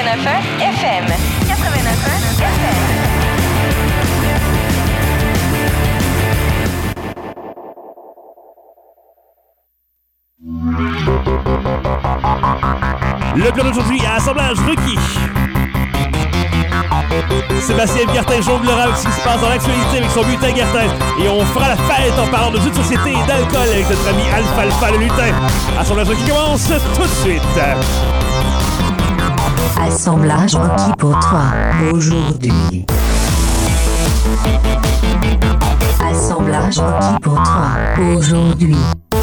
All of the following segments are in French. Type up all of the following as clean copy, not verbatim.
89.1 FM. 89.1 FM. Le plan d'aujourd'hui, assemblage requis. Sébastien Guertin jonglera avec ce qui se passe dans l'actualité avec son butin Guertin. Et on fera la fête en parlant de jeux de société et d'alcool avec notre ami Alfalfa le lutin. Assemblage requis commence tout de suite. Assemblage requis pour toi aujourd'hui. Assemblage requis pour toi aujourd'hui.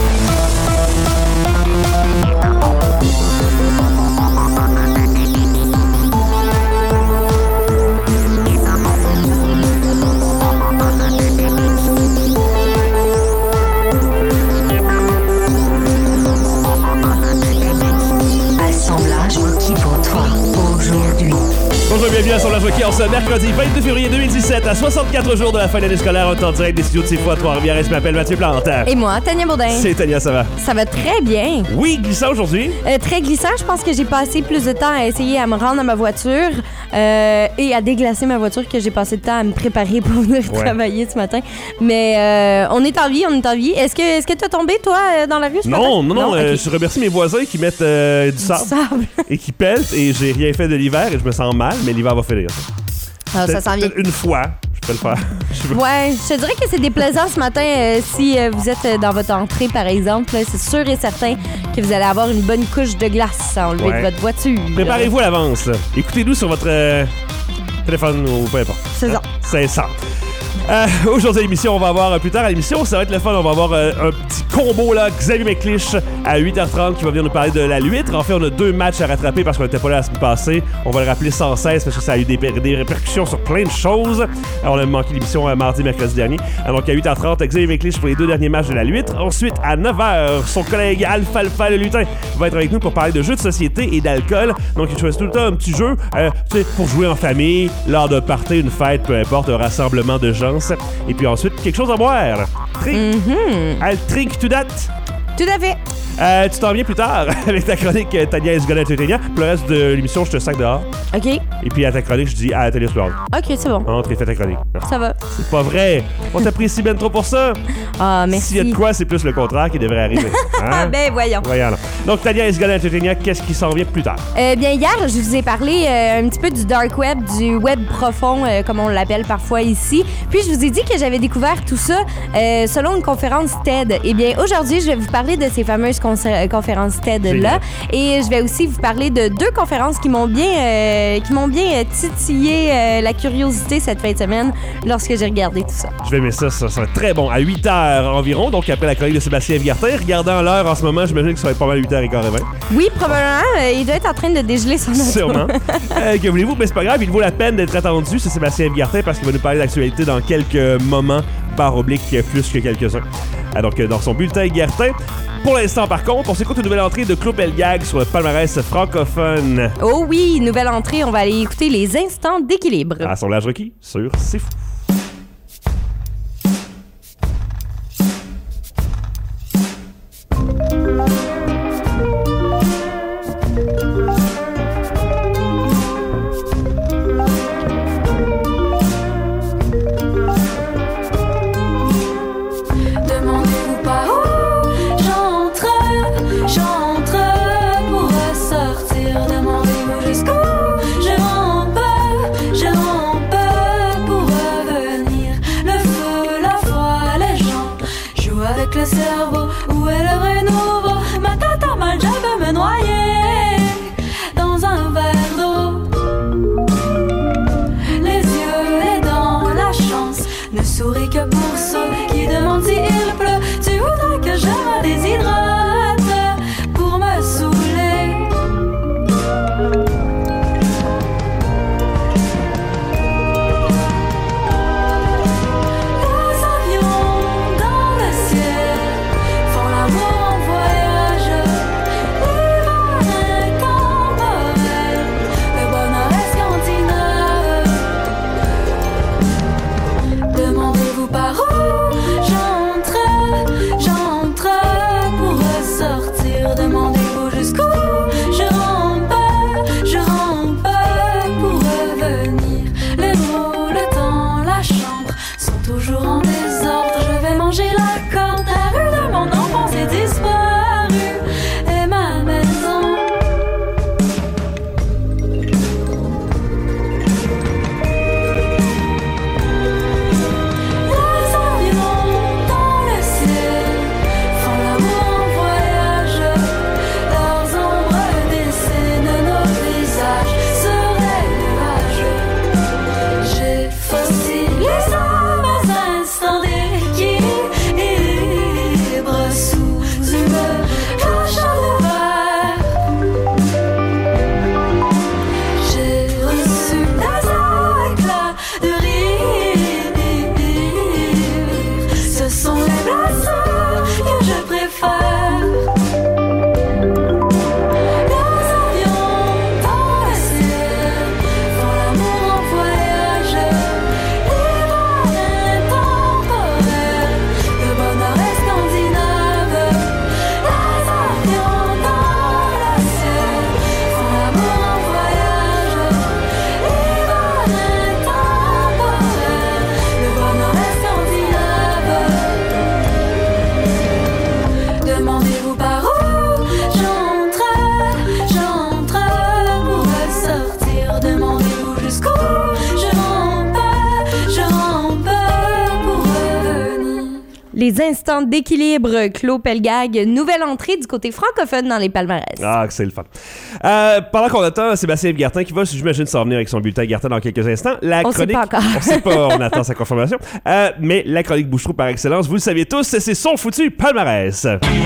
Bonjour et bienvenue à Assemblage requis en ce mercredi 22 février 2017 à 64 jours de la fin de l'année scolaire. On est en direct des studios de CFO à Trois-Rivières et je m'appelle Mathieu Plante. Et moi, Tania Bourdin. C'est Tania, ça va? Ça va très bien. Oui, glissant aujourd'hui. Très glissant. Je pense que j'ai passé plus de temps à essayer à me rendre à ma voiture et à déglacer ma voiture que j'ai passé de temps à me préparer pour venir travailler ce matin. Mais on est en vie, on est en vie. Est-ce que tu as tombé, toi, dans la rue ce matin? Non. Okay. Je remercie mes voisins qui mettent du sable et qui peltent et j'ai rien fait de l'hiver et je me sens mal, mais l'hiver va finir. Ah, ça s'en vient. Une fois, je peux le faire. Ouais, je te dirais que c'est déplaisant ce matin si vous êtes dans votre entrée, par exemple. Là, c'est sûr et certain que vous allez avoir une bonne couche de glace à enlever de votre voiture. Préparez-vous à l'avance. Là. Écoutez-nous sur votre téléphone ou peu importe. C'est ça. C'est ça. Aujourd'hui à l'émission, on va avoir plus tard à l'émission, ça va être le fun, on va avoir un petit combo là, Xavier McLeish à 8h30 qui va venir nous parler de la l'huître. En fait, on a 2 matchs à rattraper parce qu'on n'était pas là la semaine passée. On va le rappeler sans cesse parce que ça a eu des répercussions sur plein de choses. Alors, on a manqué l'émission mardi, mercredi dernier. Donc à 8h30, Xavier McLeish pour les 2 derniers matchs de la l'huître. Ensuite, à 9h, son collègue Alfalfa le lutin va être avec nous pour parler de jeux de société et d'alcool. Donc, il choisit tout le temps un petit jeu pour jouer en famille, lors d'un party, une fête, peu importe, un rassemblement de gens. Et puis ensuite, quelque chose à boire. Drink to that. Tout à fait. Tu t'en viens plus tard avec ta chronique Tania Esgonet Tania. Pour le reste de l'émission, je te sac dehors. OK. Et puis à ta chronique, je dis à Tania Esgonet. OK, c'est bon. Entre et fais ta chronique. Non. Ça va. C'est pas vrai. On t'apprécie bien trop pour ça. Ah, merci. S'il y a de quoi, c'est plus le contraire qui devrait arriver. Hein? Ah, ben voyons. Voyons. Donc, Tania Esgonet Tania, qu'est-ce qui s'en vient plus tard? Bien, hier, je vous ai parlé un petit peu du dark web, du web profond, comme on l'appelle parfois ici. Puis, je vous ai dit que j'avais découvert tout ça selon une conférence TED. Eh bien, aujourd'hui, je vais vous parler de ces fameuses conférences TED-là. Et je vais aussi vous parler de 2 conférences qui m'ont bien titillé la curiosité cette fin de semaine lorsque j'ai regardé tout ça. Je vais aimer ça sera très bon. À 8h environ, donc après la chronique de Sébastien Guertin. Regardant l'heure en ce moment, j'imagine que ça va être pas mal 8h15. Oui, probablement. Il doit être en train de dégeler son auto. Sûrement. Que voulez-vous? Mais c'est pas grave, il vaut la peine d'être attendu, c'est Sébastien Guertin, parce qu'il va nous parler d'actualité dans quelques moments, barre oblique plus que quelques-uns. Donc, dans son bulletin Guertin. Pour l'instant, par contre, on s'écoute une nouvelle entrée de Claude Pelgag sur le palmarès francophone. Oh oui, nouvelle entrée. On va aller écouter les instants d'équilibre. Assemblage requis sur C'est Fou. Demandez-vous jusqu'où je rampe pour Les instants d'équilibre, Claude Pelgag, nouvelle entrée du côté francophone dans les palmarès. Ah, que c'est le fun. Pendant qu'on attend Sébastien Gartin qui va, j'imagine, s'en venir avec son bulletin Gartin dans quelques instants. On sait pas encore. On sait pas, on attend sa confirmation. Mais la chronique Bouche-Trou par excellence, vous le saviez tous, c'est son foutu palmarès.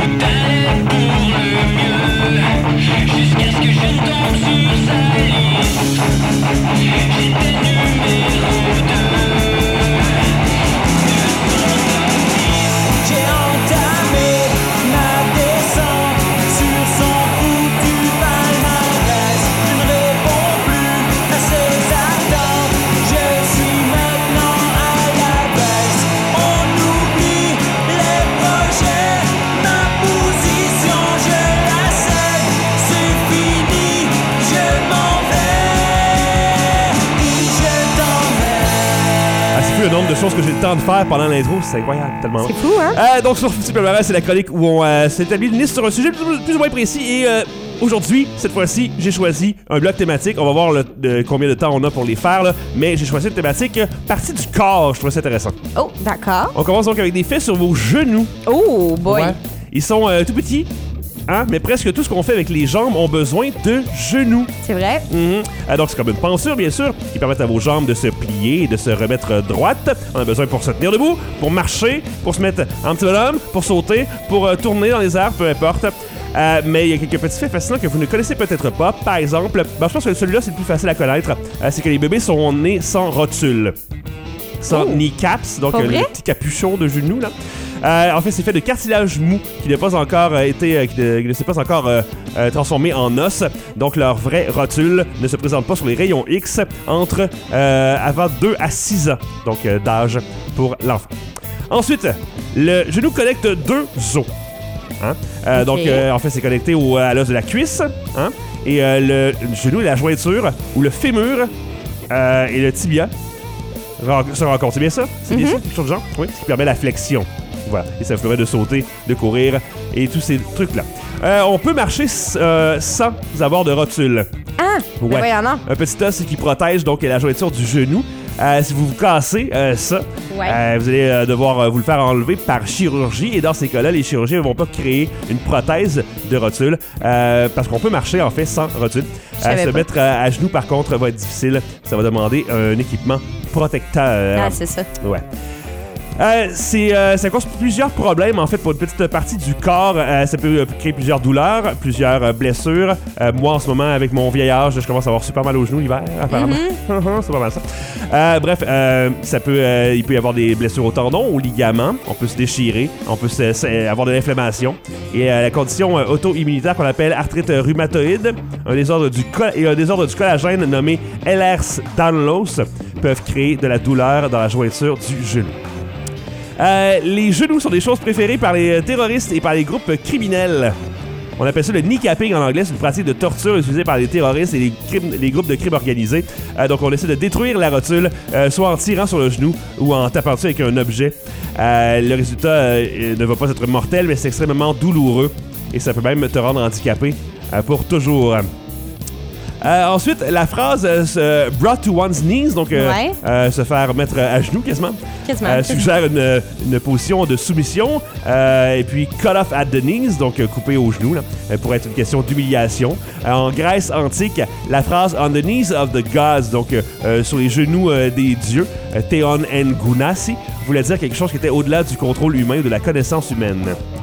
Le nombre de choses que j'ai le temps de faire pendant l'intro, c'est incroyable, tellement long. C'est fou, hein? Donc, sur Foutu palmarès, c'est la chronique où on s'établit une liste sur un sujet plus ou moins précis. Et aujourd'hui, cette fois-ci, j'ai choisi un bloc thématique. On va voir combien de temps on a pour les faire, là. Mais j'ai choisi une thématique partie du corps. Je trouve ça intéressant. Oh, d'accord. On commence donc avec des faits sur vos genoux. Oh, boy. Ouais. Ils sont tout petits. Hein? Mais presque tout ce qu'on fait avec les jambes ont besoin de genoux. C'est vrai. Donc, c'est comme une pensure, bien sûr, qui permet à vos jambes de se plier et de se remettre droite. On a besoin pour se tenir debout, pour marcher, pour se mettre en petit bonhomme, pour sauter, pour tourner dans les airs, peu importe. Mais il y a quelques petits faits fascinants que vous ne connaissez peut-être pas. Par exemple, je pense que celui-là, c'est le plus facile à connaître. C'est que les bébés sont nés sans rotule. Sans kneecaps, donc le petit capuchon de genou, là. En fait, c'est fait de cartilage mou qui n'a pas encore qui ne s'est pas encore transformé en os. Donc, leur vraie rotule ne se présente pas sur les rayons X entre avant 2 à 6 ans, donc d'âge pour l'enfant. Ensuite, le genou connecte 2 os. Hein? Donc, en fait, c'est connecté à l'os de la cuisse. Hein? Et le genou et la jointure, ou le fémur et le tibia se rencontrent. C'est bien ça? C'est bien ça, quelque chose de genre? Oui, ce qui permet la flexion. Voilà. Et ça vous permet de sauter, de courir et tous ces trucs-là. On peut marcher sans avoir de rotule. Ah! Ouais. Ben voyons, non. Un petit os qui protège donc la jointure du genou. Si vous vous cassez ça, vous allez devoir vous le faire enlever par chirurgie. Et dans ces cas-là, les chirurgiens ne vont pas créer une prothèse de rotule parce qu'on peut marcher en fait sans rotule. Se mettre à genoux, par contre, va être difficile. Ça va demander un équipement protecteur. Ah, c'est ça. Ouais. Ça cause plusieurs problèmes, en fait, pour une petite partie du corps. Ça peut créer plusieurs douleurs, plusieurs blessures. Moi, en ce moment, avec mon vieil âge, je commence à avoir super mal aux genoux l'hiver, apparemment. C'est pas mal ça. Bref, il peut y avoir des blessures aux tendons, aux ligaments. On peut se déchirer, on peut avoir de l'inflammation. Et la condition auto-immunitaire qu'on appelle arthrite rhumatoïde, un désordre du collagène nommé Ehlers-Danlos, peuvent créer de la douleur dans la jointure du genou. Les genoux sont des choses préférées par les terroristes et par les groupes criminels. On appelle ça le kneecapping en anglais. C'est une pratique de torture utilisée par les terroristes et les groupes de crime organisés. Donc, on essaie de détruire la rotule, soit en tirant sur le genou ou en tapant dessus avec un objet. Le résultat ne va pas être mortel, mais c'est extrêmement douloureux et ça peut même te rendre handicapé pour toujours. Ensuite, la phrase brought to one's knees, donc se faire mettre à genoux quasiment, suggère une position de soumission, et puis cut off at the knees, donc coupé aux genoux, là, pour être une question d'humiliation. En Grèce antique, la phrase on the knees of the gods, donc sur les genoux des dieux, theon en gounasi, voulait dire quelque chose qui était au-delà du contrôle humain ou de la connaissance humaine.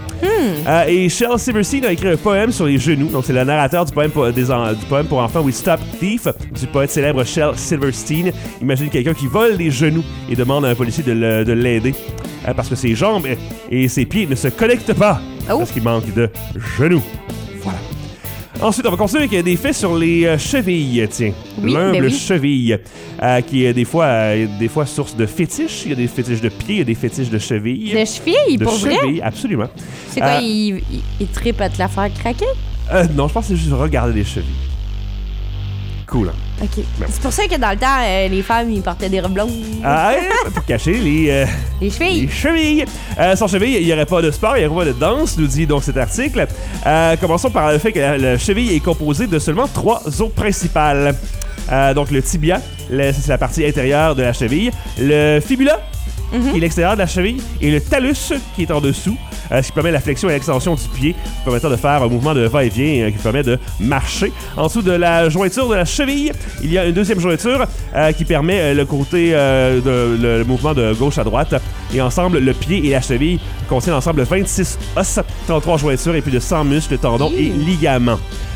Et Shel Silverstein a écrit un poème sur les genoux. Donc, c'est le narrateur du poème pour enfants We Stop Thief, du poète célèbre Shel Silverstein. Imagine quelqu'un qui vole les genoux et demande à un policier de l'aider parce que ses jambes et ses pieds ne se connectent pas parce qu'il manque de genoux. Voilà. Ensuite, on va continuer avec des faits sur les chevilles. Tiens, l'humble cheville, qui est des fois source de fétiches. Il y a des fétiches de pieds, il y a des fétiches de chevilles. De chevilles, pour vrai? De chevilles, absolument. C'est quoi, il trippe à te la faire craquer? Non, je pense que c'est juste regarder les chevilles. Cool, hein? OK. Bon. C'est pour ça que dans le temps, les femmes, ils portaient des robes blondes. Pour cacher les chevilles. Les chevilles. Sans cheville, il n'y aurait pas de sport, il n'y aurait pas de danse, nous dit donc cet article. Commençons par le fait que la cheville est composée de seulement 3 os principales. Donc le tibia, c'est la partie intérieure de la cheville. Le fibula, qui est l'extérieur de la cheville, et le talus, qui est en dessous, ce qui permet la flexion et l'extension du pied, permettant de faire un mouvement de va-et-vient qui permet de marcher. En dessous de la jointure de la cheville, il y a une deuxième jointure qui permet le côté le mouvement de gauche à droite. Et ensemble, le pied et la cheville contiennent ensemble 26 os, 33 jointures et plus de 100 muscles, tendons et ligaments.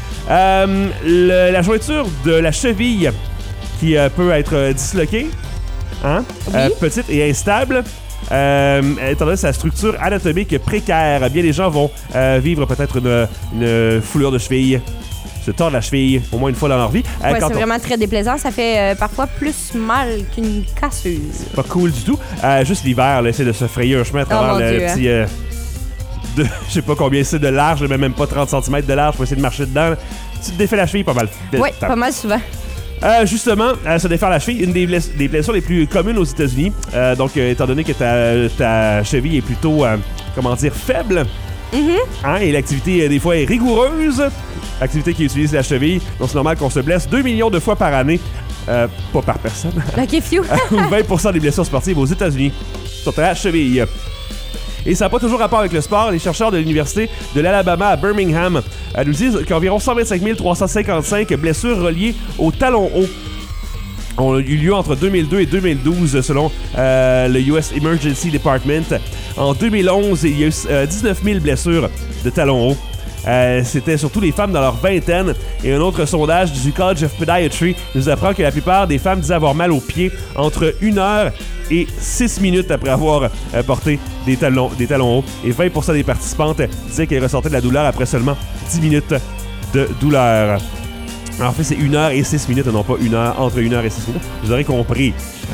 La jointure de la cheville qui peut être disloquée, petite et instable, étant donné sa structure anatomique précaire, bien les gens vont vivre peut-être une foulure de cheville, se tordre la cheville au moins une fois dans leur vie. Ouais, c'est vraiment très déplaisant. Ça fait parfois plus mal qu'une cassure. C'est pas cool du tout. Juste l'hiver, là, essayer de se frayer un chemin à travers le petit... je sais pas combien c'est de large, mais même pas 30 cm de large pour essayer de marcher dedans. Tu te défais la cheville pas mal. Oui, pas mal souvent. Justement, se défaire la cheville, une des blessures les plus communes aux États-Unis. Donc, étant donné que ta cheville est plutôt, faible, et l'activité, des fois, est rigoureuse, l'activité qui utilise la cheville, donc c'est normal qu'on se blesse 2 millions de fois par année, pas par personne. OK, few. 20% des blessures sportives aux États-Unis sont à la cheville. Et ça n'a pas toujours rapport avec le sport. Les chercheurs de l'Université de l'Alabama à Birmingham nous disent qu'environ 125 355 blessures reliées au talon haut ont eu lieu entre 2002 et 2012 selon le US Emergency Department. En 2011, il y a eu 19 000 blessures de talon haut. C'était surtout les femmes dans leur vingtaine. Et un autre sondage du College of Podiatry nous apprend que la plupart des femmes disent avoir mal aux pieds entre 1 heure et 6 minutes après avoir porté des talons hauts. Et 20% des participantes disaient qu'elles ressentaient de la douleur après seulement 10 minutes de douleur. Alors, en fait, c'est 1 heure et 6 minutes, non pas 1 heure, entre 1 heure et 6 minutes. Vous aurez compris.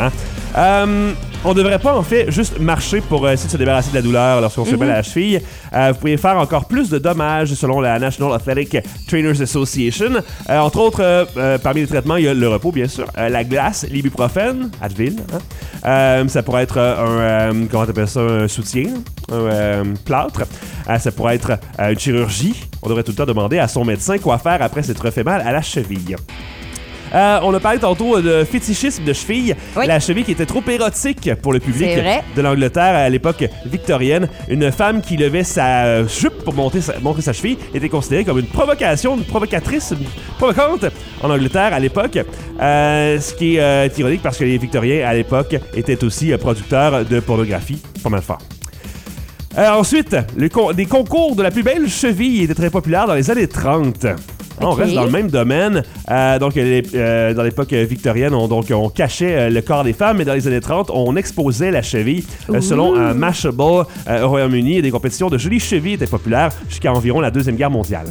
On devrait pas, en fait, juste marcher pour essayer de se débarrasser de la douleur lorsqu'on se fait mal à la cheville. Vous pourriez faire encore plus de dommages selon la National Athletic Trainers Association. Entre autres, parmi les traitements, il y a le repos, bien sûr, la glace, l'ibuprofène, Advil. Ça pourrait être comment t'appelles ça, un soutien, un plâtre. Ça pourrait être une chirurgie. On devrait tout le temps demander à son médecin quoi faire après s'être fait mal à la cheville. On a parlé tantôt de fétichisme de cheville. Oui. La cheville qui était trop érotique pour le public de l'Angleterre à l'époque victorienne. Une femme qui levait sa jupe pour montrer sa cheville était considérée comme une provocatrice, provocante en Angleterre à l'époque. Ce qui est ironique parce que les Victoriens à l'époque étaient aussi producteurs de pornographie pas mal fort. Ensuite, des concours de la plus belle cheville étaient très populaires dans les années 30. Okay. On reste dans le même domaine. Donc, dans l'époque victorienne, on cachait le corps des femmes, mais dans les années 30, on exposait la cheville. Selon Mashable au Royaume-Uni, des compétitions de jolies chevilles étaient populaires jusqu'à environ la Deuxième Guerre mondiale.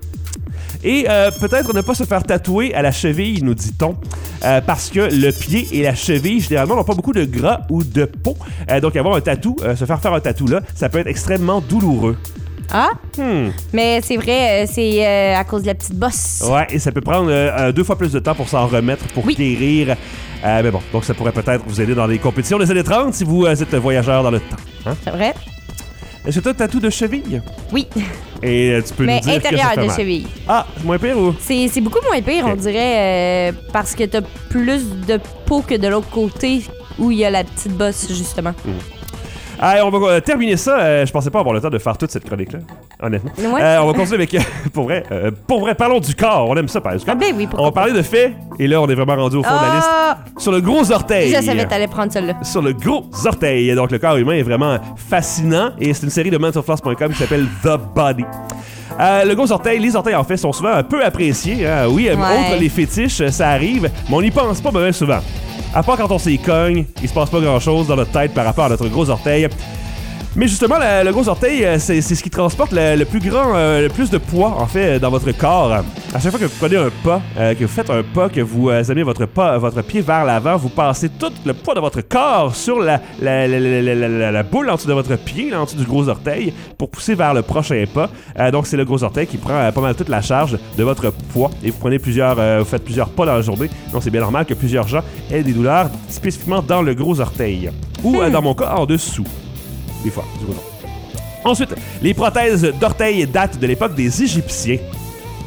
Et peut-être ne pas se faire tatouer à la cheville, nous dit-on, parce que le pied et la cheville, généralement, n'ont pas beaucoup de gras ou de peau. Donc, avoir un tatou, se faire un tatou là, ça peut être extrêmement douloureux. Ah? Mais c'est vrai, c'est à cause de la petite bosse. Ouais, et ça peut prendre 2 fois plus de temps pour s'en remettre, pour guérir. Mais bon, donc ça pourrait peut-être vous aider dans les compétitions des années 30 si vous êtes voyageur dans le temps. Hein? C'est vrai. Est-ce que tu as un tatou de cheville? Oui. Et tu peux nous dire que ça fait intérieur de mal. Cheville. Ah, c'est moins pire ou? C'est beaucoup moins pire, on dirait, parce que t'as plus de peau que de l'autre côté où il y a la petite bosse, justement. Allez, on va terminer ça. Je pensais pas avoir le temps de faire toute cette chronique-là, honnêtement. Ouais. On va continuer avec... pour vrai, parlons du corps. On aime ça, parler du corps. Ah ben oui, on va parler de faits. Et là, on est vraiment rendu au fond de la liste. Sur le gros orteil. Je savais que t'allais prendre celle-là. Sur le gros orteil. Donc, le corps humain est vraiment fascinant. Et c'est une série de mentalfloss.com qui s'appelle The Body. Le gros orteil, les orteils en fait sont souvent un peu appréciés. Hein? Oui, outre les fétiches, ça arrive, mais on n'y pense pas bien souvent. À part quand on s'y cogne, il se passe pas grand-chose dans notre tête par rapport à notre gros orteil. Mais justement, le gros orteil, c'est ce qui transporte le plus de poids, en fait, dans votre corps. À chaque fois que vous prenez un pas, que vous faites un pas, que vous amenez votre pied vers l'avant, vous passez tout le poids de votre corps sur la boule en dessous de votre pied, là, en dessous du gros orteil, pour pousser vers le prochain pas. Donc, c'est le gros orteil qui prend pas mal toute la charge de votre poids. Et vous faites plusieurs pas dans la journée. Donc, c'est bien normal que plusieurs gens aient des douleurs spécifiquement dans le gros orteil. Ou, dans mon cas, en dessous. Des fois, du coup non. Ensuite, les prothèses d'orteil datent de l'époque des Égyptiens.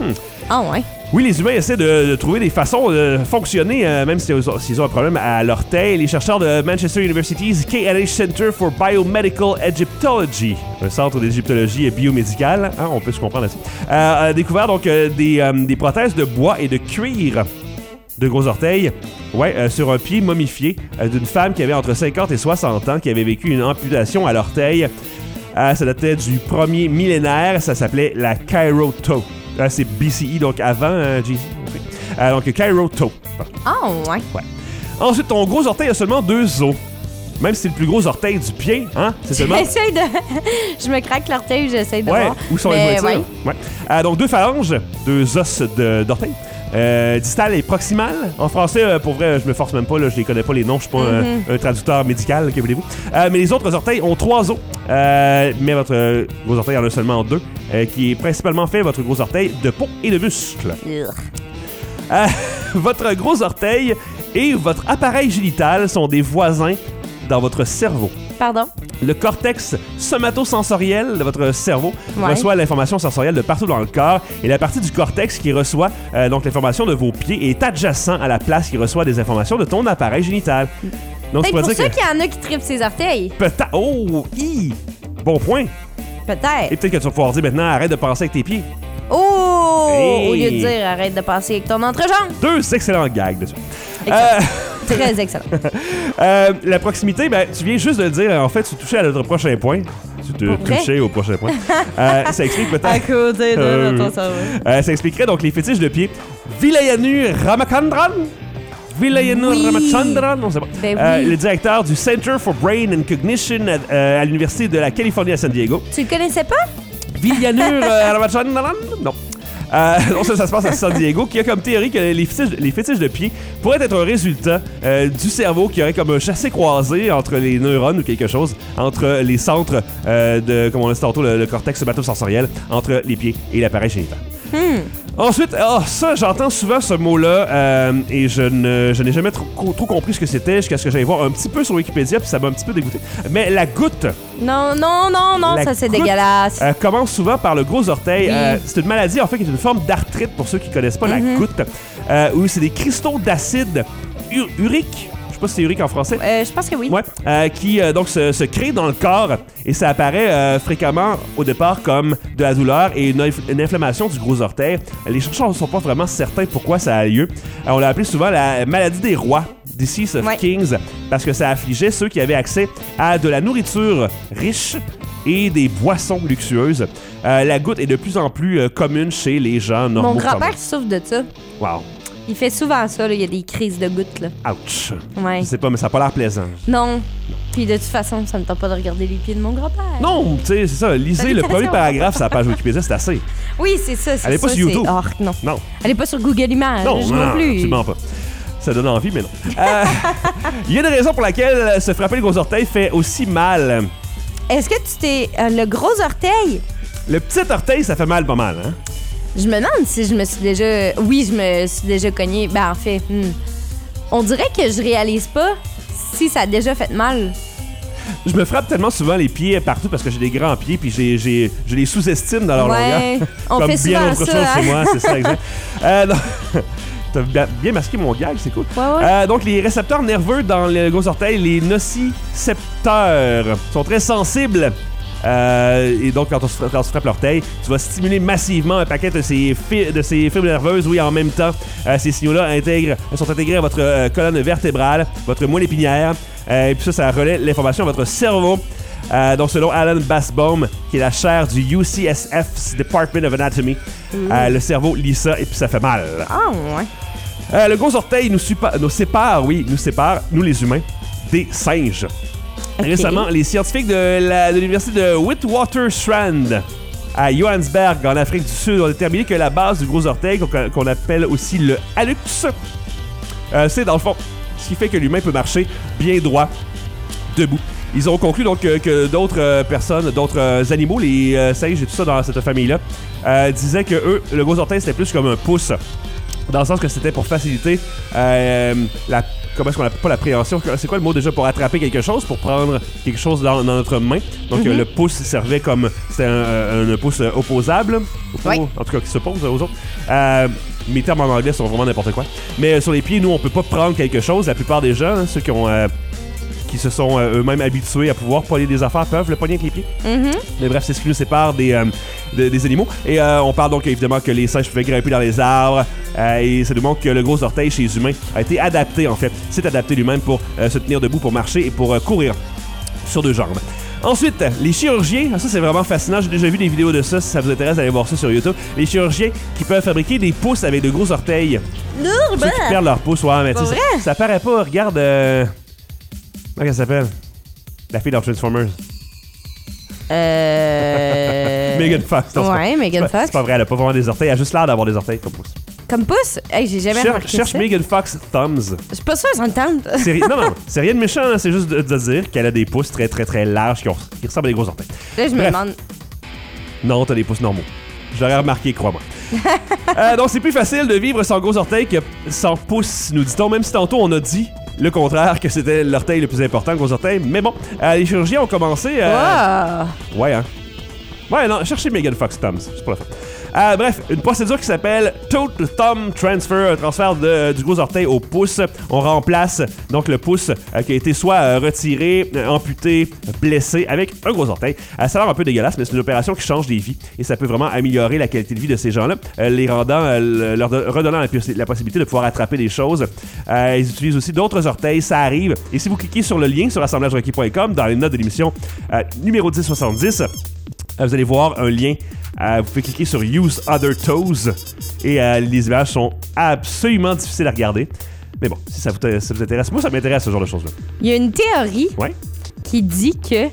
Ah ouais. Oui, les humains essaient de trouver des façons de fonctionner, même s'ils ont un problème à l'orteil. Les chercheurs de Manchester University's KNH Center for Biomedical Egyptology, un centre d'égyptologie biomédicale, hein, on peut se comprendre là-dessus, a découvert donc des prothèses de bois et de cuir de gros orteils, sur un pied momifié d'une femme qui avait entre 50 et 60 ans, qui avait vécu une amputation à l'orteil. Ça datait du premier millénaire, ça s'appelait la Cairo Toe. C'est BCE, donc avant JC. Donc Cairo Toe. Ah ouais. Ensuite, ton gros orteil a seulement 2 os. Même si c'est le plus gros orteil du pied, hein? C'est seulement... J'essaie de... Je me craque l'orteil, j'essaie de voir. Où sont les moitiés? Donc 2 phalanges, 2 os d'orteil. Distal et proximal. En français, pour vrai, je me force même pas, là, je les connais pas les noms, je suis pas un traducteur médical, que voulez-vous. Mais les autres orteils ont 3 os. Mais votre gros orteil en a seulement 2, qui est principalement fait, votre gros orteil, de peau et de muscles. Votre gros orteil et votre appareil génital sont des voisins dans votre cerveau. Pardon? Le cortex somatosensoriel de votre cerveau reçoit l'information sensorielle de partout dans le corps, et la partie du cortex qui reçoit donc l'information de vos pieds est adjacent à la place qui reçoit des informations de ton appareil génital. Donc, c'est pour ça qu'il y en a qui trippent ses orteils. Peut-être. Oh! Bon point. Peut-être. Et peut-être que tu vas pouvoir dire maintenant, arrête de penser avec tes pieds. Oh! Hey. Au lieu de dire arrête de penser avec ton entrejambe. 2 excellents gags dessus. Très excellent. La proximité, tu viens juste de le dire. En fait, tu touchais à notre prochain point. Tu te touchais au prochain point. Ça explique peut-être... À côté de ton cerveau. Ça expliquerait donc les fétiches de pied. Vilayanu Ramachandran? Ramachandran? Non, c'est pas. Le directeur du Center for Brain and Cognition à l'Université de la Californie à San Diego. Tu le connaissais pas? Vilayanu Ramachandran? Non. Non, ça se passe à San Diego, qui a comme théorie que les fétiches de pied pourraient être un résultat du cerveau qui aurait comme un chassé-croisé entre les neurones ou quelque chose, entre les centres comme on l'a dit tantôt, le cortex somatosensoriel, entre les pieds et l'appareil génital. Ensuite, ça, j'entends souvent ce mot-là et je n'ai jamais trop compris ce que c'était jusqu'à ce que j'aille voir un petit peu sur Wikipédia, puis ça m'a un petit peu dégoûté. Mais la goutte... Non, ça c'est dégueulasse. Commence souvent par le gros orteil. Oui. C'est une maladie, en fait, qui est une forme d'arthrite, pour ceux qui connaissent pas la goutte, où c'est des cristaux d'acide urique. Je sais pas si c'est urique en français. Je pense que oui. Qui donc se crée dans le corps et ça apparaît fréquemment au départ comme de la douleur et une inflammation du gros orteil. Les chercheurs ne sont pas vraiment certains pourquoi ça a lieu. On l'a appelé souvent la maladie des rois, Disease of Kings, parce que ça affligeait ceux qui avaient accès à de la nourriture riche et des boissons luxueuses. La goutte est de plus en plus commune chez les gens normaux. Mon grand-père souffre de ça. Wow. Il fait souvent ça, là. Il y a des crises de gouttes, là. Ouch! Ouais. Je sais pas, mais ça n'a pas l'air plaisant. Non. Puis de toute façon, ça me tente pas de regarder les pieds de mon grand-père. Non, tu sais, c'est ça. Lisez le premier paragraphe sur la page Wikipédia, c'est assez. Oui, c'est ça. Allez pas sur YouTube. Non. Allez pas sur Google Images. Non plus. Absolument pas. Ça donne envie, mais non. Il y a des raisons pour lesquelles se frapper le gros orteil fait aussi mal. Est-ce que tu t'es... le gros orteil? Le petit orteil, ça fait mal pas mal, hein? Je me demande si je me suis déjà... Oui, je me suis déjà cogné. Ben, en fait, on dirait que je réalise pas si ça a déjà fait mal. Je me frappe tellement souvent les pieds partout parce que j'ai des grands pieds puis je les sous-estime dans leur longueur. On comme fait bien souvent autre ça, chose hein? chez moi, c'est ça, exact. T'as bien masqué mon gag, c'est cool. Ouais. Donc, les récepteurs nerveux dans le gros orteil, les nocicepteurs, sont très sensibles. Et donc, quand on se frappe l'orteil, tu vas stimuler massivement un paquet de ces fibres nerveuses. Oui, en même temps, ces signaux-là sont intégrés à votre colonne vertébrale, votre moelle épinière. Et puis ça relaie l'information à votre cerveau. Donc, selon Alan Bassbaum, qui est la chaire du UCSF's Department of Anatomy, le cerveau lit ça et puis ça fait mal. Ah, ouais. Le gros orteil nous sépare, nous les humains, des singes. Okay. Récemment, les scientifiques de l'université de Witwatersrand à Johannesburg, en Afrique du Sud, ont déterminé que la base du gros orteil, qu'on appelle aussi le hallux, c'est dans le fond ce qui fait que l'humain peut marcher bien droit, debout. Ils ont conclu donc que d'autres personnes, d'autres animaux, les singes et tout ça dans cette famille-là, disaient que eux, le gros orteil, c'était plus comme un pouce. dans le sens que c'était pour faciliter comment est-ce qu'on appelle pas la préhension? C'est quoi le mot déjà pour attraper quelque chose, pour prendre quelque chose dans notre main? Donc le pouce servait comme... C'était un pouce opposable, en tout cas qui s'oppose aux autres. Mes termes en anglais sont vraiment n'importe quoi. Mais sur les pieds, nous, on peut pas prendre quelque chose. La plupart des gens, ceux qui se sont eux-mêmes habitués à pouvoir pogner des affaires peuvent le pogner avec les pieds. Mais bref, c'est ce qui nous sépare des animaux. Et on parle donc évidemment que les singes pouvaient grimper dans les arbres. Et ça nous montre que le gros orteil chez les humains a été adapté, en fait. C'est adapté lui-même pour se tenir debout, pour marcher et pour courir sur deux jambes. Ensuite, les chirurgiens, ça c'est vraiment fascinant, j'ai déjà vu des vidéos de ça, si ça vous intéresse d'aller voir ça sur YouTube. Les chirurgiens qui peuvent fabriquer des pouces avec de gros orteils. Ceux qui perdent leur pouce, ouais, mais tu sais, ça paraît pas, regarde... Comment elle s'appelle? La fille dans Transformers. Megan Fox. Ouais, Megan Fox. C'est pas vrai, elle a pas vraiment des orteils, elle a juste l'air d'avoir des orteils comme pouce. Comme pouce? Hey, j'ai jamais remarqué Cherche ça. Megan Fox Thumbs. Je suis pas sûre, ça me tente. Non, c'est rien de méchant, hein, c'est juste de dire qu'elle a des pouces très très très larges qui ressemblent à des gros orteils. Là, je me demande... Non, t'as des pouces normaux. J'aurais remarqué, crois-moi. Donc, c'est plus facile de vivre sans gros orteils que sans pouces, nous dit-on, même si tantôt on a dit le contraire, que c'était l'orteil le plus important, le gros orteil. Mais bon, les chirurgiens ont commencé... Ouais, hein. Ouais, non, cherchez Megan Fox Thumbs, c'est pas la fin. Bref, une procédure qui s'appelle Toe Thumb Transfer, un transfert du gros orteil au pouce. On remplace donc le pouce qui a été soit retiré, amputé, blessé avec un gros orteil. Ça a l'air un peu dégueulasse, mais c'est une opération qui change des vies et ça peut vraiment améliorer la qualité de vie de ces gens-là, les rendant, leur redonnant la possibilité de pouvoir attraper des choses. Ils utilisent aussi d'autres orteils, ça arrive. Et si vous cliquez sur le lien sur assemblagerequis.com dans les notes de l'émission numéro 1070, vous allez voir un lien. Vous pouvez cliquer sur Use Other Toes et les images sont absolument difficiles à regarder. Mais bon, si ça vous intéresse, moi ça m'intéresse ce genre de choses-là. Il y a une théorie Ouais. qui dit que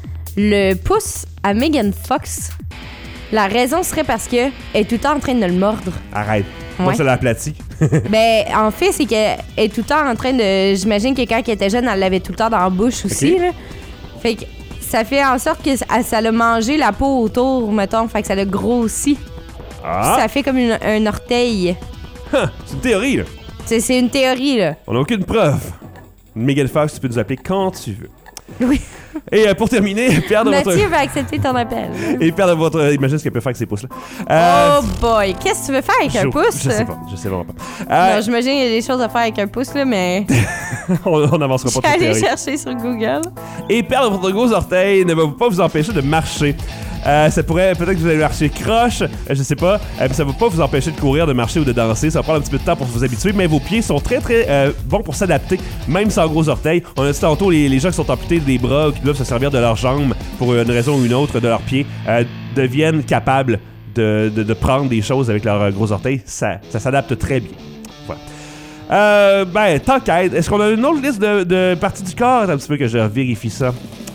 le pouce à Megan Fox, la raison serait parce qu'elle est tout le temps en train de le mordre. Arrête. Moi, ça l'a aplati. Ben, en fait, c'est qu'elle est tout le temps en train de... J'imagine que quand elle était jeune, elle l'avait tout le temps dans la bouche aussi. Okay. Là. Fait que ça fait en sorte que ça l'a mangé la peau autour, mettons. Fait que ça l'a grossi. Ah! Ça fait comme un orteil. C'est une théorie, là. C'est une théorie, là. On n'a aucune preuve. Megan Fox, tu peux nous appeler quand tu veux. Oui. Et pour terminer, perdre votre... Mathieu va accepter ton appel. Et perdre votre... Imagine ce qu'elle peut faire avec ces pouces-là. Oh boy! Qu'est-ce que tu veux faire avec un pouce? Je sais vraiment pas. Non, j'imagine qu'il y a des choses à faire avec un pouce, là, mais... on n'avancera pas Je toute vais aller théorie. chercher sur Google. Et perdre votre gros orteil ne va pas vous empêcher de marcher. Ça pourrait, peut-être que vous allez marcher croche, je sais pas, mais ça va pas vous empêcher de courir, de marcher ou de danser. Ça va prendre un petit peu de temps pour vous habituer, mais vos pieds sont très très bons pour s'adapter, même sans gros orteils. On a dit tantôt, les gens qui sont amputés des bras ou qui doivent se servir de leurs jambes pour une raison ou une autre, de leurs pieds, deviennent capables de prendre des choses avec leurs gros orteils. Ça s'adapte très bien. Voilà. Tant qu'à être, est-ce qu'on a une autre liste de parties du corps? Attends un petit peu que je vérifie ça.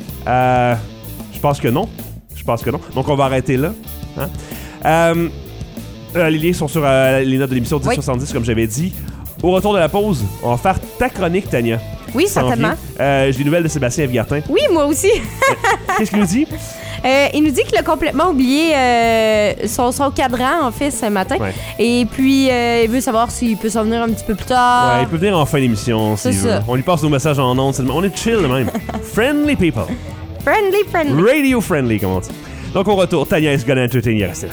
Je pense que non. Donc, on va arrêter là. Hein? Les liens sont sur les notes de l'émission 1070, comme j'avais dit. Au retour de la pause, on va faire ta chronique, Tania. Oui, certainement. J'ai des nouvelles de Sébastien Vigartin. Oui, moi aussi. Qu'est-ce qu'il nous dit? Il nous dit qu'il a complètement oublié son cadran, en fait, ce matin. Ouais. Et puis, il veut savoir s'il peut s'en venir un petit peu plus tard. Ouais, il peut venir en fin d'émission, s'il veut. On lui passe nos messages en ondes. On est chill, même. Friendly people. Friendly. Radio friendly, comme on dit. Donc, au retour, Tania is gonna entertain you. Restez là.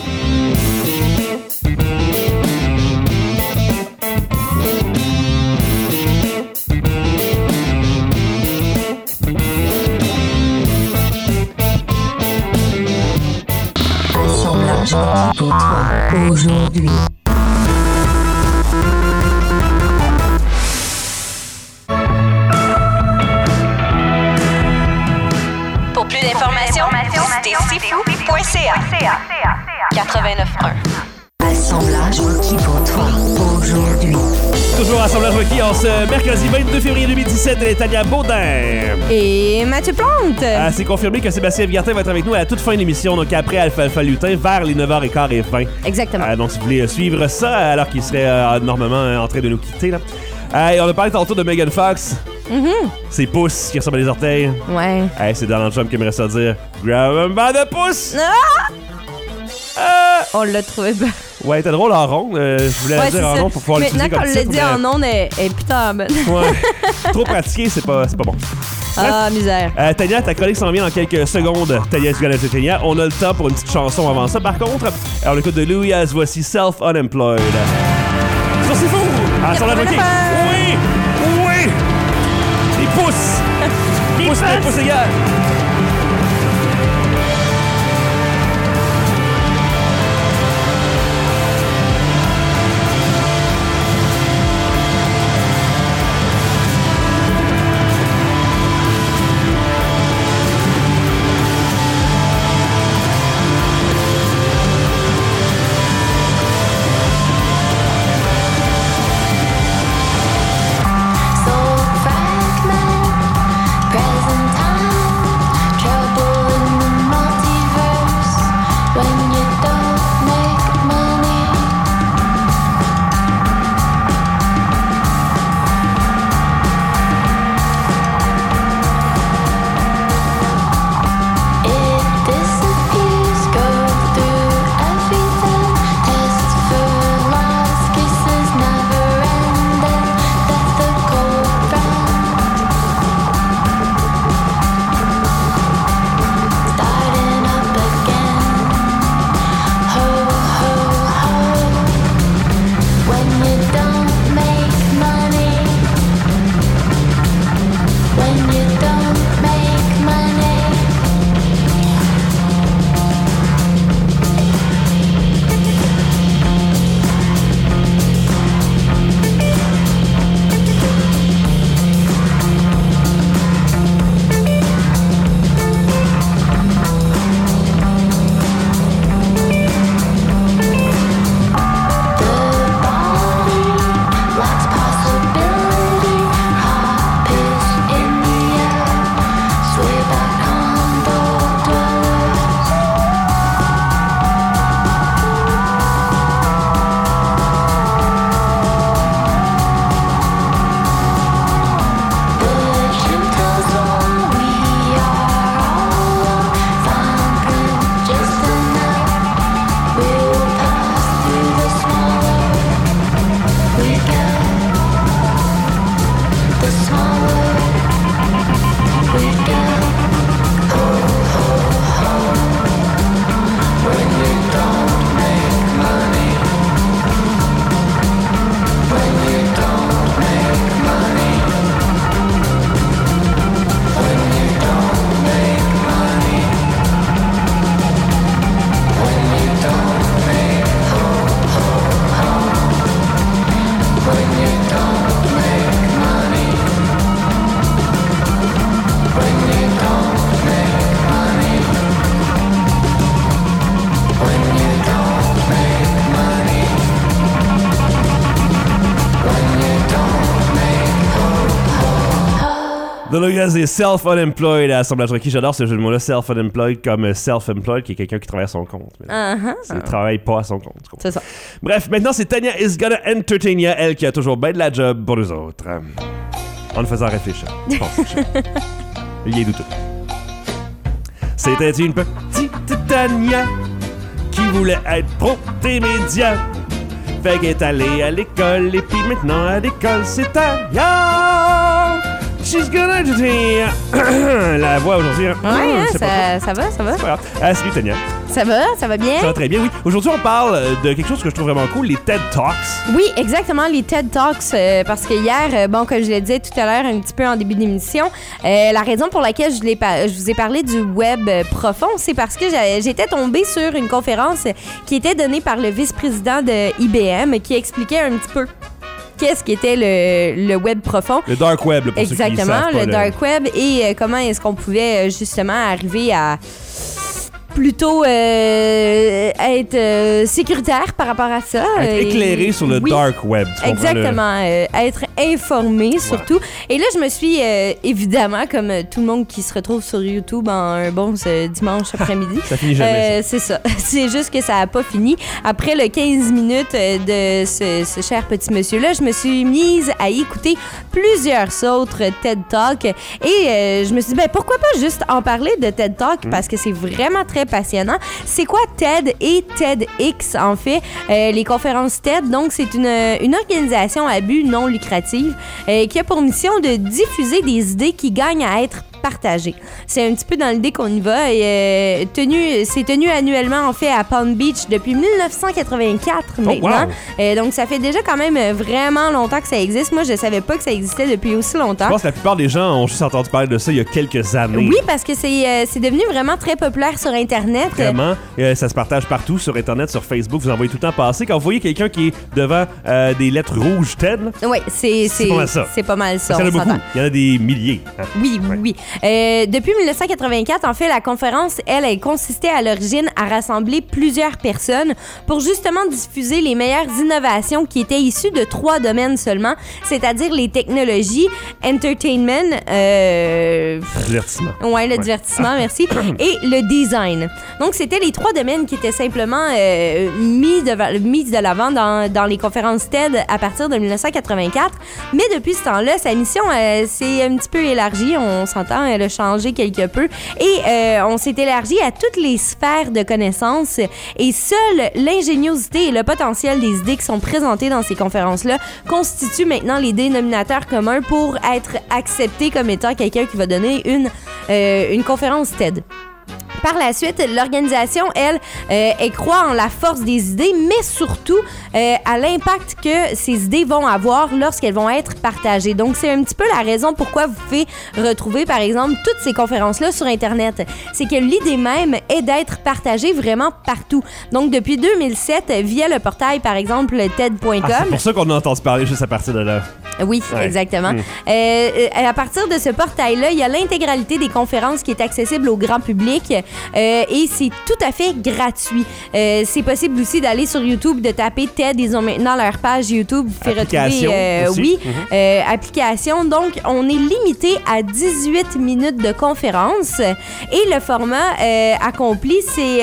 Assemblage requis pour toi aujourd'hui. Pour plus d'informations, visitez sifou.ca. 89.1. Assemblage requis pour toi aujourd'hui. Toujours Assemblage requis en ce mercredi 22 février 2017. Elle est Tania Baudin. Et Mathieu Plante. C'est confirmé que Sébastien Vigartin va être avec nous à la toute fin de l'émission, donc après Alpha Lutin, vers les 9h15 et 20. Exactement. Donc si vous voulez suivre ça, alors qu'il serait normalement en train de nous quitter, là. Et on a parlé tantôt de Megan Fox. Ses pouces qui ressemblent à des orteils. Ouais. C'est Donald Trump qui aimerait ça dire. Grab him by the pouce! On l'a trouvé. Ouais, t'es drôle en ronde. Je voulais la dire en ronde pour pouvoir l'utiliser comme titre. Maintenant qu'on l'a dit en ondes, elle est putain bonne. Ouais. Trop pratiqué, c'est pas bon. Ah, misère. Tania, ta chronique s'en vient dans quelques secondes. Tania is gonna Tania. On a le temps pour une petite chanson avant ça. Par contre, alors l'écoute de Louis, voici Self-Unemployed. Ça, c'est fou! Ah, sur la bloquée. Oui! Oui! Des pouces! Des pouces égales! The Logas est self-unemployed à Assemblage requis. J'adore ce jeu de mots-là, self-unemployed, comme self-employed, qui est quelqu'un qui travaille à son compte. Il travaille pas à son compte. C'est ça. Bref, maintenant c'est Tania is gonna entertain ya, elle qui a toujours bien de la job pour nous autres. En nous faisant réfléchir. Il est douteux. C'était une petite Tania qui voulait être pro des médias. Fait qu'elle est allée à l'école et puis maintenant à l'école c'est Tania. She's gonna entertain la voix aujourd'hui. Ouais, ça va. C'est pas grave. Salut Tania. Ça va bien? Ça va très bien, oui. Aujourd'hui, on parle de quelque chose que je trouve vraiment cool, les TED Talks. Oui, exactement, les TED Talks. Parce que hier, comme je le disais tout à l'heure, un petit peu en début d'émission, la raison pour laquelle je vous ai parlé du web profond, c'est parce que j'étais tombée sur une conférence qui était donnée par le vice-président de IBM qui expliquait un petit peu qu'est-ce qu'était le web profond. Le dark web, pour exactement, ceux qui savent pas, le dark web et comment est-ce qu'on pouvait justement arriver à plutôt être sécuritaire par rapport à ça. Être éclairé sur le dark web. Exactement. Être informé surtout. Et là, je me suis évidemment, comme tout le monde qui se retrouve sur YouTube en un bon dimanche après-midi. Ça finit jamais. C'est ça. C'est juste que ça n'a pas fini. Après le 15 minutes de ce cher petit monsieur-là, je me suis mise à écouter plusieurs autres TED Talks. Et je me suis dit, pourquoi pas juste en parler de TED Talk parce que c'est vraiment très très passionnant. C'est quoi TED et TEDx, en fait? Les conférences TED, donc, c'est une organisation à but non lucratif qui a pour mission de diffuser des idées qui gagnent à être partagées. C'est un petit peu dans l'idée qu'on y va. Et, c'est tenu annuellement, en fait, à Palm Beach depuis 1984 maintenant. Wow. Donc, ça fait déjà quand même vraiment longtemps que ça existe. Moi, je savais pas que ça existait depuis aussi longtemps. Je pense que la plupart des gens ont juste entendu parler de ça il y a quelques années. Oui, parce que c'est devenu vraiment très populaire sur Internet. Vraiment. Ça se partage partout sur Internet, sur Facebook. Vous en voyez tout le temps passer. Quand vous voyez quelqu'un qui est devant des lettres rouges TED, oui, c'est pas mal ça. C'est pas mal ça. Il y en a beaucoup. Il y en a des milliers. Hein? Oui. Depuis 1984, en fait, la conférence, elle consistait à l'origine à rassembler plusieurs personnes pour justement diffuser les meilleures innovations qui étaient issues de 3 domaines seulement, c'est-à-dire les technologies, entertainment, divertissement. Ouais, le divertissement, merci, et le design. Donc, c'était les 3 domaines qui étaient simplement mis de l'avant dans les conférences TED à partir de 1984. Mais depuis ce temps-là, sa mission s'est un petit peu élargie. On s'entend, elle a changé quelque peu. Et on s'est élargi à toutes les sphères de connaissances. Et seule l'ingéniosité et le potentiel des idées qui sont présentées dans ces conférences-là constituent maintenant les dénominateurs communs pour être accepté comme étant quelqu'un qui va donner une conférence TED. Par la suite, l'organisation, elle croit en la force des idées, mais surtout à l'impact que ces idées vont avoir lorsqu'elles vont être partagées. Donc, c'est un petit peu la raison pourquoi vous pouvez retrouver, par exemple, toutes ces conférences-là sur Internet. C'est que l'idée même est d'être partagée vraiment partout. Donc, depuis 2007, via le portail, par exemple, TED.com. C'est pour ça qu'on a entendu parler juste à partir de là. Oui, ouais. Exactement. À partir de ce portail-là, il y a l'intégralité des conférences qui est accessible au grand public et c'est tout à fait gratuit. C'est possible aussi d'aller sur YouTube, de taper TED. Ils ont maintenant leur page YouTube. Vous pouvez retrouver, application. Donc, on est limité à 18 minutes de conférence et le format accompli,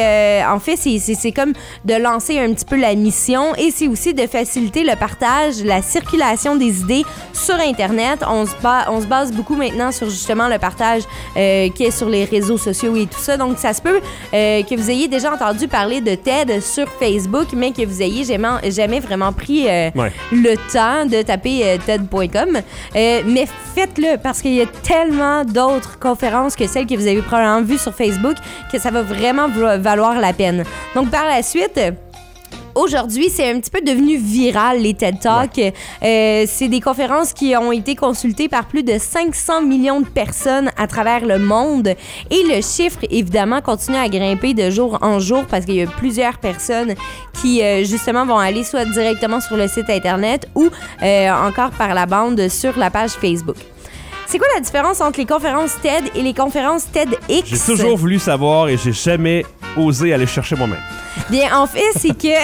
c'est comme de lancer un petit peu la mission et c'est aussi de faciliter le partage, la circulation des idées sur Internet. On se base beaucoup maintenant sur justement le partage qui est sur les réseaux sociaux et tout ça. Donc, ça se peut que vous ayez déjà entendu parler de TED sur Facebook, mais que vous ayez jamais vraiment pris le temps de taper TED.com. Mais faites-le parce qu'il y a tellement d'autres conférences que celles que vous avez probablement vues sur Facebook que ça va vraiment valoir la peine. Donc, par la suite... Aujourd'hui, c'est un petit peu devenu viral, les TED Talks. C'est des conférences qui ont été consultées par plus de 500 millions de personnes à travers le monde. Et le chiffre, évidemment, continue à grimper de jour en jour parce qu'il y a plusieurs personnes qui, justement, vont aller soit directement sur le site Internet ou encore par la bande sur la page Facebook. C'est quoi la différence entre les conférences TED et les conférences TEDx? J'ai toujours voulu savoir et j'ai jamais osé aller chercher moi-même. Bien, en fait, c'est que...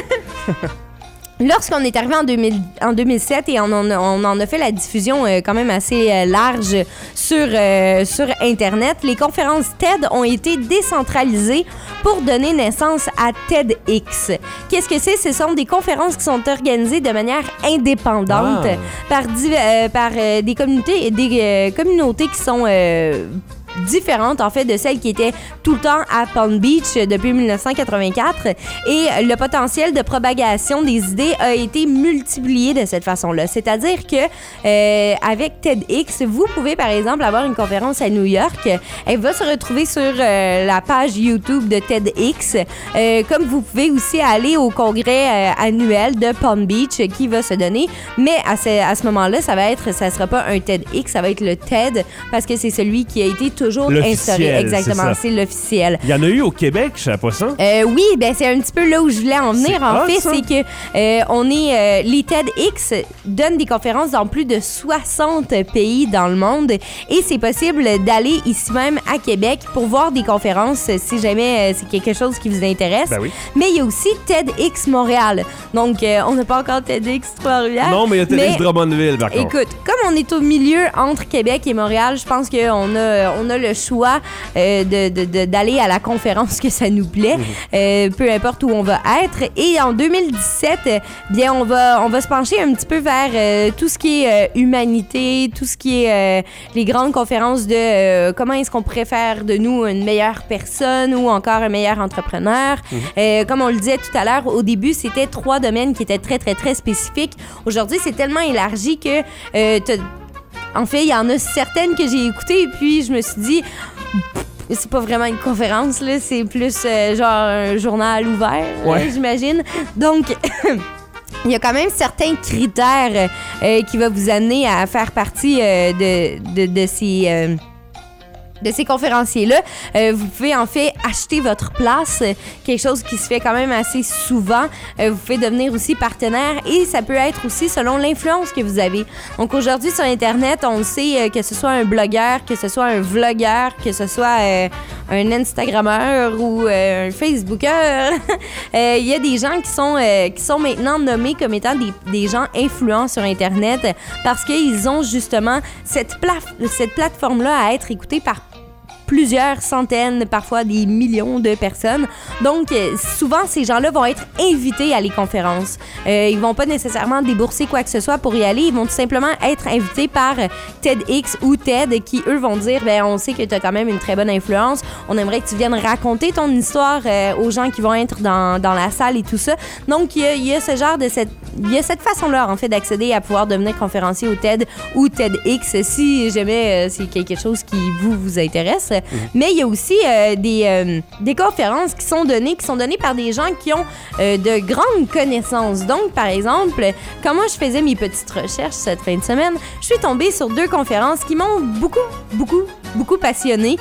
Lorsqu'on est arrivé en 2007 et on en a fait la diffusion quand même assez large sur Internet, les conférences TED ont été décentralisées pour donner naissance à TEDx. Qu'est-ce que c'est? Ce sont des conférences qui sont organisées de manière indépendante par des communautés qui sont... différentes en fait de celles qui étaient tout le temps à Palm Beach depuis 1984 et le potentiel de propagation des idées a été multiplié de cette façon-là. C'est-à-dire que avec TEDx, vous pouvez par exemple avoir une conférence à New York. Elle va se retrouver sur la page YouTube de TEDx. Comme vous pouvez aussi aller au congrès annuel de Palm Beach qui va se donner. Mais à ce moment-là, ça sera pas un TEDx, ça va être le TED parce que c'est celui qui a été toujours instauré. Exactement, c'est l'officiel. Il y en a eu au Québec, je sais pas ça? Oui, ben c'est un petit peu là où je voulais en venir. En fait, c'est que les TEDx donnent des conférences dans plus de 60 pays dans le monde et c'est possible d'aller ici même à Québec pour voir des conférences si jamais c'est quelque chose qui vous intéresse. Ben oui. Mais il y a aussi TEDx Montréal. Donc, on n'a pas encore TEDx Trois-Rivières. Non, mais il y a TEDx Drummondville, par contre. Écoute, comme on est au milieu entre Québec et Montréal, je pense qu'on a a le choix d'aller à la conférence que ça nous plaît, peu importe où on va être. Et en 2017, bien, on va se pencher un petit peu vers tout ce qui est humanité, tout ce qui est les grandes conférences de comment est-ce qu'on pourrait faire de nous une meilleure personne ou encore un meilleur entrepreneur. Comme on le disait tout à l'heure, au début, c'était 3 domaines qui étaient très, très, très spécifiques. Aujourd'hui, c'est tellement élargi que en fait, il y en a certaines que j'ai écoutées et puis je me suis dit, c'est pas vraiment une conférence, là, c'est plus genre un journal ouvert, j'imagine. Donc, il y a quand même certains critères qui vont vous amener à faire partie de ces conférenciers-là. Vous pouvez en fait acheter votre place, quelque chose qui se fait quand même assez souvent. Vous pouvez devenir aussi partenaire et ça peut être aussi selon l'influence que vous avez. Donc aujourd'hui sur Internet, on le sait, que ce soit un blogueur, que ce soit un vlogueur, que ce soit un Instagrammeur ou un Facebooker, il y a des gens qui sont maintenant nommés comme étant des gens influents sur Internet parce qu'ils ont justement cette plateforme-là à être écoutée par plusieurs centaines, parfois des millions de personnes. Donc, souvent, ces gens-là vont être invités à les conférences. Ils vont pas nécessairement débourser quoi que ce soit pour y aller. Ils vont tout simplement être invités par TEDx ou TED qui, eux, vont dire, ben, on sait que tu as quand même une très bonne influence. On aimerait que tu viennes raconter ton histoire aux gens qui vont être dans la salle et tout ça. Donc, il y a ce genre de il y a cette façon-là, en fait, d'accéder à pouvoir devenir conférencier au TED ou TEDx si jamais c'est quelque chose qui vous intéresse. Mais il y a aussi des conférences qui sont données par des gens qui ont de grandes connaissances. Donc, par exemple, quand moi je faisais mes petites recherches cette fin de semaine, je suis tombée sur 2 conférences qui m'ont beaucoup passionnée.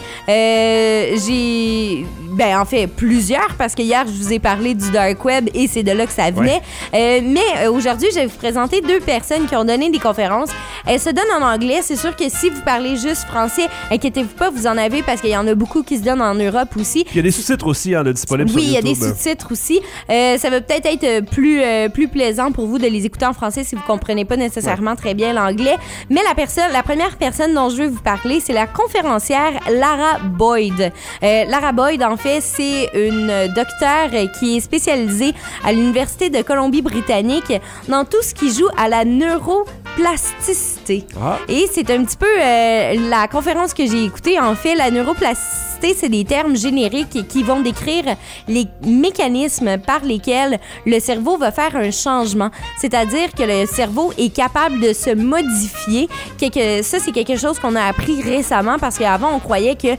En fait, plusieurs, parce que hier, je vous ai parlé du Dark Web et c'est de là que ça venait. Mais aujourd'hui, je vais vous présenter 2 personnes qui ont donné des conférences. Elles se donnent en anglais. C'est sûr que si vous parlez juste français, inquiétez-vous pas, vous en avez parce qu'il y en a beaucoup qui se donnent en Europe aussi. Puis il y a des sous-titres aussi de disponibles sur YouTube. Oui, il y a des sous-titres aussi. Ça va peut-être être plus plaisant pour vous de les écouter en français si vous comprenez pas nécessairement très bien l'anglais. Mais la première personne dont je veux vous parler, c'est la conférencière Lara Boyd. Lara Boyd, en fait, c'est une docteure qui est spécialisée à l'Université de Colombie-Britannique dans tout ce qui joue à la neuroplasticité. Et c'est un petit peu la conférence que j'ai écoutée. En fait, la neuroplasticité, c'est des termes génériques qui vont décrire les mécanismes par lesquels le cerveau va faire un changement. C'est-à-dire que le cerveau est capable de se modifier. Ça, c'est quelque chose qu'on a appris récemment parce qu'avant, on croyait que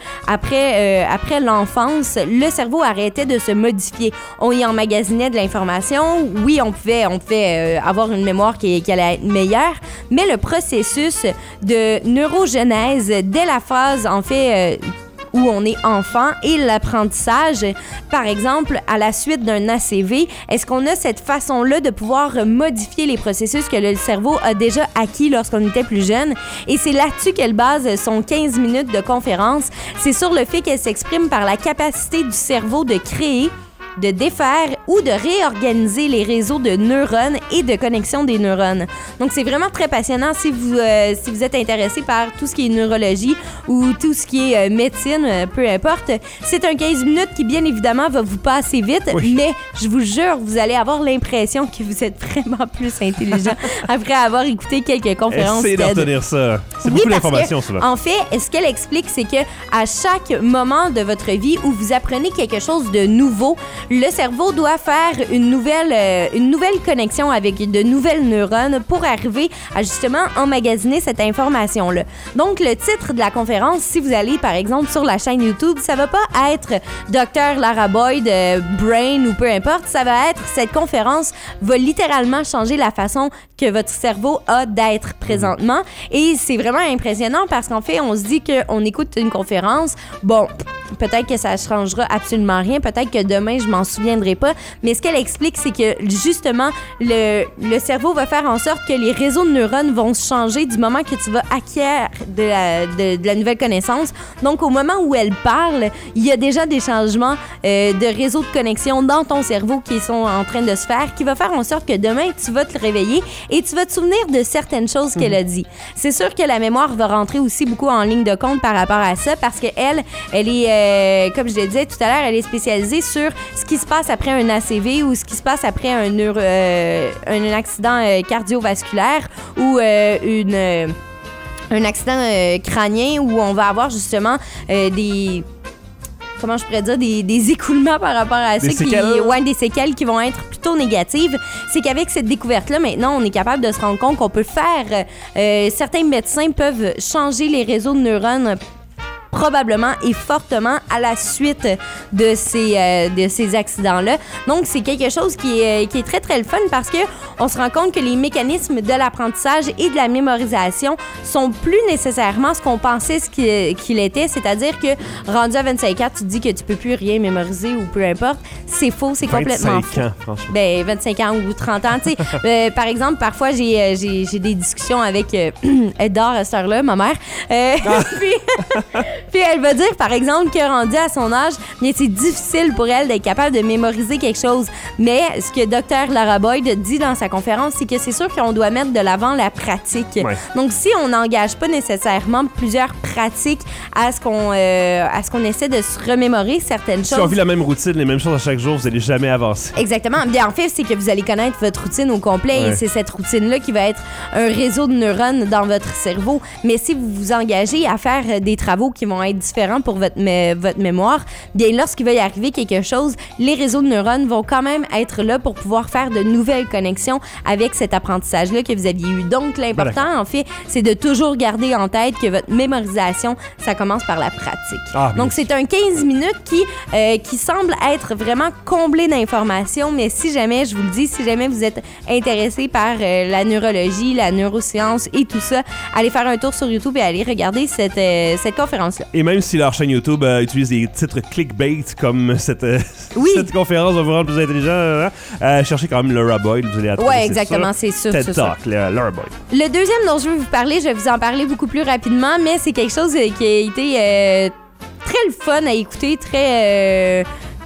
après l'enfance, le cerveau arrêtait de se modifier. On y emmagasinait de l'information. Oui, on pouvait avoir une mémoire qui allait être meilleure, mais le processus de neurogenèse dès la phase, en fait, où on est enfant et l'apprentissage, par exemple, à la suite d'un ACV, est-ce qu'on a cette façon-là de pouvoir modifier les processus que le cerveau a déjà acquis lorsqu'on était plus jeune? Et c'est là-dessus qu'elle base son 15 minutes de conférence. C'est sur le fait qu'elle s'exprime par la capacité du cerveau de créer, de défaire ou de réorganiser les réseaux de neurones et de connexion des neurones. Donc, c'est vraiment très passionnant si vous êtes intéressé par tout ce qui est neurologie ou tout ce qui est médecine, peu importe. C'est un 15 minutes qui, bien évidemment, va vous passer vite, mais je vous jure, vous allez avoir l'impression que vous êtes vraiment plus intelligent après avoir écouté quelques conférences. Essayez d'en retenir ça. C'est beaucoup d'informations, souvent. En fait, ce qu'elle explique, c'est que à chaque moment de votre vie où vous apprenez quelque chose de nouveau, le cerveau doit faire une nouvelle connexion avec de nouvelles neurones pour arriver à justement emmagasiner cette information-là. Donc, le titre de la conférence, si vous allez par exemple sur la chaîne YouTube, ça va pas être Dr. Lara Boyd, Brain ou peu importe, ça va être cette conférence va littéralement changer la façon que votre cerveau a d'être présentement. Et c'est vraiment impressionnant parce qu'en fait, on se dit qu'on écoute une conférence, bon, peut-être que ça changera absolument rien, peut-être que demain, je m'en souviendrai pas, mais ce qu'elle explique, c'est que justement, le cerveau va faire en sorte que les réseaux de neurones vont se changer du moment que tu vas acquérir de la nouvelle connaissance. Donc, au moment où elle parle, il y a déjà des changements de réseaux de connexion dans ton cerveau qui sont en train de se faire, qui va faire en sorte que demain, tu vas te réveiller et tu vas te souvenir de certaines choses qu'elle a dit. C'est sûr que la mémoire va rentrer aussi beaucoup en ligne de compte par rapport à ça parce qu'elle est, comme je le disais tout à l'heure, elle est spécialisée sur ce qui se passe après un ACV ou ce qui se passe après un accident cardiovasculaire ou un accident crânien où on va avoir justement des écoulements par rapport à ça, des séquelles qui vont être plutôt négatives. C'est qu'avec cette découverte-là, maintenant, on est capable de se rendre compte qu'on peut faire... certains médecins peuvent changer les réseaux de neurones probablement et fortement à la suite de ces accidents-là. Donc, c'est quelque chose qui est très, très le fun parce que on se rend compte que les mécanismes de l'apprentissage et de la mémorisation sont plus nécessairement ce qu'on pensait qu'il était, c'est-à-dire que rendu à 25 ans, tu te dis que tu peux plus rien mémoriser ou peu importe. C'est faux, c'est complètement faux. 25 ans, franchement. 25 ans ou 30 ans, tu sais. Par exemple, parfois, j'ai des discussions avec elle dort à cette heure-là, ma mère. Puis elle va dire, par exemple, que rendue à son âge, bien, c'est difficile pour elle d'être capable de mémoriser quelque chose. Mais ce que Dr. Lara Boyd dit dans sa conférence, c'est que c'est sûr qu'on doit mettre de l'avant la pratique. Ouais. Donc, si on n'engage pas nécessairement plusieurs pratiques à ce qu'on essaie de se remémorer certaines choses... Si on vit la même routine, les mêmes choses à chaque jour, vous n'allez jamais avancer. Exactement. Bien, en fait, c'est que vous allez connaître votre routine au complet et c'est cette routine-là qui va être un réseau de neurones dans votre cerveau. Mais si vous vous engagez à faire des travaux qui vont être différents pour votre mémoire, bien, lorsqu'il va y arriver quelque chose, les réseaux de neurones vont quand même être là pour pouvoir faire de nouvelles connexions avec cet apprentissage-là que vous aviez eu. Donc, l'important, en fait, c'est de toujours garder en tête que votre mémorisation, ça commence par la pratique. Donc, c'est un 15 minutes qui semble être vraiment comblé d'informations, mais si jamais, je vous le dis, si jamais vous êtes intéressé par la neurologie, la neuroscience et tout ça, allez faire un tour sur YouTube et allez regarder cette conférence-là. Et même si leur chaîne YouTube utilise des titres clickbait comme cette conférence va vous rendre plus intelligent, cherchez quand même Lara Boyd, vous allez la trouver. Oui, exactement, c'est sûr. TED Talk, Lara Boyd. Le deuxième dont je veux vous parler, je vais vous en parler beaucoup plus rapidement, mais c'est quelque chose qui a été très le fun à écouter, très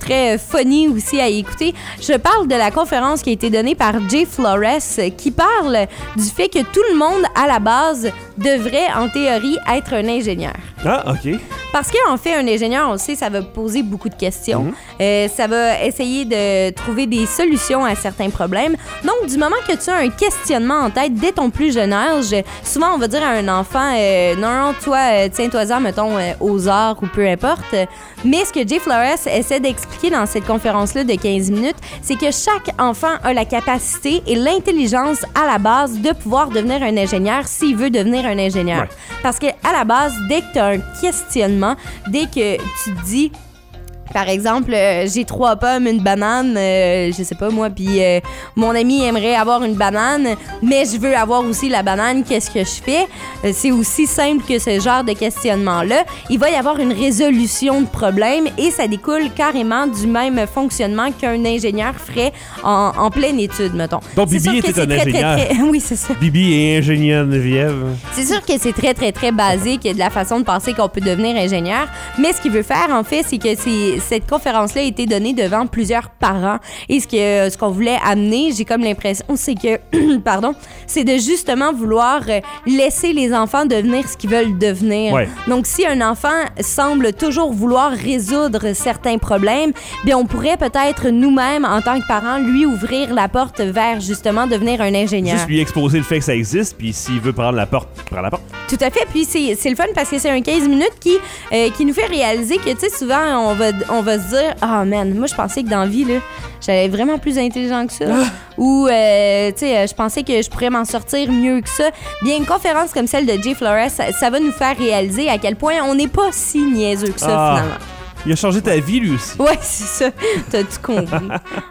funny aussi à écouter. Je parle de la conférence qui a été donnée par Jay Flores qui parle du fait que tout le monde, à la base, devrait, en théorie, être un ingénieur. Ah, OK. Parce qu'en fait, un ingénieur, on le sait, ça va poser beaucoup de questions. Ça va essayer de trouver des solutions à certains problèmes. Donc, du moment que tu as un questionnement en tête dès ton plus jeune âge, souvent, on va dire à un enfant, non, toi, tiens-toi-en, mettons, aux arts ou peu importe. Mais ce que Jay Flores essaie d'expliquer dans cette conférence-là de 15 minutes, c'est que chaque enfant a la capacité et l'intelligence à la base de pouvoir devenir un ingénieur s'il veut devenir un ingénieur. Ouais. Parce qu'à la base, dès que tu as un questionnement, dès que tu te dis... Par exemple, j'ai 3 pommes, une banane, je sais pas moi, puis mon ami aimerait avoir une banane, mais je veux avoir aussi la banane, qu'est-ce que je fais? C'est aussi simple que ce genre de questionnement-là. Il va y avoir une résolution de problème et ça découle carrément du même fonctionnement qu'un ingénieur ferait en pleine étude, mettons. Donc, Bibi était un ingénieur. Oui, c'est ça. Bibi est ingénieur de Vièvre. C'est sûr que c'est très, très, très basique de la façon de penser qu'on peut devenir ingénieur, mais ce qu'il veut faire, en fait, c'est que cette conférence-là a été donnée devant plusieurs parents. Et ce qu'on voulait amener, j'ai comme l'impression, c'est que, c'est de justement vouloir laisser les enfants devenir ce qu'ils veulent devenir. Ouais. Donc, si un enfant semble toujours vouloir résoudre certains problèmes, bien, on pourrait peut-être nous-mêmes, en tant que parents, lui ouvrir la porte vers justement devenir un ingénieur. Juste lui exposer le fait que ça existe, puis s'il veut prendre la porte, prend la porte. Tout à fait. Puis c'est le fun parce que c'est un 15 minutes qui nous fait réaliser que, tu sais, souvent, on va se dire « Ah, man, moi, je pensais que dans la vie, là, j'allais vraiment plus intelligent que ça. » Ou, tu sais, je pensais que je pourrais m'en sortir mieux que ça. Bien, une conférence comme celle de Jay Flores, ça va nous faire réaliser à quel point on n'est pas si niaiseux que ça, finalement. Il a changé ta vie, lui aussi. Ouais, c'est ça. T'as tout compris.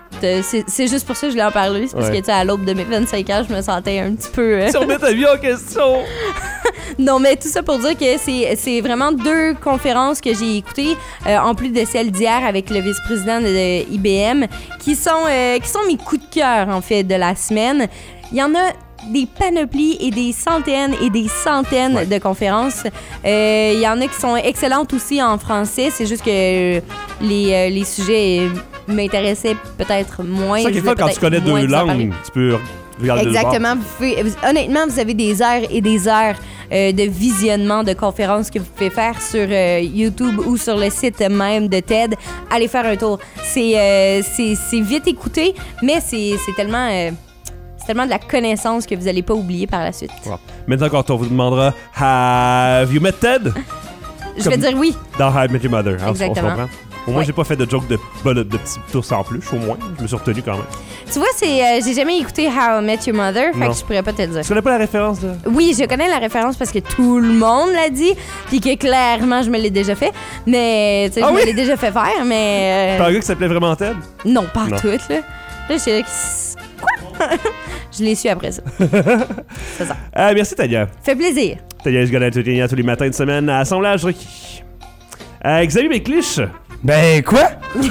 C'est juste pour ça que je l'ai en parlé. C'est parce que, tu sais, à l'aube de mes 25 ans, je me sentais un petit peu... Tu remets ta vie en question. Non, mais tout ça pour dire que c'est vraiment 2 conférences que j'ai écoutées, en plus de celle d'hier avec le vice-président de IBM, qui sont mes coups de cœur, en fait, de la semaine. Il y en a des panoplies et des centaines de conférences. Il y en a qui sont excellentes aussi en français. C'est juste que les sujets m'intéressaient peut-être moins. C'est ça qui est fun quand tu connais 2 langues. Tu peux regarder. Exactement. Honnêtement, vous avez des heures et des heures de visionnement de conférences que vous pouvez faire sur YouTube ou sur le site même de TED. Allez faire un tour. C'est vite écouté, mais c'est tellement... c'est tellement de la connaissance que vous n'allez pas oublier par la suite. Wow. Maintenant, quand on vous demandera « Have you met Ted? » Je vais dire oui. Dans How I Met Your Mother. Hein, exactement. On se comprend. Au moins, j'ai pas fait de joke de petits tours sans plus, au moins. Je me suis retenu quand même. Tu vois, j'ai jamais écouté How I Met Your Mother, fait que je pourrais pas te dire. Tu connais pas la référence, là? Oui, je connais la référence parce que tout le monde l'a dit, puis que clairement, je me l'ai déjà fait. Mais, tu sais, je me l'ai déjà fait faire, mais... T'as un gars qui s'appelait vraiment Ted? Non, pas tout, là. Là, j'étais là... Quoi? Je l'ai su après ça. C'est ça. Merci, Tania. Fait plaisir. Tania, je gagne tous les matins de semaine à Assemblage Requis. Xavier Méclich. Ben, quoi?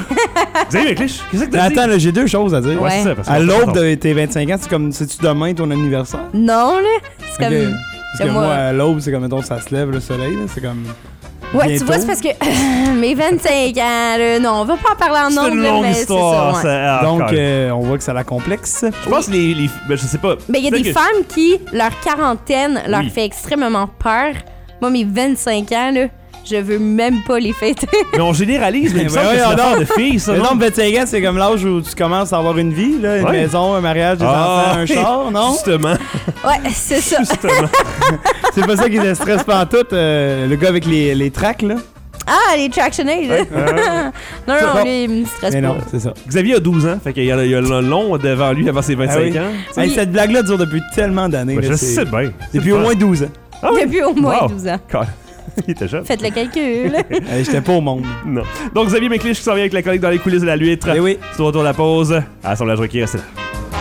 Xavier Méclich, qu'est-ce que t'as dit? Attends, là, j'ai 2 choses à dire. Ouais. C'est ça, parce que À l'aube de tes 25 ans, c'est-tu demain ton anniversaire? Non, là. C'est Ok. comme... Parce que moi, à l'aube, c'est comme, mettons, ça se lève le soleil, là, c'est comme... Ouais, bientôt. tu vois, c'est parce que mes 25 ans, là, non, on va pas en parler en C'est nombre, une là, longue mais histoire, c'est ça. Ouais. ça. Donc, quand même. on voit que ça la complexe. Je pense que les ben, je sais pas. Mais il y a Peut-être des que- femmes qui, leur quarantaine leur Oui. fait extrêmement peur. Moi, mes 25 ans, là, je veux même pas les fêter. Mais on généralise, mais il me Mais semble que c'est voyons l'affaire donc. de filles, ça. Le non? nombre de 25 ans, c'est comme l'âge où tu commences à avoir une vie, là, une Ouais. maison, un mariage, des enfants, un char, non? Justement. Ouais, c'est ça. Justement. C'est pas ça qui te stresse pantoute, le gars avec les tracks, là? Ah, les tractionnés, là. Non, C'est non, bon. lui, il me stresse Mais pas. non, c'est ça. Xavier a 12 ans, fait qu'il y a le long devant lui avant ses 25 Ah oui. ans. Hey, cette blague-là dure depuis tellement d'années. Ouais, là, je c'est- sais bien. Depuis au moins 12 ans. Ah oui? Depuis au moins Wow. 12 ans. Quand- Il était jeune. Faites le calcul. Hey, j'étais pas au monde. Non. Donc, Xavier Méclich qui s'en vient avec la chronique dans les coulisses de la l'huître. Eh oui. C'est au retour de la pause. Assemblage Requis, restez là.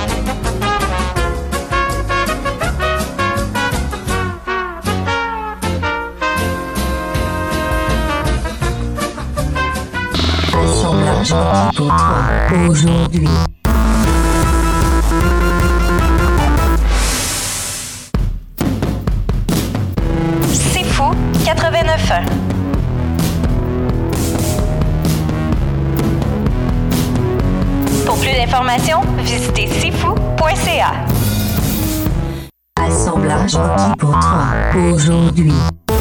Assemblage requis pour toi aujourd'hui. C'est fou 89.1. Pour plus d'informations, visitez sifou.ca. Assemblage requis pour toi aujourd'hui.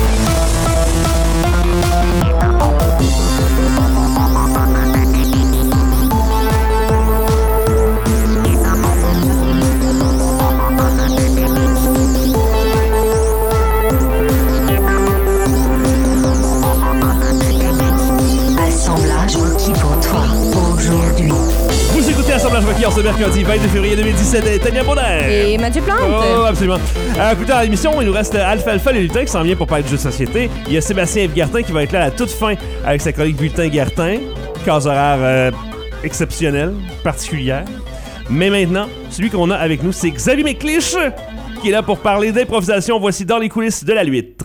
Assemblage requis pour toi aujourd'hui. Vous écoutez Assemblage Requis en ce mercredi 22 février 2017 et Tania Baudin. Et Mathieu Plante. Oh, absolument. Plus tard à l'émission, il nous reste Alpha les lutins qui s'en vient pour parler de jeux de société. Il y a Sébastien Gartin qui va être là à la toute fin avec sa chronique Bulletin Gartin. Case horaire exceptionnelle, particulière. Mais maintenant, celui qu'on a avec nous, c'est Xavier Méclich qui est là pour parler d'improvisation. Voici dans les coulisses de la l'huître.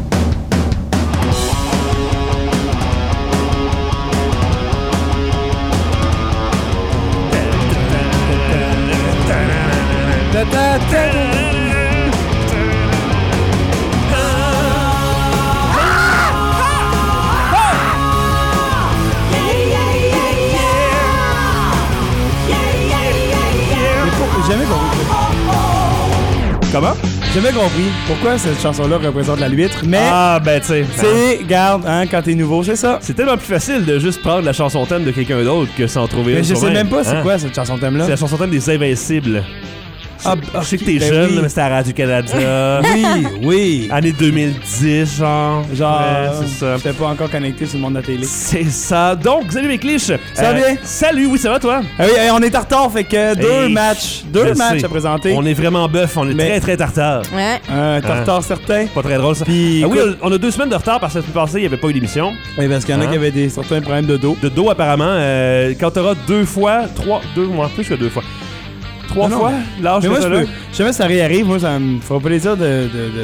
J'ai jamais compris. Comment? J'ai jamais compris pourquoi cette chanson-là représente la l'huître, mais Ah, ben tu sais. c'est, garde, hein, quand t'es nouveau, c'est ça. C'est tellement plus facile de juste prendre la chanson thème de quelqu'un d'autre que s'en trouver Mais une je sais soi-même, même pas c'est hein? quoi cette chanson thème-là. C'est la chanson thème des Invincibles. Je sais que t'es ben jeune, oui. là, mais c'était à Radio-Canada. Oui. Année 2010, genre. Genre, Ouais, c'est ça. j'étais pas encore connecté sur le monde de la télé. C'est ça. Donc, salut Méclich. Ça va bien? Salut, oui, ça va toi? Ah oui, on est en retard, fait que deux Hey, matchs je à sais. présenter. On est vraiment bœuf, on est Mais- très tartare. Ouais. T'es en retard certain. Pas très drôle ça. Puis, Ah oui, écoute- on a 2 semaines de retard parce que la semaine passée, il n'y avait pas eu d'émission. Oui, parce qu'il y en a Hein? qui avaient certains problèmes de dos. De dos, apparemment. Quand t'auras 2 fois, 3, 2 mois, plus que 2 fois. 3 Non, fois non. l'âge Mais de moi, ça je là. peux. Si jamais ça réarrive, moi, ça me fera plaisir de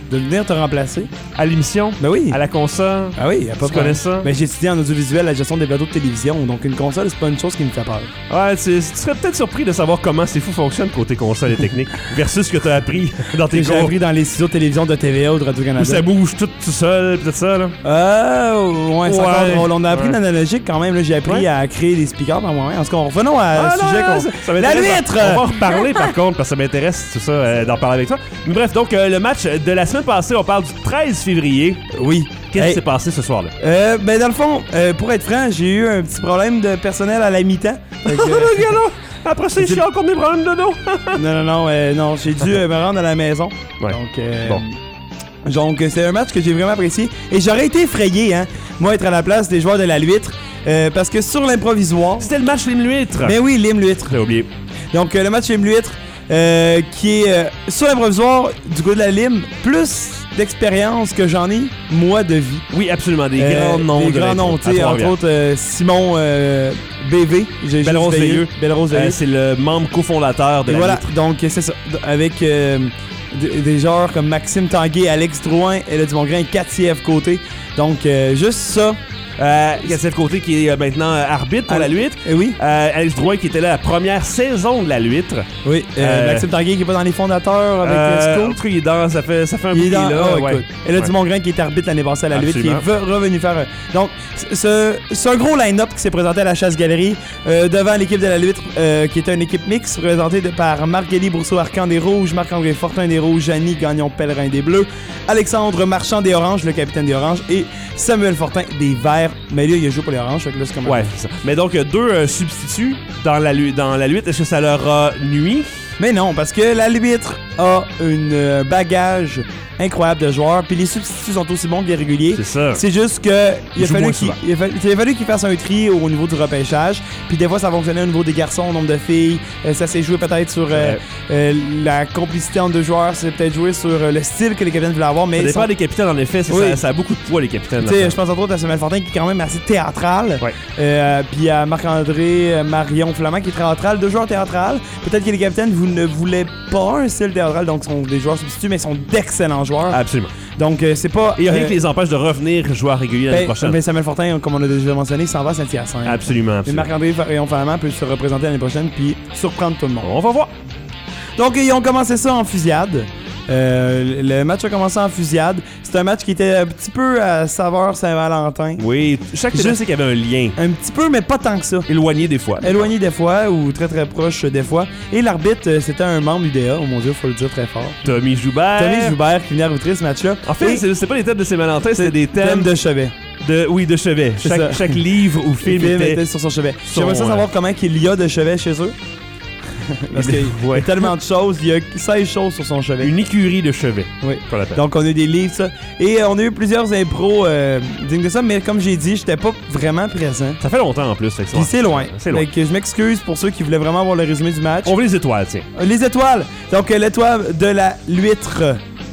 de venir te remplacer. À l'émission? Ben oui. À la console? Ah oui, pas Tu connais ça? Ben j'ai étudié en audiovisuel la gestion des plateaux de télévision, donc une console, c'est pas une chose qui me fait peur. Ouais, tu serais peut-être surpris de savoir comment C'est Fou fonctionne côté console et technique versus ce que t'as appris dans tes J'ai cours. appris dans les studios de télévision de TVA ou de Radio-Canada. Où ça bouge tout seul, pis tout ça, là. Ouais, c'est encore drôle. On a appris Ouais. l'analogique quand même. Là, j'ai appris Ouais. à créer des speakers par moi-même. En tout cas, revenons à non, sujet non, qu'on... ça La m'intéresse. l'huître! On va en reparler par contre, parce que ça m'intéresse tout ça, d'en parler avec toi. Mais bref, donc le match de la semaine passée, on parle du 13 février. Oui. Qu'est-ce qui Hey, s'est passé ce soir-là? ben dans le fond, pour être franc, j'ai eu un petit problème de personnel à la mi-temps. Fait que, Le gars, là, après ça, il c'est- chie encore des problèmes de dos. non, j'ai dû me rendre à la maison. Ouais. Donc, Bon. donc c'est un match que j'ai vraiment apprécié. Et j'aurais été effrayé, hein, moi, être à la place des joueurs de la L'Huître. Parce que sur l'improvisoire... C'était le match Lime l'huître. Ben oui, L'Huître. J'ai oublié. Donc, le match Lime-L'Huître, qui est sur l'improvisoire du coup de la Lime, plus d'expérience que j'en ai, moi, de vie. Oui, absolument, des grands noms. Des de grands l'intro, noms, à tu sais, entre Trois-Rivières. autres Simon BV. J'ai Belle juste Rose Veilleux. Belle Rose Veilleux. C'est le membre cofondateur de Et la voilà, L'Huître. donc c'est ça. Avec des joueurs comme Maxime Tanguay, Alex Drouin, Ella Dumongrin et Cathy F. Côté. Donc, juste ça. Cassette Côté qui est maintenant arbitre pour la L'Huître. Oui, Alex Drouin qui était là la première saison de la L'Huître. oui. Maxime Tanguay qui est pas dans les fondateurs avec Sco. En tout cas, il est dans, ça fait un bout Il est qu'il dans. est là. Oh, ouais. écoute. Ella Ouais. Dumongrin qui est arbitre l'année passée à la L'Huître, qui Absolument. est revenu faire. Donc, c'est un gros line-up qui s'est présenté à la Chasse-Galerie devant l'équipe de la L'Huître, qui était une équipe mixte présentée par Marc-Élie Brousseau-Arcan des Rouges, Marc-André Fortin des Rouges, Jannie Gagnon-Pellerin des Bleus, Alexandre Marchand des Oranges, le capitaine des Oranges, et Samuel Fortin des Verts. Mais là, il a joué pour les Oranges, fait que là, c'est comme Ouais, c'est ça. Mais donc, deux substituts dans la L'Huître. Est-ce que ça leur a nuit? Mais non, parce que la L'Huître a une bagage incroyable de joueurs, puis les substituts sont aussi bons que les réguliers. C'est ça. C'est juste que il a joue fallu moins qu'il souvent. il a fallu qu'il fasse un tri au niveau du repêchage. Puis des fois, ça fonctionnait au niveau des garçons, au nombre de filles. Ça s'est joué peut-être sur la complicité entre deux joueurs. C'est peut-être joué sur le style que les capitaines voulaient avoir. Mais Ça dépend sont- des capitaines, en effet. Oui. Ça a beaucoup de poids, les capitaines. tu sais, là. je pense entre autres à Samuel Fortin qui est quand même assez théâtral. Ouais. Puis à Marc-André Marion Flamand qui est théâtral. Deux joueurs théâtrales. Peut-être que les capitaines, vous ne voulez pas un style théâtral, donc sont des joueurs substituts, mais sont d'excellents joueurs. Absolument. Donc c'est pas. Et il n'y a rien qui les empêche de revenir joueur régulier l'année prochaine. Ben, Samuel Fortin, comme on a déjà mentionné, s'en va à Saint-Hyacinthe. Absolument, Mais absolument. Marc-André Marion Flamand peut se représenter l'année prochaine puis surprendre tout le monde. On va voir. Donc, ils ont commencé ça en fusillade. Le match a commencé en fusillade. C'est un match qui était un petit peu à saveur Saint-Valentin. Oui, chaque Juste- thématique avait un lien. Un petit peu, mais pas tant que ça. Éloigné des fois. Éloigné des fois ou très très proche des fois. Et l'arbitre, c'était un membre UDA. Oh mon Dieu, faut le dire très fort. Tommy Joubert. Tommy Joubert qui venait arbitrer ce match-là. En fait, Et c'est pas des thèmes de Saint-Valentin, c'est c'était des thèmes de chevet. de chevet. C'est ça. Chaque livre ou Le film film était... était sur son chevet. son, J'aimerais ça savoir comment il y a de chevet chez eux. Parce qu'il y Ouais. a tellement de choses. Il y a 16 choses sur son chevet. Une écurie de chevet. Oui. Qu'on l'appelle. Donc, on a eu des livres, ça. Et on a eu plusieurs impros dignes de ça, mais comme j'ai dit, j'étais pas vraiment présent. Ça fait longtemps en plus. Fait que Puis c'est loin. C'est loin. Fait que je m'excuse pour ceux qui voulaient vraiment avoir le résumé du match. On veut les étoiles, tiens. Les étoiles. Donc, l'étoile de la L'Huître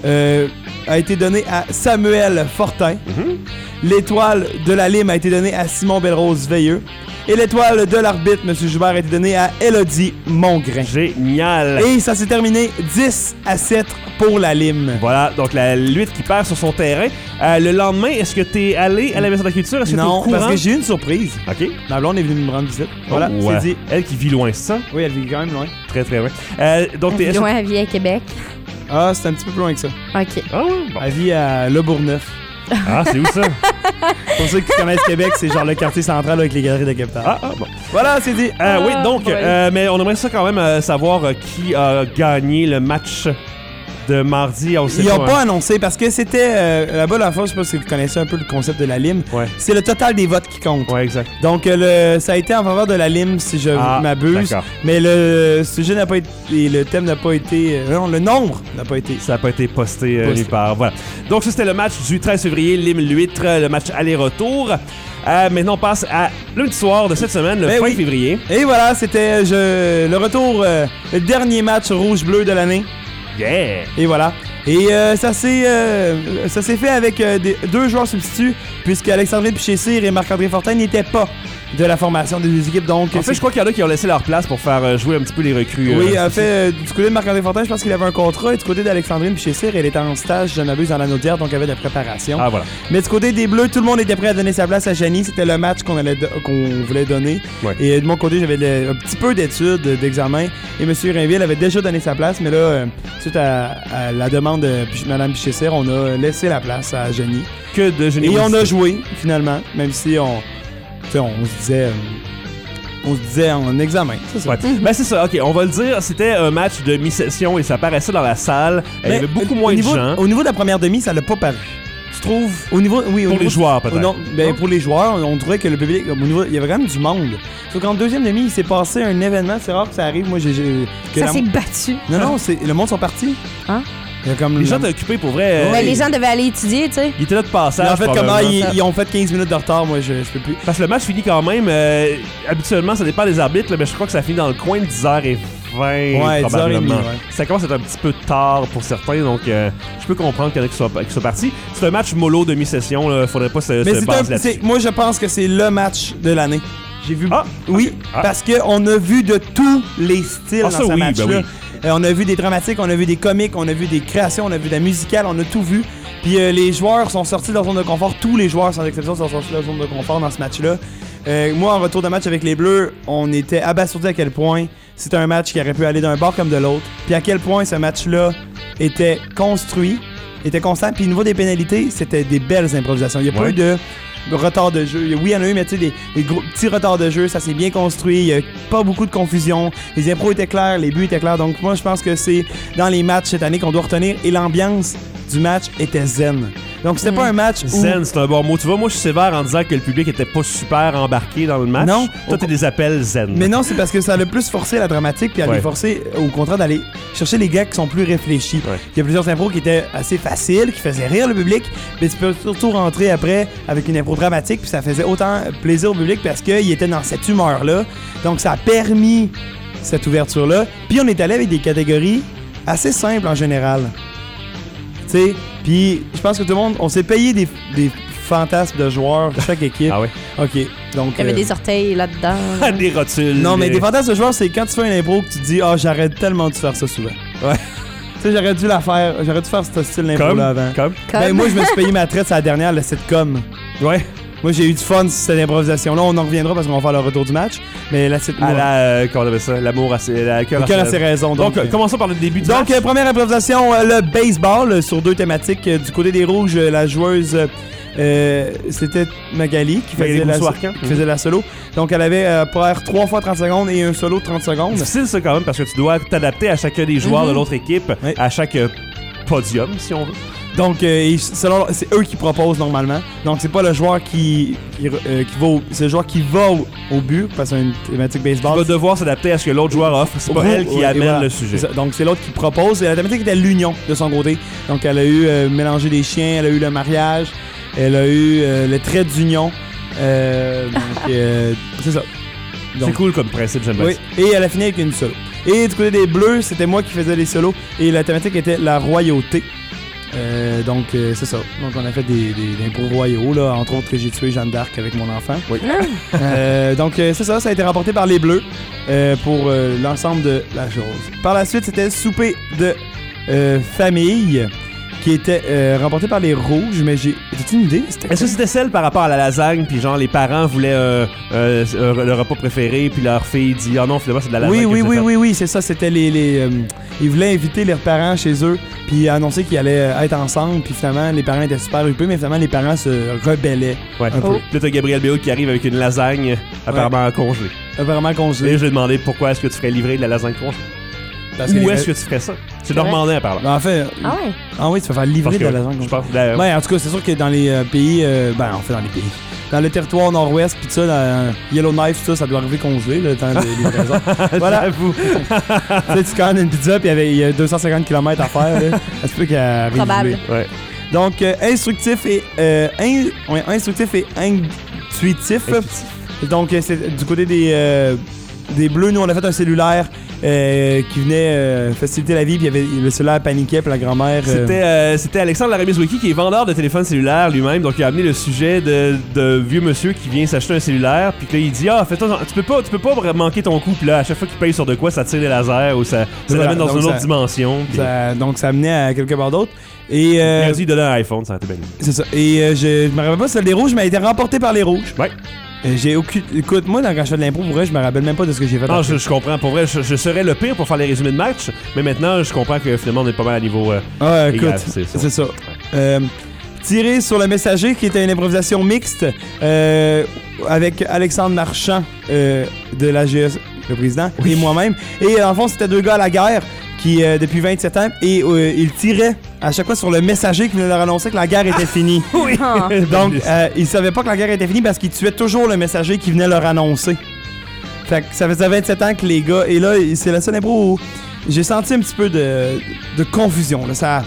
a été donnée à Samuel Fortin. L'étoile de la Lime a été donnée à Simon Belrose Veilleux. Et l'étoile de l'arbitre, M. Joubert, a été donnée à Élodie Mongrain. Génial. Et ça s'est terminé 10-7 pour la Lime. Voilà, donc la L'Huître qui perd sur son terrain. Le lendemain, est-ce que t'es allé à la Maison de la Culture? Est-ce que t'es au Non, courant? parce que j'ai eu une surprise. OK. Ma blonde est venue me rendre visite. Voilà, Oh, ouais. c'est dit. Elle qui vit loin, c'est ça? Oui, elle vit quand même loin. Très, très loin. Donc, t'es... Loin à vie à Québec. Ah, c'est un petit peu plus loin que ça. OK. Ah ouais? Bon. Elle vit à Le Bourgneuf. Ah, c'est où ça? Pour ceux qui connaissent Québec, c'est genre le quartier central avec les galeries de Capitale. Bon. Voilà, c'est dit. Oui, donc, ouais. mais on aimerait ça quand même savoir qui a gagné le match de mardi. On sait Ils n'ont pas, pas hein. annoncé parce que c'était là-bas la fois, je sais pas si vous connaissez un peu le concept de la Lime. Ouais. C'est le total des votes qui compte. Ouais, exact. Donc ça a été en faveur de la Lime si je m'abuse. D'accord. Mais le sujet n'a pas été, le thème n'a pas été, non, le nombre n'a pas été. Ça n'a pas été posté nulle part. Voilà. Donc, ça, c'était le match du 13 février, Lime-L'Huître, le match aller-retour. Maintenant, on passe à lundi soir de cette semaine, le Ben 20 oui. février. Et voilà, c'était le retour, le dernier match rouge-bleu de l'année. Yeah! Et voilà. Et ça s'est fait avec deux joueurs substituts, puisque Alexandre Piché-Cyr et Marc-André Fortin n'étaient pas de la formation des deux équipes. Donc, En fait, je crois qu'il y en a qui ont laissé leur place pour faire jouer un petit peu les recrues. oui, en fait, du côté de Marc-André Fortin, je pense qu'il avait un contrat. Et du côté d'Alexandrine Piché-Cyr, elle était en stage, je m'abuse, dans la Naudière, donc elle avait de la préparation. Ah, voilà. Mais du côté des Bleus, tout le monde était prêt à donner sa place à Janie. C'était le match qu'on voulait donner. Ouais. Et de mon côté, j'avais un petit peu d'études, d'examen. Et M. Rainville avait déjà donné sa place. Mais là, suite à la demande de Mme Piché-Cyr, on a laissé la place à Janie. Que de Et générosité. on a joué, finalement, même si on se disait en examen. C'est ça. Ouais. Ben c'est ça, ok, on va le dire, c'était un match de mi-session et ça paraissait dans la salle. Il y avait beaucoup moins de gens. Au niveau de la première demi, ça l'a pas paru. Tu trouves? Au niveau, oui, Pour les joueurs, peut-être. Non, pour les joueurs, on trouvait que le public, au niveau, il y avait quand même du monde. Sauf qu'en deuxième demi, il s'est passé un événement, c'est rare que ça arrive. Moi, Ça s'est battu. Non, le monde sont partis. Hein? Il y a comme Les gens étaient occupés pour vrai. Ben, les gens devaient aller étudier, tu sais. Ils étaient là de passage. En fait, comment probablement. ils ont fait 15 minutes de retard, moi, je peux plus. Parce que le match finit quand même. Habituellement, ça dépend des arbitres, là, mais je crois que ça finit dans le coin de 10h20. Ouais, probablement. 10h30, ouais. Ça commence à être un petit peu tard pour certains, donc je peux comprendre qu'il y en a qui sont partis. C'est un match mollo de mi-session, là. Faudrait pas se baser là-dessus. Moi, je pense que c'est le match de l'année. J'ai vu. Ah, oui, ok. Ah. parce qu'on a vu de tous les styles dans ça, ce oui, match-là. ben oui. On a vu des dramatiques, on a vu des comiques, on a vu des créations, on a vu de la musicale, on a tout vu. Puis les joueurs sont sortis de leur zone de confort. Tous les joueurs, sans exception, sont sortis de leur zone de confort dans ce match-là. Moi, en retour de match avec les Bleus, on était abasourdis à quel point c'était un match qui aurait pu aller d'un bord comme de l'autre. Puis à quel point ce match-là était construit, était constant. Puis au niveau des pénalités, c'était des belles improvisations. Il n'y a pas eu de retard de jeu. Oui, il y en a eu, mais tu sais, des gros, petits retards de jeu. Ça s'est bien construit. Il n'y a pas beaucoup de confusion. Les impros étaient clairs, les buts étaient clairs. Donc moi, je pense que c'est dans les matchs cette année qu'on doit retenir. Et l'ambiance du match était zen. Donc c'était pas un match où... Zen, c'est un bon mot. Tu vois, moi, je suis sévère en disant que le public était pas super embarqué dans le match. Non. Toi, t'as des appels zen. Mais non, c'est parce que ça a le plus forcé la dramatique, puis à les forcer, au contraire, d'aller chercher les gars qui sont plus réfléchis. Ouais. Il y a plusieurs impros qui étaient assez faciles, qui faisaient rire le public, mais tu peux surtout rentrer après avec une impro dramatique, puis ça faisait autant plaisir au public parce qu'il était dans cette humeur-là. Donc ça a permis cette ouverture-là. Puis on est allé avec des catégories assez simples en général. Tu sais, puis je pense que tout le monde, on s'est payé des fantasmes de joueurs de chaque équipe. Ah ouais? OK, donc... Il y avait des orteils là-dedans. Des rotules. Non, mais des fantasmes de joueurs, c'est quand tu fais une impro que tu te dis « Ah, j'arrête tellement de faire ça souvent. » Ouais. Tu sais, j'aurais dû faire ce style d'impro-là avant. Comme? Ben, moi, je me suis payé ma traite, c'est la dernière, le sitcom. Ouais. Moi, j'ai eu du fun sur cette improvisation-là. On en reviendra parce qu'on va faire le retour du match. Mais la sitcom... Comment on appelle ça? L'amour à ses... Le cœur à ses raisons. Donc, commençons par le début du match. Donc, première improvisation, le baseball sur deux thématiques. Du côté des Rouges, la joueuse... c'était Magali qui faisait la solo. Donc elle avait pour faire 3 fois 30 secondes et un solo de 30 secondes. C'est difficile ça quand même parce que tu dois t'adapter à chacun des joueurs de l'autre équipe, à chaque podium si on veut. Donc c'est eux qui proposent normalement. Donc c'est pas le joueur qui va c'est le joueur qui va au but parce que c'est une thématique baseball. Il va devoir s'adapter à ce que l'autre joueur offre. C'est pas elle qui amène le sujet. Donc c'est l'autre qui propose. Et la thématique était l'union de son côté. Donc elle a eu mélanger des chiens, elle a eu le mariage, elle a eu le trait d'union. C'est ça. Donc, c'est cool comme principe, j'aime bien. Oui, et elle a fini avec une solo. Et du côté des Bleus, c'était moi qui faisais les solos. Et la thématique était la royauté. Donc, c'est ça. Donc, on a fait des impros royaux, là. Entre autres, que j'ai tué Jeanne d'Arc avec mon enfant. Oui. Donc, c'est ça. Ça a été remporté par les Bleus pour l'ensemble de la chose. Par la suite, c'était souper de famille qui était remporté par les Rouges, mais t'as-tu une idée? Est-ce que c'était celle par rapport à la lasagne, puis genre les parents voulaient le repas préféré, puis leur fille dit « Ah non, finalement, c'est de la lasagne. » Oui, c'est ça. C'était ils voulaient inviter leurs parents chez eux, puis annoncer qu'ils allaient être ensemble, puis finalement, les parents étaient super occupés, mais finalement, les parents se rebellaient un peu. Puis là, t'as Gabriel Béaud qui arrive avec une lasagne apparemment congelée. Apparemment congelée. Et je lui ai demandé pourquoi est-ce que tu ferais livrer de la lasagne congelée. Où est-ce que tu ferais ça? C'est normandais à parler. En fait. Ah ouais? Ah oui, tu vas faire livrer de la lasagne. Je pense. Ouais, en tout cas, c'est sûr que dans les pays. En fait, dans les pays. Dans le territoire nord-ouest, pis ça, dans Yellowknife, ça doit arriver congelé, le temps de livraison. Voilà. J'avoue. Tu sais, tu commandes une pizza, puis il y a 250 km à faire, là. Ça se peut qu'elle arrive. Probable. Ouais. Donc, instructif et intuitif. Donc, c'est du côté des Bleus, nous, on a fait un cellulaire qui venait faciliter la vie, puis le cellulaire paniquait, puis la grand-mère... C'était Alexandre Laramis-Wiki qui est vendeur de téléphones cellulaires lui-même, donc il a amené le sujet de vieux monsieur qui vient s'acheter un cellulaire, puis que là il dit tu peux pas manquer ton coup, puis là à chaque fois qu'il paye sur de quoi ça tire des lasers ou ça l'amène dans une autre dimension. Donc ça amenait à quelque part d'autre. Et il a dit il donnait un iPhone, ça a été bien. C'est ça. Et je me rappelle pas si c'était les rouges, mais elle a été remportée par les rouges. Ouais. J'ai aucune. Écoute, moi, quand je fais de l'impro, pour vrai, je me rappelle même pas de ce que j'ai fait. Non, je comprends. Pour vrai, je serais le pire pour faire les résumés de match, mais maintenant, je comprends que finalement, on est pas mal à niveau. Écoute, c'est ça. Tiré sur le messager, qui était une improvisation mixte avec Alexandre Marchand de l'AGS, le président, et moi-même. Et en fond, c'était 2 gars à la guerre qui, depuis 27 ans, et ils tiraient à chaque fois sur le messager qui venait leur annoncer que la guerre était finie. Oui. Donc, ils savaient pas que la guerre était finie parce qu'ils tuaient toujours le messager qui venait leur annoncer. Fait que ça faisait 27 ans que les gars... Et là, c'est la seule impro où j'ai senti un petit peu de confusion. Là. Ça...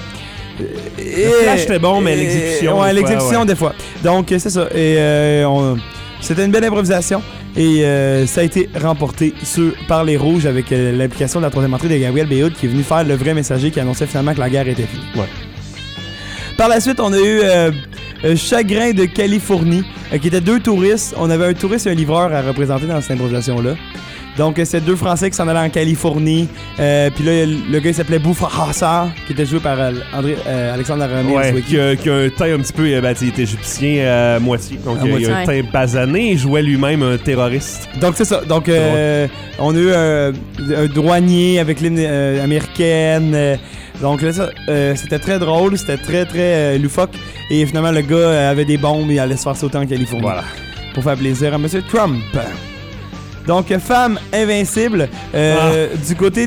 Le flash était bon, mais l'exécution... Ouais, l'exécution des fois. Donc, c'est ça. Et c'était une belle improvisation. Et ça a été remporté par les Rouges avec l'implication de la troisième entrée de Gabriel Béhoud qui est venu faire le vrai messager qui annonçait finalement que la guerre était finie. Ouais. Par la suite, on a eu Chagrin de Californie, qui étaient 2 touristes. On avait un touriste et un livreur à représenter dans cette improvisation-là. Donc, c'est 2 Français qui s'en allaient en Californie. Puis là, le gars, il s'appelait Bouffa Hassar, qui était joué par Alexandre Laramis. Ouais, qui a un teint un petit peu... il était égyptien moitié. Donc, il a un teint basané. Il jouait lui-même un terroriste. Donc, c'est ça. Donc, on a eu un douanier avec l'hymne américaine. Donc, là, ça, c'était très drôle. C'était très, très loufoque. Et finalement, le gars avait des bombes et il allait se faire sauter en Californie. Voilà. Pour faire plaisir à M. Trump. Donc, femme invincible. Du côté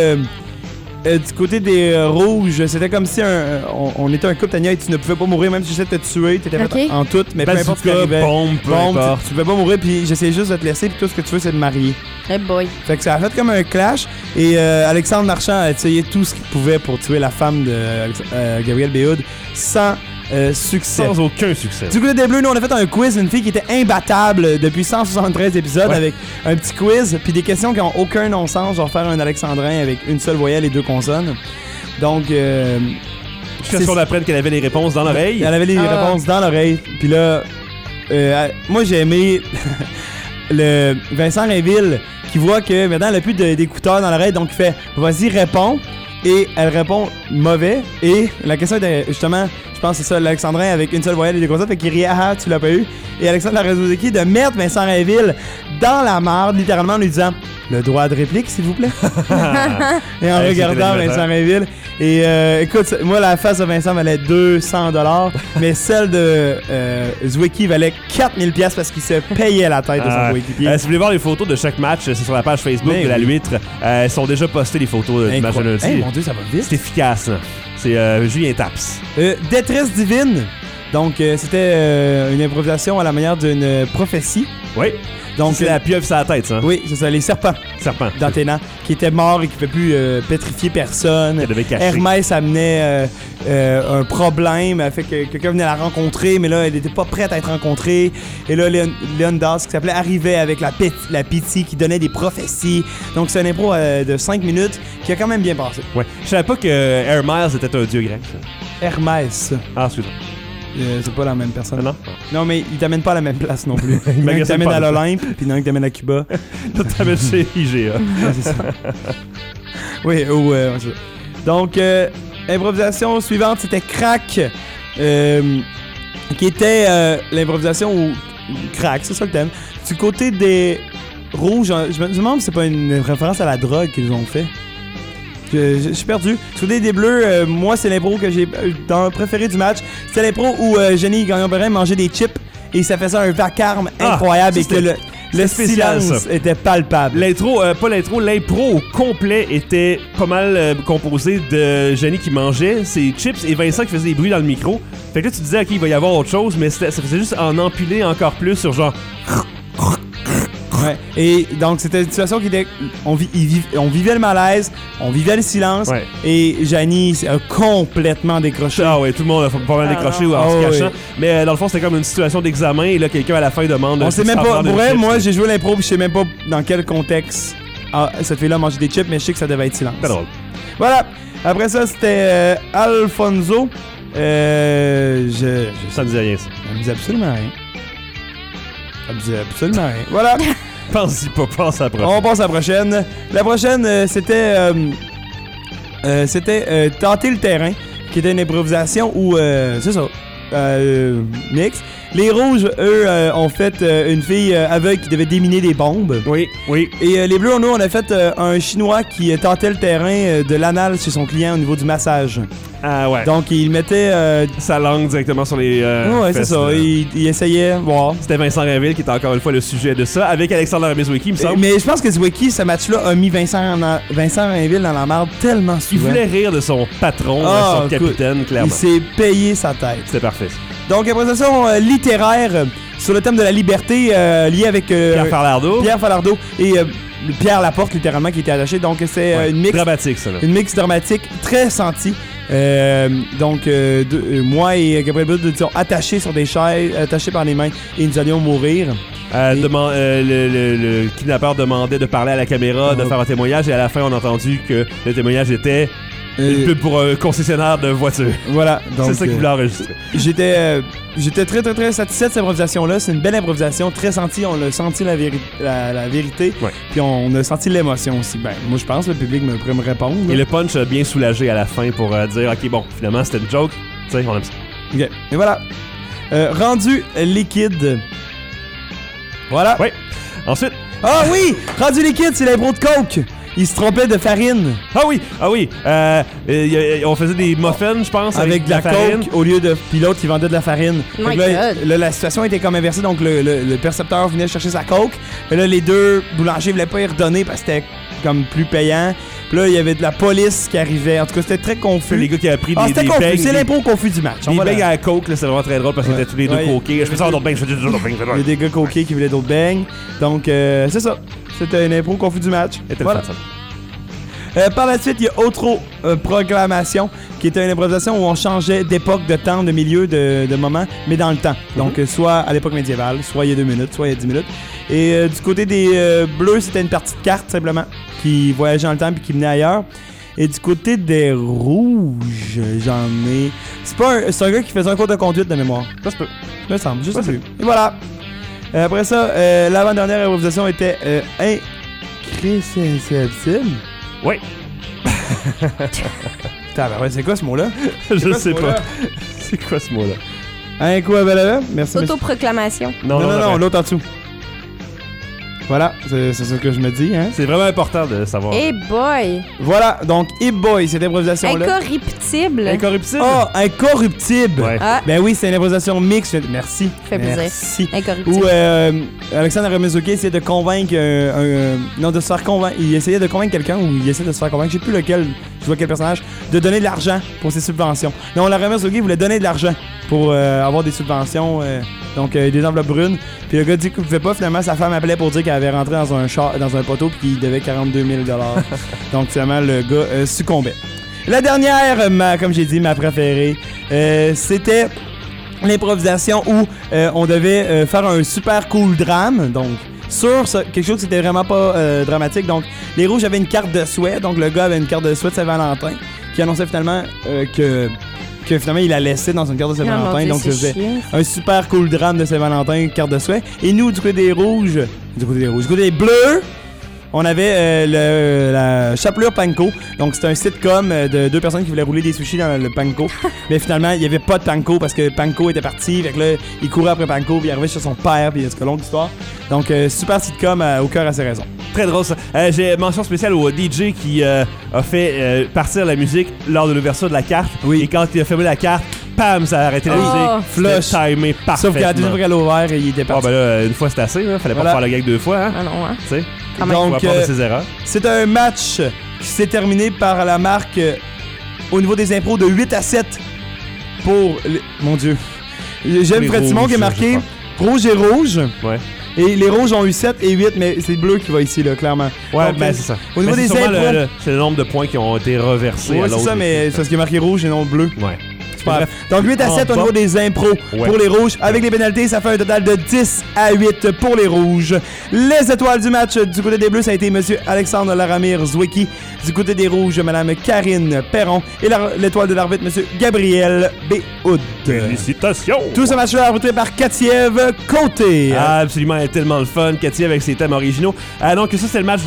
des rouges, c'était comme si on était un couple, Tania, et tu ne pouvais pas mourir, même si j'essayais de te tuer, tu étais fait en tout, mais peu importe ce qui arrivait. Bombe, tu pouvais pas mourir, puis j'essayais juste de te laisser, puis tout ce que tu veux, c'est de marier. Hey boy. Fait que ça a fait comme un clash, et Alexandre Marchand a essayé tout ce qu'il pouvait pour tuer la femme de Gabriel Béhoud sans succès. Sans aucun succès. Du côté des Bleus, nous, on a fait un quiz, une fille qui était imbattable depuis 173 épisodes avec un petit quiz, puis des questions qui n'ont aucun non-sens, genre faire un alexandrin avec une seule voyelle et 2 consonnes. Donc, jusqu'à ce qu'on apprenne qu'elle avait les réponses dans l'oreille. Elle avait les réponses dans l'oreille. Puis là, moi, j'ai aimé le Vincent Rainville qui voit que maintenant, elle a plus d'écouteurs dans l'oreille, donc il fait « Vas-y, réponds ». Et elle répond mauvais. Et la question était justement, je pense que c'est ça, l'Alexandrin avec une seule voyelle et des consonnes. Fait qu'il riait, ah, tu l'as pas eu. Et Alexandre Laramis-Wiki de mettre Vincent Rainville dans la marde, littéralement en lui disant le droit de réplique, s'il vous plaît. Et en regardant Vincent Rainville. Et écoute, moi, la face de Vincent valait 200$, mais celle de Zwicky valait 4000$ parce qu'il se payait la tête de son coéquipier. Si vous voulez voir les photos de chaque match, c'est sur la page Facebook de la L'Huître. Elles sont déjà postées, les photos du match de lundi. Hey, mon Dieu, ça va vite. C'est efficace, là. C'est Julien Taps. Détresse divine. Donc, c'était une improvisation à la manière d'une prophétie. Oui. Donc, c'est la pieuvre sur la tête, ça. Oui, c'est ça, les serpents. D'Athéna, qui étaient morts et qui ne pouvaient plus pétrifier personne. Elle devait cacher. Hermès amenait un problème, fait que quelqu'un venait la rencontrer, mais là, elle n'était pas prête à être rencontrée. Et là, Léonidas, qui s'appelait, arrivait avec la pitié qui donnait des prophéties. Donc, c'est un impro de 5 minutes qui a quand même bien passé. Ouais. Je savais pas que Hermès était un dieu grec, ça. Hermès. Ah, excuse-moi. C'est pas la même personne. Non? Non, mais il t'amène pas à la même place non plus. Il y en a un qui t'amène à l'Olympe, puis il y en a un qui t'amène à Cuba. L'autre t'amène chez IGA. C'est ça. Oui, c'est ça. Donc, improvisation suivante, c'était Crack, qui était l'improvisation où... Crack, c'est ça le thème. Du côté des rouges, je me demande si c'est pas une référence à la drogue qu'ils ont fait. Je suis perdu. Sur des bleus, moi, c'est l'impro que j'ai préféré du match. C'est l'impro où Jenny Gagnon-Perrin mangeait des chips et ça faisait un vacarme incroyable et que le silence était palpable. L'impro au complet était pas mal composé de Jenny qui mangeait ses chips et Vincent qui faisait des bruits dans le micro. Fait que là, tu disais, OK, il va y avoir autre chose, mais ça faisait juste en empiler encore plus sur genre... Ouais. Et donc, c'était une situation qui était... On vivait le malaise, on vivait le silence, et Janie a complètement décroché. Ah ouais, tout le monde a pas mal décroché en se cachant. Mais dans le fond, c'était comme une situation d'examen, et là, quelqu'un à la fin demande... On sait même pas... Pour vrai, moi, j'ai joué l'impro, puis je sais même pas dans quel contexte cette fille-là mangeait des chips, mais je sais que ça devait être silence. C'est drôle. Voilà. Après ça, c'était Alfonso. Ça me dit rien, ça. Ça me dit absolument rien. Ça me dit absolument rien. Voilà. Pense-y pas, pense à la prochaine. On passe à la prochaine. La prochaine, c'était Tenter le terrain, qui était une improvisation où, c'est ça, mix. Les rouges, eux, ont fait une fille aveugle qui devait déminer des bombes. Oui. Et les bleus, nous, on a fait un Chinois qui tentait le terrain de l'anal chez son client au niveau du massage. Ah ouais. Donc, il mettait... sa langue directement sur les ouais, c'est fesses, ça. Il essayait, voir. C'était Vincent Rainville qui était encore une fois le sujet de ça, avec Alexandre Ramezwicki, il me semble. Mais je pense que Zwicky, ce match-là, a mis Vincent Rainville dans la merde tellement Il souvent. voulait rire de son patron, son capitaine, Il clairement. s'est payé sa tête. C'était parfait. Donc, improvisation littéraire sur le thème de la liberté lié avec Pierre Falardeau. Pierre Falardeau et Pierre Laporte, littéralement, qui était attaché. Donc, c'est Ouais, une mix dramatique, ça, là. une mix dramatique très sentie. Moi et Gabriel Bud étions attachés sur des chaises, attachés par les mains, et nous allions mourir. Le kidnappeur demandait de parler à la caméra, de faire un témoignage, et à la fin, on a entendu que le témoignage était une pub pour un concessionnaire de voitures. Voilà. Donc, C'est ça qu'il voulait enregistrer. J'étais très, très, très satisfait de cette improvisation-là. C'est une belle improvisation, très sentie. On a senti la vérité. Ouais. Puis on a senti l'émotion aussi. Ben, moi, je pense que le public pourrait me répondre. Et le punch a bien soulagé à la fin pour dire OK, bon, finalement, c'était une joke. Tu sais, on aime ça. OK. Et voilà. Rendu liquide. Voilà. Oui. Ensuite. Ah oui! Rendu liquide, c'est l'impro de Coke. Il se trompait de farine. Ah oui. On faisait des muffins, je pense, Avec de la farine. Coke au lieu de. Puis l'autre, il vendait de la farine. Oh my Fait que là, God. la situation était comme inversée. Donc le percepteur venait chercher sa Coke. Et là, les deux boulangers voulaient pas y redonner parce que c'était comme plus payant. Puis là, il y avait de la police qui arrivait. En tout cas, c'était très confus. Les gars qui avaient pris des c'était confus. beignes, C'est l'impro confus du match. Des beignes à la coke, là, c'est vraiment très drôle parce qu'ils Ouais. étaient tous les deux Ouais. coqués. Je fais ça d'autres beignes, je fais d'autres beignes. Il y a des gars coqués qui voulaient d'autres beignes. Donc, c'est ça. C'était une impro confus du match. C'était Voilà. le fun, ça. Par la suite, il y a Autre Proclamation, qui était une improvisation où on changeait d'époque, de temps, de milieu, de moment, mais dans le temps. Donc, soit à l'époque médiévale, soit il y a 2 minutes, soit il y a 10 minutes. Et du côté des bleus, c'était une partie de cartes, simplement, qui voyageait dans le temps puis qui menait ailleurs. Et du côté des rouges, j'en ai... C'est un gars qui faisait un cours de conduite de mémoire. Ça se peut. Me semble, je sais plus. Et voilà. Après ça, l'avant-dernière improvisation était incrécible. Oui. C'est quoi ce mot-là? Je quoi ce sais mot-là? pas. C'est quoi ce mot-là? Merci. Autoproclamation. Non, l'autre en dessous. Voilà, c'est ça que je me dis, hein. C'est vraiment important de savoir. Hey boy! Voilà, donc Hip Boy, cette improvisation-là. Incorruptible. Incorruptible? Oh, incorruptible! Ouais. Ah, Ben oui, c'est une improvisation mixte. Merci. fait plaisir. Merci. Incorruptible. Où Alexandre Ramezuki essayait de convaincre non, de se faire convaincre. Il essayait de convaincre quelqu'un ou il essayait de se faire convaincre, je sais plus lequel, je vois quel personnage, de donner de l'argent pour ses subventions. Non, la Ramezuki voulait donner de l'argent pour avoir des subventions, donc des enveloppes brunes. Puis le gars dit qu'il pouvait pas, finalement sa femme appelait pour dire qu'elle avait rentré dans un poteau puis qu'il devait 42 000 $. Donc finalement le gars succombait. La dernière, comme j'ai dit, ma préférée, c'était l'improvisation où on devait faire un super cool drame, donc sur quelque chose qui était vraiment pas dramatique. Donc les rouges avaient une carte de souhait, donc le gars avait une carte de souhait de Saint-Valentin qui annonçait finalement que finalement il la laissé dans une carte de Saint-Valentin. Donc ça faisait un super cool drame de Saint-Valentin, carte de souhait. Et nous, du côté des rouges, du côté des bleus, on avait la chapelure panko. Donc c'était un sitcom de 2 personnes qui voulaient rouler des sushis dans le panko. Mais finalement, il n'y avait pas de panko parce que panko était parti. Fait que là, il courait après panko, puis il arrivait chez son père, puis c'est une longue histoire. Donc super sitcom au cœur à ses raisons. Très drôle ça. J'ai mention spéciale au DJ qui a fait partir la musique lors de l'ouverture de la carte. Oui. Et quand il a fermé la carte, pam, ça a arrêté la Oh. musique. Flush. C'était timé parfaitement. Sauf qu'à la deuxième fois qu'elle a ouvert, il était Ah parti. ben là, une fois c'est assez, là. Fallait Voilà. pas faire le gag 2 fois, hein. Ah non, hein? Tu sais, Quand même. on va Donc, apprendre de ses erreurs. c'est un match qui s'est terminé par la marque au niveau des impros de 8 à 7 pour... Mon Dieu. J'aime Les Fred Simon rouges, qui est marqué je rouge et rouge. Ouais. Et les rouges ont eu 7 et 8, mais c'est bleu qui va ici, là, clairement. Ouais, Donc, ben c'est ça. Au niveau Ben, des c'est sûrement impros... c'est le nombre de points qui ont été reversés à Ouais, l'autre. c'est ça, mais c'est parce qu'il est marqué rouge et non bleu. Ouais. C'est pas grave. Bref. Donc 8 à 7 au bas. niveau des impros Ouais. pour les rouges. Avec les pénalités, ça fait un total de 10 à 8 pour les rouges. Les étoiles du match du côté des bleus, ça a été M. Alexandre Laramire Zwicky. Du côté des rouges, Mme Karine Perron. Et l'étoile de l'arbitre, M. Gabriel Béhoud. Félicitations! Tout ce match-là arbitré par Katiev Côté. Ah, absolument, elle est tellement le fun, Cathy, avec ses thèmes originaux. Donc, ça, c'est le match du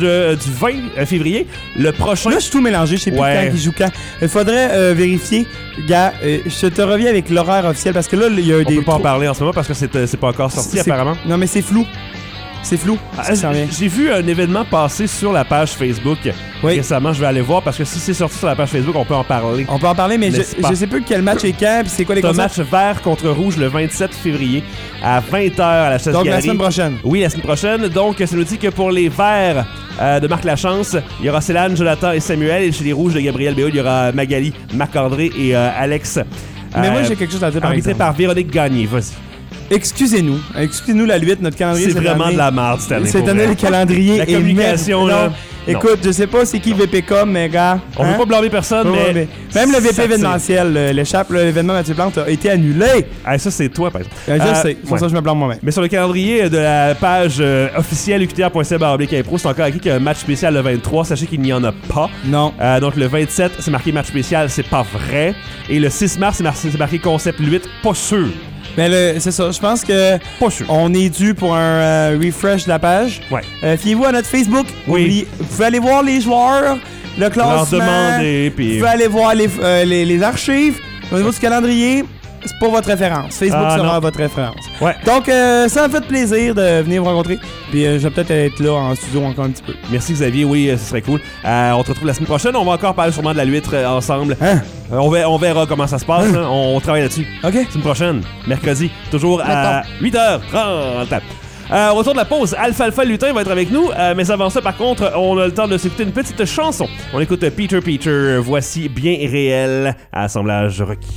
20 février. Le prochain. Là, je suis tout mélangé. Je sais plus Ouais. quand il joue quand. Il faudrait vérifier. Gars, je te reviens avec l'horaire officiel parce que là, il y a On des. peut pas en parler en ce moment parce que c'est pas encore sorti, C'est- apparemment. Non, mais c'est flou. C'est flou. Ah, j'ai vu un événement passer sur la page Facebook Oui. récemment. Je vais aller voir parce que si c'est sorti sur la page Facebook, on peut en parler. On peut en parler, mais N'est-ce pas? je sais plus quel match est quand, puis c'est quoi les C'est un concepts. match vert contre rouge le 27 février à 20h à la Chasse Donc la Galerie. semaine prochaine. Oui, la semaine prochaine. Donc, ça nous dit que pour les verts de Marc Lachance, il y aura Célane, Jonathan et Samuel. Et chez les rouges de Gabriel Béhoud, il y aura Magali, Marc-André et Alex. Mais moi, j'ai quelque chose à dire par arbitré exemple. par Véronique Gagné. Vas-y. Excusez-nous. Excusez-nous la Lutte, notre calendrier. C'est cette vraiment année- de la merde cette année. Cette pour année, vrai. le calendrier La est communication, merde. là, Non. Écoute, je sais pas c'est qui VPcom, mais gars. On hein? veut pas blâmer personne, Ouais, mais... même le VP ça tire. événementiel, l'échappe, l'événement Mathieu Plante a été annulé. Ah, ça, c'est toi, par exemple. Je sais, c'est pour ouais. ça que je me blâme moi-même. Mais sur le calendrier de la page officielle uqtr.ca/impro, c'est encore écrit qu'il y a un match spécial le 23. Sachez qu'il n'y en a pas. Non. Donc le 27, c'est marqué match spécial, c'est pas vrai. Et le 6 mars, c'est marqué concept 8, pas sûr. Mais c'est ça, je pense que Pas sûr. on est dû pour un refresh de la page. Ouais. Fiez-vous à notre Facebook. Oui. Vous pouvez aller voir les joueurs, le Leur classement. demander, Vous puis... pouvez aller voir les archives. Au niveau du calendrier, c'est pas votre référence. Facebook Ah, sera non. votre référence. Ouais. Donc, ça m'a fait plaisir de venir vous rencontrer. Puis, je vais peut-être être là en studio encore un petit peu. Merci Xavier, oui, ce serait cool. On te retrouve la semaine prochaine. On va encore parler sûrement de la l'huître ensemble. Hein? On verra comment ça se passe. Hein. On travaille là-dessus. OK? Semaine prochaine, mercredi, toujours à 8h30. Au retour de la pause, Alfalfa Lutin va être avec nous. Mais avant ça, par contre, on a le temps de s'écouter une petite chanson. On écoute Peter. Voici Bien réel, à assemblage requis.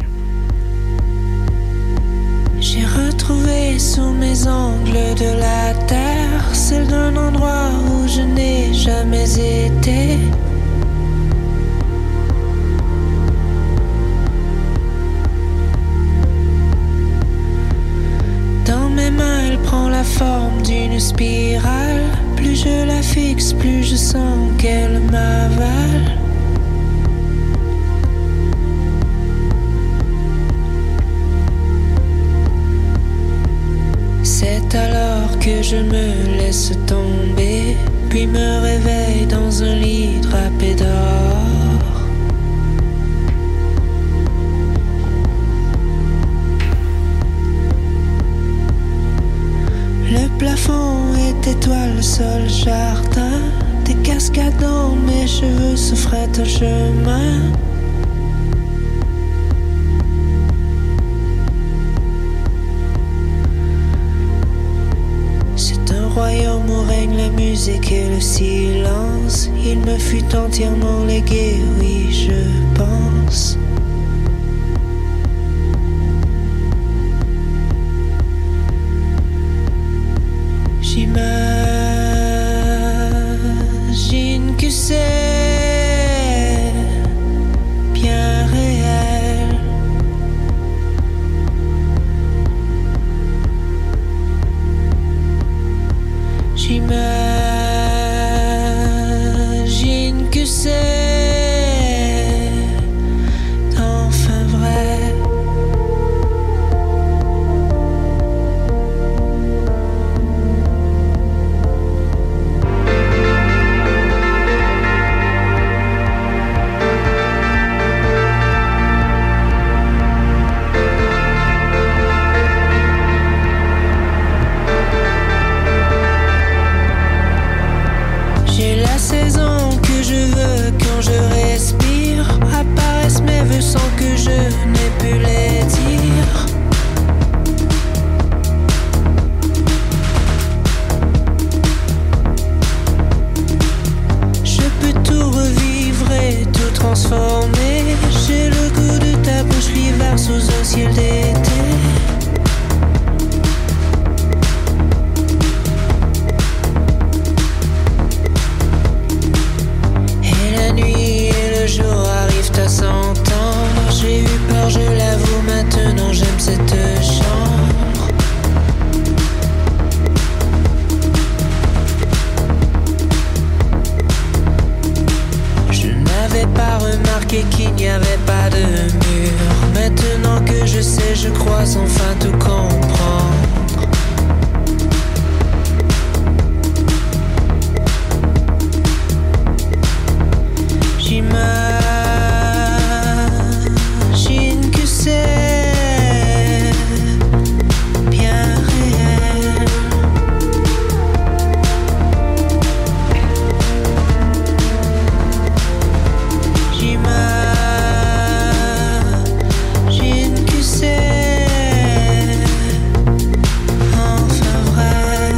J'ai retrouvé sous mes ongles de la terre celle d'un endroit où je n'ai jamais été. Dans mes mains, elle prend la forme d'une spirale. Plus je la fixe, plus je sens qu'elle m'avale. C'est alors que je me laisse tomber, puis me réveille dans un lit drapé d'or. Le plafond est étoile, le sol jardin. Des cascades dans mes cheveux se frottent au chemin. C'est un royaume où règne la musique et le silence. Il me fut entièrement légué, oui, je pense. J'imagine que c'est bien réel. J'imagine que c'est crois enfin tout comprendre. J'imagine que c'est bien réel. J'imagine que c'est enfin vrai.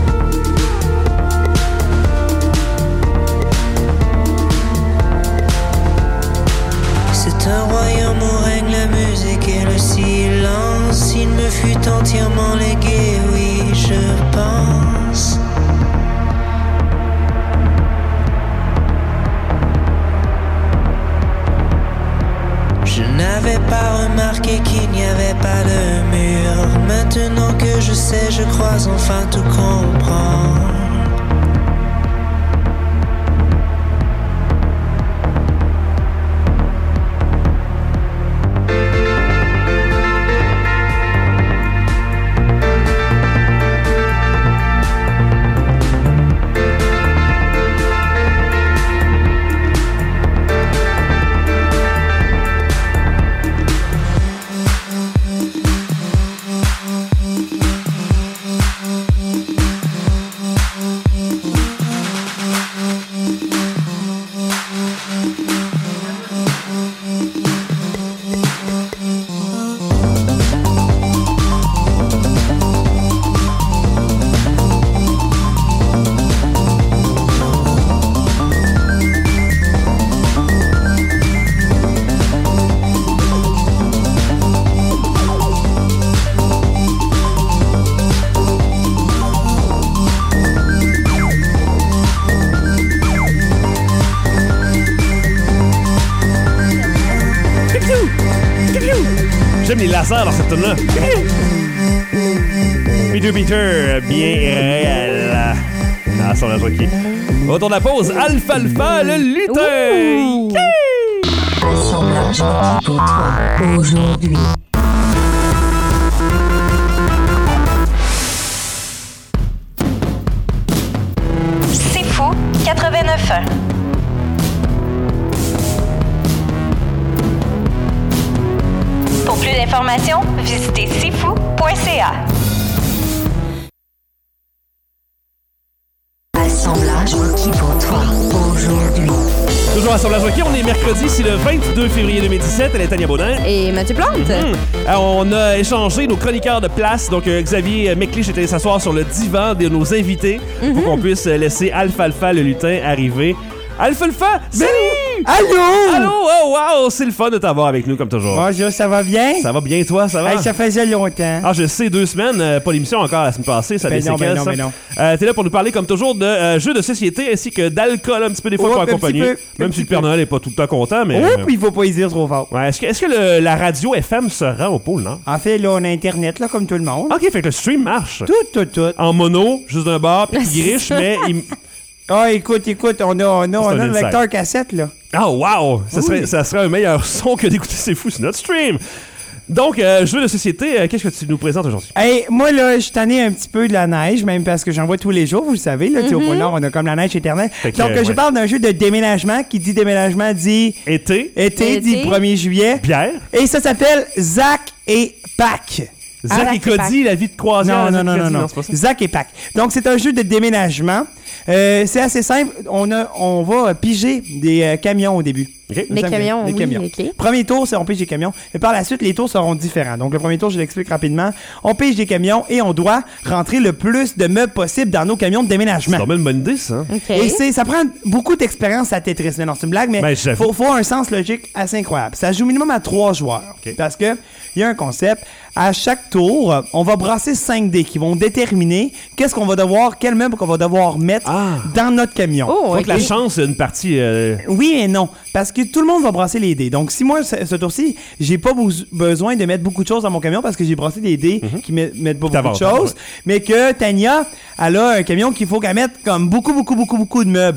C'est un royaume où règne la musique et le silence. Il me fut entièrement légué, oui, je pense. Je n'avais pas remarqué qu'il n'y avait pas de mur. Maintenant que je sais, je crois enfin tout comprendre. J'aime les lasers dans cette tune-là. Peter Peter, bien réel. Ah, ça on a joqué. Autour de la pause, Alfalfa, le lutin. Assemblage équipe au 3 aujourd'hui. C'est fou, 89.1. Pour plus d'informations, visitez sifou.ca. Assemblage équipe au 3 aujourd'hui. Toujours Assemblage Hockey, on est mercredi, c'est le 22 février 2017. Elle est Tania Baudin. Et Mathieu Plante. On a échangé nos chroniqueurs de place. Donc, Xavier McLeish est allé s'asseoir sur le divan de nos invités pour qu'on puisse laisser Alfalfa, le lutin, arriver. Alfalfa, salut! Allô? Allô, oh wow, c'est le fun de t'avoir avec nous comme toujours. Bonjour, ça va bien? Ça va bien, toi, ça va? Hey, ça faisait longtemps. Ah, je sais, 2 semaines, pas d'émission encore la semaine passée, ça a des séquelles, ça. non. T'es là pour nous parler, comme toujours, de jeux de société ainsi que d'alcool, un petit peu des fois pour accompagner. Même si le Père Noël est pas tout le temps content, mais... Oh, puis il faut pas y dire trop fort. Ouais, est-ce que la radio FM se rend au pôle, non? En fait, là, on a Internet, là, comme tout le monde. Ok, fait que le stream marche. Tout. En mono, juste d'un bar, puis il griche, mais... Ah, écoute, on a un inside. lecteur cassette, là. Ah, wow! Ça serait un meilleur son que d'écouter C'est fou, c'est notre stream! Donc, jeux de société, qu'est-ce que tu nous présentes aujourd'hui? Hey, moi, là, je suis tanné un petit peu de la neige, même parce que j'en vois tous les jours, vous le savez, là, tu sais, au Pôle Nord, on a comme la neige éternelle. Donc, je parle d'un jeu de déménagement, qui dit déménagement dit... Été. Dit 1er juillet. Bière. Et ça s'appelle Zach et Pac. Zach et Cody, la vie de croisière. Non, c'est pas ça. Zach et Pac. Donc, c'est un jeu de déménagement. C'est assez simple. On va piger des camions au début. Okay. Les camions, les camions. OK. Premier tour, c'est on pige des camions. Et par la suite, les tours seront différents. Donc, le premier tour, je l'explique rapidement. On pige des camions et on doit rentrer le plus de meubles possible dans nos camions de déménagement. C'est vraiment une bonne idée, ça. OK. Et ça prend beaucoup d'expérience à Tetris. Mais non, c'est une blague, mais faut un sens logique assez incroyable. Ça joue minimum à 3 joueurs. Okay. Parce que il y a un concept. À chaque tour, on va brasser 5 dés qui vont déterminer quel meuble qu'on va devoir mettre dans notre camion. Oh, donc, la chance, c'est une partie... Oui et non. Parce que tout le monde va brasser les dés. Donc, si moi, ce tour-ci, j'ai pas besoin de mettre beaucoup de choses dans mon camion parce que j'ai brassé des dés qui mettent pas beaucoup de choses, mais que Tania, elle a un camion qu'il faut qu'elle mette comme beaucoup de meubles.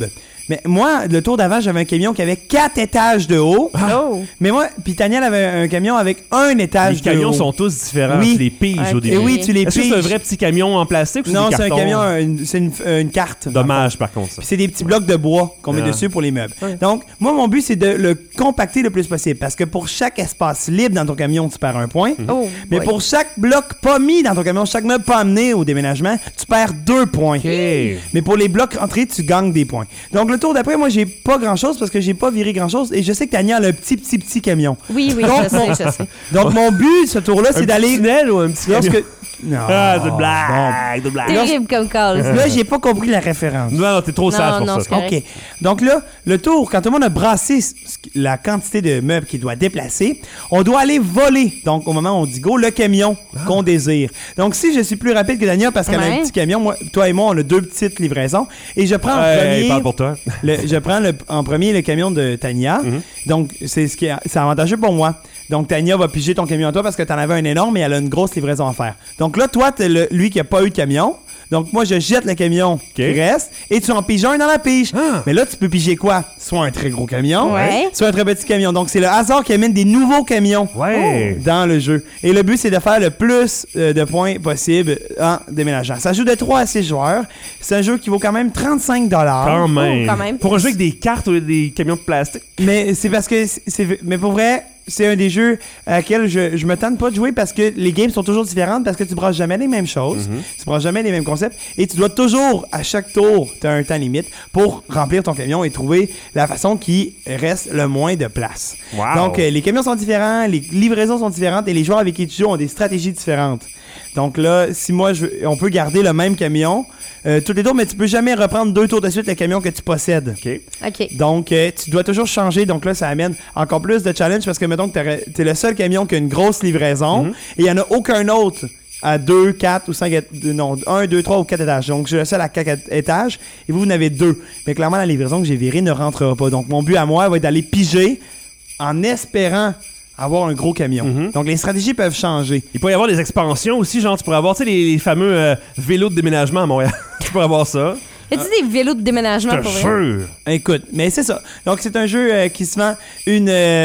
Mais moi, le tour d'avant, j'avais un camion qui avait 4 étages de haut. Oh. Mais moi, puis Tania elle avait un camion avec 1 étage de haut. Les camions sont tous différents. Oui. Tu les piges au Ok. début. Et oui, tu les Est-ce que piges. c'est un vrai petit camion en plastique ou Non, c'est c'est des un cartons? camion, c'est une carte. Dommage, par contre, ça. Puis c'est des petits blocs de bois qu'on met Ah. dessus pour les meubles. Donc, moi, mon but, c'est de le compacter le plus possible. Parce que pour chaque espace libre dans ton camion, tu perds 1 point. Oh, Mais boy. pour chaque bloc pas mis dans ton camion, chaque meuble pas amené au déménagement, tu perds 2 points. OK. Mais pour les blocs rentrés, tu gagnes des points. Donc, le tour d'après, moi, j'ai pas grand-chose parce que j'ai pas viré grand-chose. Et je sais que Tania a un petit camion. Oui, Donc, je sais. Donc, mon but, ce tour-là, c'est d'aller... tunnel ou un petit camion? Lorsque... Non. Ah, de blague, de blague. Terrible comme call. ça. Là, j'ai pas compris la référence. Non, t'es trop sage pour non, ça. c'est correct. OK. Donc là, le tour, quand tout le monde a brassé la quantité de meubles qu'il doit déplacer, on doit aller voler. Donc, au moment où on dit go, le camion qu'on désire. Donc, si je suis plus rapide que Dania parce qu'elle a un Ouais. petit camion, moi, toi et moi, on a 2 petites livraisons. Et je prends en premier... parle pour toi. je prends en premier le camion de Tania. Donc, c'est avantageux pour moi. Donc, Tania va piger ton camion à toi parce que t'en avais un énorme et elle a une grosse livraison à faire. Donc là, toi, t'es lui qui a pas eu de camion. Donc, moi, je jette le camion qui reste et tu en piges un dans la pige. Ah. Mais là, tu peux piger quoi? Soit un très gros camion, Ouais. soit un très petit camion. Donc, c'est le hasard qui amène des nouveaux camions Ouais. dans le jeu. Et le but, c'est de faire le plus de points possible en déménageant. Ça joue de 3 à 6 joueurs. C'est un jeu qui vaut quand même 35$. Quand même. quand même. Pour un jeu avec des cartes ou des camions de plastique. Mais c'est parce que mais pour vrai, c'est un des jeux à laquelle je me tente pas de jouer parce que les games sont toujours différentes parce que tu brasses jamais les mêmes choses, tu brasses jamais les mêmes concepts et tu dois toujours à chaque tour, tu as un temps limite pour remplir ton camion et trouver la façon qui reste le moins de place. Wow. Donc les camions sont différents, les livraisons sont différentes et les joueurs avec qui tu joues ont des stratégies différentes. Donc là, si moi on peut garder le même camion tous les tours, mais tu peux jamais reprendre 2 tours de suite le camion que tu possèdes. OK. OK. Donc, tu dois toujours changer. Donc là, ça amène encore plus de challenge parce que, mettons que t'es le seul camion qui a une grosse livraison et il n'y en a aucun autre à 2, 4 ou 5 non, 1, 2, 3 ou 4 étages. Donc, je suis le seul à 4 étages et vous en avez 2. Mais clairement, la livraison que j'ai virée ne rentrera pas. Donc, mon but à moi va être d'aller piger en espérant avoir un gros camion. Donc, les stratégies peuvent changer. Il peut y avoir des expansions aussi, genre tu pourrais avoir, tu sais, les fameux vélos de déménagement à Montréal. Tu pourrais avoir ça. Y a-tu des vélos de déménagement Je te pour vrai? jure. Écoute, mais c'est ça. Donc, c'est un jeu qui se vend une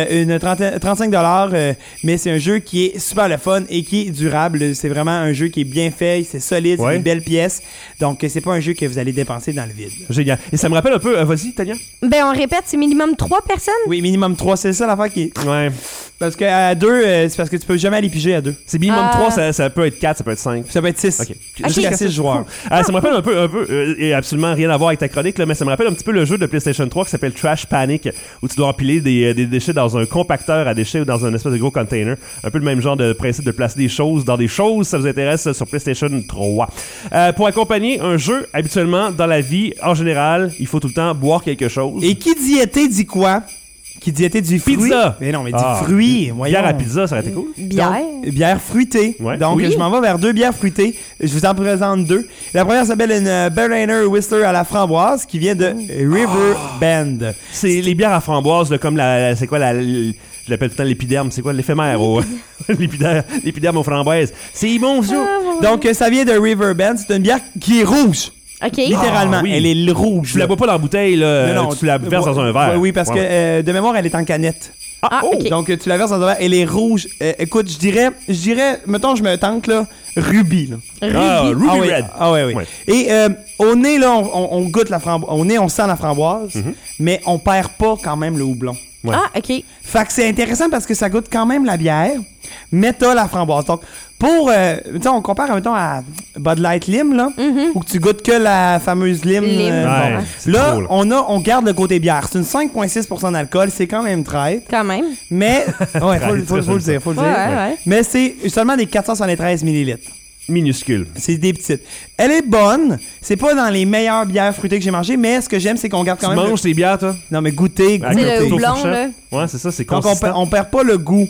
35$, mais c'est un jeu qui est super le fun et qui est durable. C'est vraiment un jeu qui est bien fait, c'est solide, Ouais. c'est des belles pièces. Donc, c'est pas un jeu que vous allez dépenser dans le vide. Génial. Et ça me rappelle un peu, vas-y, Tania. Ben, on répète, c'est minimum 3 personnes? Oui, minimum 3, c'est ça l'affaire qui est... Ouais. Parce qu'à 2, c'est parce que tu peux jamais aller piger à 2. C'est minimum Ah. 3, ça peut être 4, ça peut être 5. Ça peut être 6. OK. Jusqu'à 6 joueurs. Ça me rappelle un peu et absolument rien à voir avec ta chronique, là, mais ça me rappelle un petit peu le jeu de PlayStation 3 qui s'appelle Trash Panic, où tu dois empiler des déchets dans un compacteur à déchets ou dans un espèce de gros container. Un peu le même genre de principe de placer des choses dans des choses, ça vous intéresse sur PlayStation 3. Pour accompagner un jeu, habituellement, dans la vie, en général, il faut tout le temps boire quelque chose. Et qui dit été dit quoi? Qui dit été dit fruit? Pizza. Mais non, mais dit Ah. fruit. Voyons. Bière à pizza, ça aurait été cool. Bière? Donc, bière fruitée. Ouais. Donc, Oui. je m'en vais vers 2 bières fruitées. Je vous en présente 2. La première s'appelle une Berliner Whistler à la framboise qui vient de River Bend. C'est les bières à framboise, là, comme c'est quoi je l'appelle tout le temps l'épiderme, c'est quoi l'éphémère l'épiderme aux framboises. C'est bon ça. Donc, ça vient de River Bend. C'est une bière qui est rouge. OK. Littéralement. Ah, oui. Elle est rouge. Tu la bois pas dans la bouteille, là, Non, non, tu la verses dans un verre. Oui, parce Ouais. que de mémoire, elle est en canette. Ah, OK. Donc, tu la verses dans un verre. Elle est rouge. Écoute, je dirais, mettons, je me tente, là, rubis, là. Ah, Ruby oui. Red. Ah oui, oui. Ouais. Et au nez, là, on goûte la framboise. Au nez, on sent la framboise, mais on perd pas quand même le houblon. Ouais. Ah, OK. Fait que c'est intéressant parce que ça goûte quand même la bière, mais t'as la framboise. Donc, pour, tu sais, on compare, mettons, à Bud Light Lime, là, où tu goûtes que la fameuse lime. Lime. Ouais, c'est Là, trop, là. on garde le côté bière. C'est une 5,6% d'alcool, c'est quand même très. Quand même. Mais, ouais, faut le dire, faut le dire. Ouais. Mais c'est seulement des 473 millilitres. Minuscule. C'est des petites. Elle est bonne. C'est pas dans les meilleures bières fruitées que j'ai mangées, mais ce que j'aime, c'est qu'on garde quand Tu même. manges tes bières, toi? Non, mais goûter. Avec C'est un le couteau houblon, fourchette? là. Ouais, c'est ça, c'est Donc, consistant. on perd pas le goût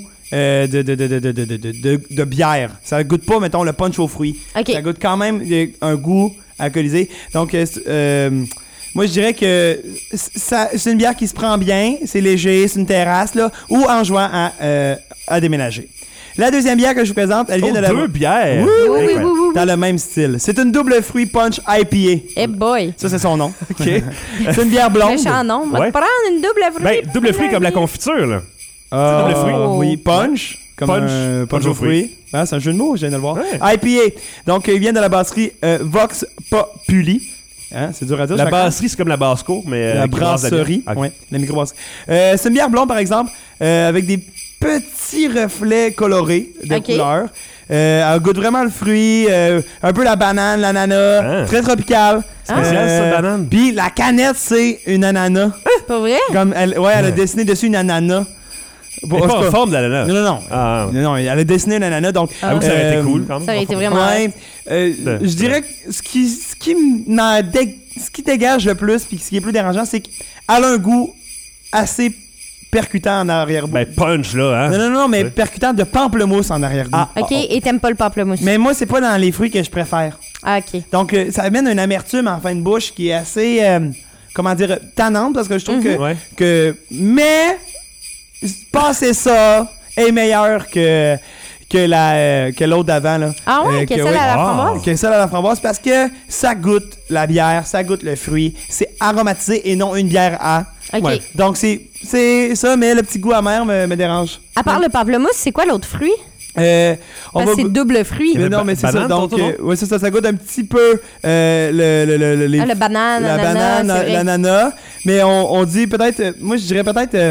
de bière. Ça goûte pas, mettons, le punch aux fruits. OK. Ça goûte quand même un goût alcoolisé. Donc, moi, je dirais que c'est une bière qui se prend bien, c'est léger, c'est une terrasse, là, ou en jouant à déménager. La deuxième bière que je vous présente, elle vient de la... Deux bières! Oui. Dans le même style. C'est une double fruit punch IPA. Eh boy. Ça, c'est son nom. OK. C'est une bière blonde. Méchant nom. On va Ouais. te prendre une double fruit. Ben, double fruit comme la confiture, là. Double fruit. Oui, punch. Comme Punch. un punch aux fruits. Ah, c'est un jeu de mots, je viens de le voir. Ouais. IPA. Donc, il vient de la brasserie Vox Populi. Hein, c'est dur à dire. La je crois. brasserie, c'est comme la basse-cour, mais... La avec des brasses de brasserie. bière. OK. Ouais, la microbrasserie. C'est une bière blonde, par exemple, avec des petits reflets colorés de Ok. couleur. Elle goûte vraiment le fruit, un peu la banane, l'ananas, Ah. très tropical. Spécial, ça, banane. Puis la canette, c'est une ananas. Pas vrai? Comme elle a dessiné dessus une ananas. Bon, Elle est en pas tout en cas- forme d'ananas. Non. Ah, Non, elle a dessiné une ananas, donc... ah oui, ça aurait été cool, quand même. Ça aurait été vraiment... Ouais, je dirais que ce qui dégage le plus puis ce qui est plus dérangeant, c'est qu'elle a un goût assez percutant en arrière-goût. Ben, punch, là, hein? non, mais Ouais. percutant de pamplemousse en arrière-goût. Ah. OK, et t'aimes pas le pamplemousse? Mais moi, c'est pas dans les fruits que je préfère. Ah, OK. Donc, ça amène une amertume en fin de bouche qui est assez, comment dire, tannante parce que je trouve Ouais. Mais, passer ça est meilleur que l'autre d'avant, là. Ah ouais, que celle à la framboise? Que celle à la framboise parce que ça goûte la bière, ça goûte le fruit. C'est aromatisé et non une bière à. OK. Ouais. Donc, c'est ça, mais le petit goût amer me dérange. À part le pamplemousse, c'est quoi l'autre fruit? On Parce va que c'est double fruit. Mais non, mais c'est ça. Banane, Donc, tantôt, non? ouais, c'est ça. Ça goûte un petit peu Le banane, la ananas, banane, c'est vrai. l'ananas. Mais on dit peut-être, moi je dirais peut-être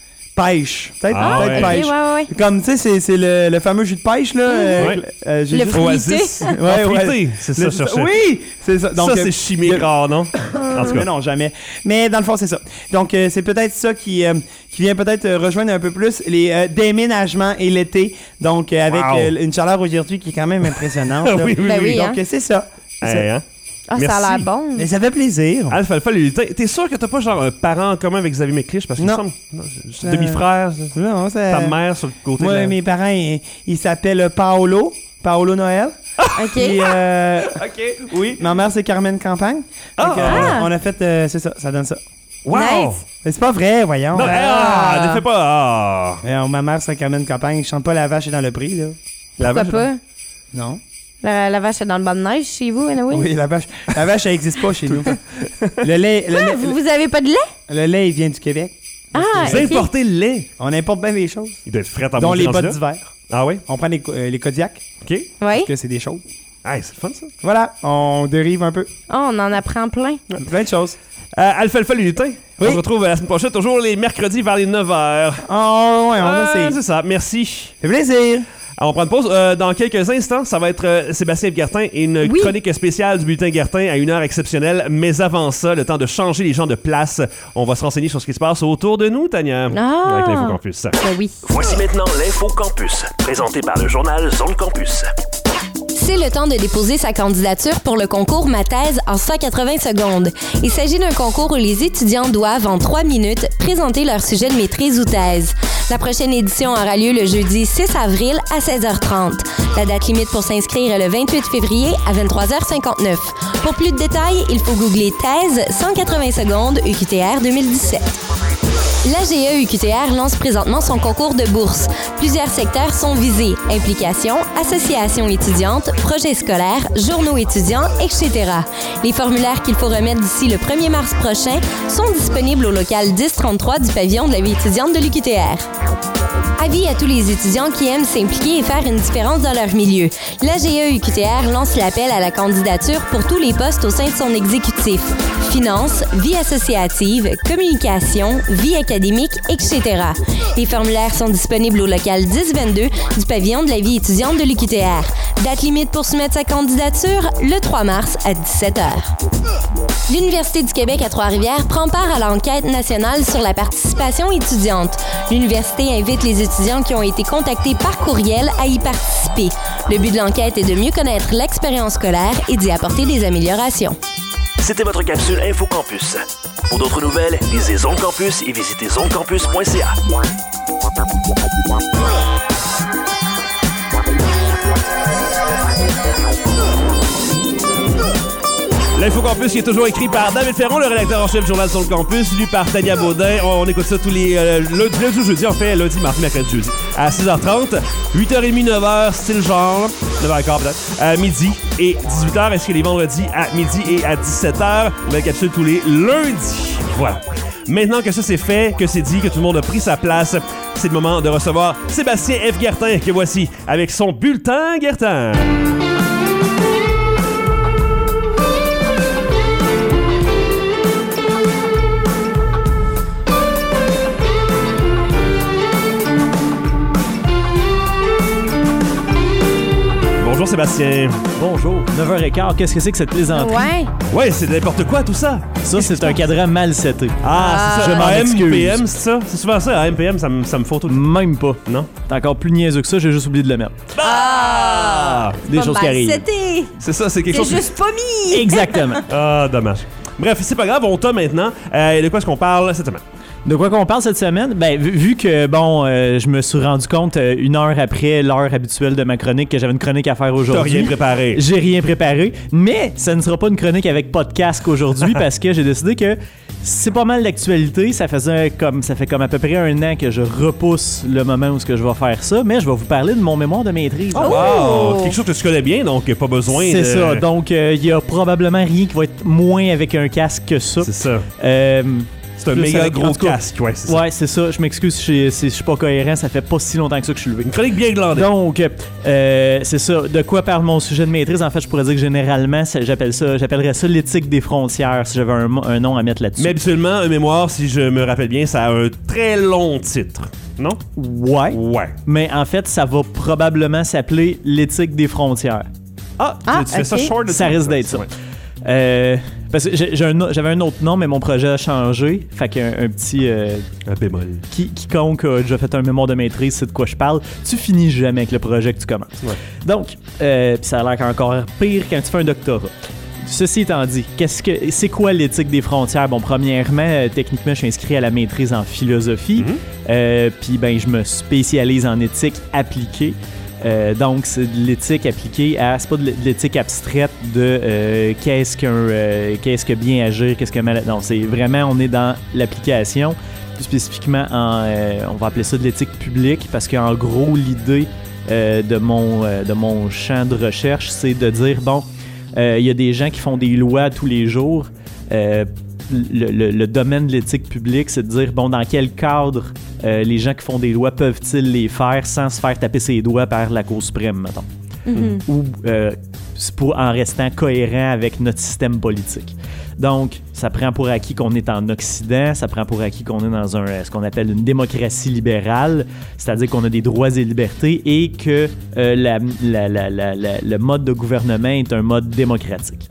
pêche. Peut-être Ah, peut-être ouais. pêche. Ok, ouais. Comme tu sais, c'est le fameux jus de pêche là. Ouais. J'ai Le juste- fruité. Oasis. Ouais, Ah, ouais. fruité, c'est ça, Le- je cherchais. Oui, c'est ça. Donc, ça, c'est chimique rare, non? En tout mais cas. non, jamais. Mais dans le fond, c'est ça. Donc, c'est peut-être ça qui vient peut-être rejoindre un peu plus les déménagements et l'été. Donc, avec Wow. une chaleur aujourd'hui qui est quand même impressionnante. là. Oui, oui, Ben oui. oui, Donc, hein. c'est ça. C'est ça. Hey, hein? Ah, ça a Merci. l'air bon. Mais ça fait plaisir. Alpha, t'es sûr que t'as pas genre un parent en commun avec Xavier McLeish? Parce qu'il me Non. semble... c'est demi-frère, Non, ça... ta mère sur le côté Moi, de la... mes parents, ils s'appellent Paolo Noël. OK. Et OK, oui. ma mère, c'est Carmen Campagne. Ah! Fait que, Ah! on a fait, c'est ça donne ça. Wow! Nice. Mais c'est pas vrai, voyons. Non, ne fais pas... Ah! Ma mère, c'est Carmen Campagne. Je chante pas La vache est dans le prix, là. La Pourquoi vache- pas? Non. La vache est dans le banc de neige chez vous, anyway? Oui, la vache, elle existe pas chez nous. Le lait, Ah, vous avez pas de lait? le lait, il vient du Québec. Ah, Vous ok. importez le lait. On importe bien des choses, Il doit être frais en dont les bout de bottes rendu là. d'hiver. Ah oui? On prend les Kodiak, OK. Oui. parce que c'est des choses. Hey, c'est le fun, ça. Voilà, on dérive un peu. Oh, on en apprend plein. Plein de choses. Alpha le lutin. Oui. On se retrouve la semaine prochaine, toujours les mercredis vers les 9h. Oh, ouais, on essaie. C'est ça, merci. Ça fait plaisir. Alors, on prend une pause. Dans quelques instants, ça va être Sébastien Gartin et une Oui. chronique spéciale du bulletin Gartin à une heure exceptionnelle. Mais avant ça, le temps de changer les gens de place. On va se renseigner sur ce qui se passe autour de nous, Tania. Ah. Avec l'Info Campus. Ben oui. Voici maintenant l'Info Campus, présenté par le journal Zone Campus. C'est le temps de déposer sa candidature pour le concours Ma thèse en 180 secondes. Il s'agit d'un concours où les étudiants doivent, en 3 minutes, présenter leur sujet de maîtrise ou thèse. La prochaine édition aura lieu le jeudi 6 avril à 16h30. La date limite pour s'inscrire est le 28 février à 23h59. Pour plus de détails, il faut googler thèse 180 secondes UQTR 2017. L'AGE UQTR lance présentement son concours de bourse. Plusieurs secteurs sont visés. Implications, associations étudiantes, projets scolaires, journaux étudiants, etc. Les formulaires qu'il faut remettre d'ici le 1er mars prochain sont disponibles au local 1033 du pavillon de la vie étudiante de l'UQTR. Avis à tous les étudiants qui aiment s'impliquer et faire une différence dans leur milieu. L'AGE UQTR lance l'appel à la candidature pour tous les postes au sein de son exécutif. Finances, vie associative, communication, vie académique, etc. Les formulaires sont disponibles au local 1022 du pavillon de la vie étudiante de l'UQTR. Date limite pour soumettre sa candidature, le 3 mars à 17h. L'Université du Québec à Trois-Rivières prend part à l'enquête nationale sur la participation étudiante. L'université invite les étudiants qui ont été contactés par courriel à y participer. Le but de l'enquête est de mieux connaître l'expérience scolaire et d'y apporter des améliorations. C'était votre capsule Info Campus. Pour d'autres nouvelles, lisez Zone Campus et visitez zonecampus.ca. L'info Infocampus qui est toujours écrit par David Ferron, le rédacteur en chef du journal sur le campus, lu par Tania Baudin. On écoute ça tous les lundi ou jeudi, en fait, lundi, mardi, mercredi, jeudi, à 6h30, 8h30, 9h, style genre, 9h15 peut-être, midi et 18h, ainsi que les vendredis à midi et à 17h. Nouvelle capsule tous les lundis. Voilà. Maintenant que ça c'est fait, que c'est dit, que tout le monde a pris sa place, c'est le moment de recevoir Sébastien F. Guertin, que voici avec son bulletin Guertin. Bonjour Sébastien. Bonjour. 9h15, qu'est-ce que c'est que cette plaisanterie? Ouais, c'est n'importe quoi tout ça. Ça, c'est un cadran mal seté. Ah, c'est ça. Je m'en excuse. AMPM, c'est ça? C'est souvent ça, AMPM, ça me faut tout. Même pas. Non? T'es encore plus niaiseux que ça, j'ai juste oublié de le mettre. Des choses qui arrivent. C'est ça, c'est quelque chose... C'est juste pas mis! Exactement. Ah, dommage. Bref, c'est pas grave, on t'a maintenant. Et de quoi est-ce qu'on parle cette semaine? De quoi qu'on parle cette semaine? Ben, vu que, je me suis rendu compte une heure après l'heure habituelle de ma chronique que j'avais une chronique à faire aujourd'hui. T'as rien préparé. J'ai rien préparé, mais ça ne sera pas une chronique avec pas de casque aujourd'hui parce que j'ai décidé que c'est pas mal d'actualité. Ça fait comme à peu près un an que je repousse le moment où je vais faire ça, mais je vais vous parler de mon mémoire de maîtrise. Oh, wow! Quelque chose que tu connais bien, donc pas besoin de... C'est ça, donc il y a probablement rien qui va être moins avec un casque que ça. C'est ça. C'est un méga gros casque, ouais, c'est ça. Ouais, c'est ça. Je m'excuse si je suis pas cohérent, ça fait pas si longtemps que ça que je suis levé. Une chronique bien glandée. Donc, c'est ça. De quoi parle mon sujet de maîtrise? En fait, je pourrais dire que généralement, j'appellerais ça l'éthique des frontières, si j'avais un nom à mettre là-dessus. Mais habituellement, un mémoire, si je me rappelle bien, ça a un très long titre, non? Ouais. Mais en fait, ça va probablement s'appeler l'éthique des frontières. Tu fais ça short? Ça risque d'être ça. Ouais. Parce que j'avais un autre nom, mais mon projet a changé. Fait qu'un petit... un bémol. Quiconque a déjà fait un mémoire de maîtrise, c'est de quoi je parle. Tu finis jamais avec le projet que tu commences. Ouais. Donc, pis ça a l'air encore pire quand tu fais un doctorat. Ceci étant dit, c'est quoi l'éthique des frontières? Bon, premièrement, techniquement, je suis inscrit à la maîtrise en philosophie. Puis, je me spécialise en éthique appliquée. Donc, c'est de l'éthique appliquée à... C'est pas de l'éthique abstraite de qu'est-ce que bien agir, qu'est-ce que mal... Non, c'est vraiment, on est dans l'application. Plus spécifiquement, on va appeler ça de l'éthique publique, parce qu'en gros, l'idée de mon champ de recherche, c'est de dire, il y a des gens qui font des lois tous les jours. Le domaine de l'éthique publique, c'est de dire, dans quel cadre les gens qui font des lois peuvent-ils les faire sans se faire taper ses doigts par la Cour suprême, mettons. Ou en restant cohérent avec notre système politique. Donc, ça prend pour acquis qu'on est en Occident, ça prend pour acquis qu'on est dans ce qu'on appelle une démocratie libérale, c'est-à-dire qu'on a des droits et libertés et que le mode de gouvernement est un mode démocratique.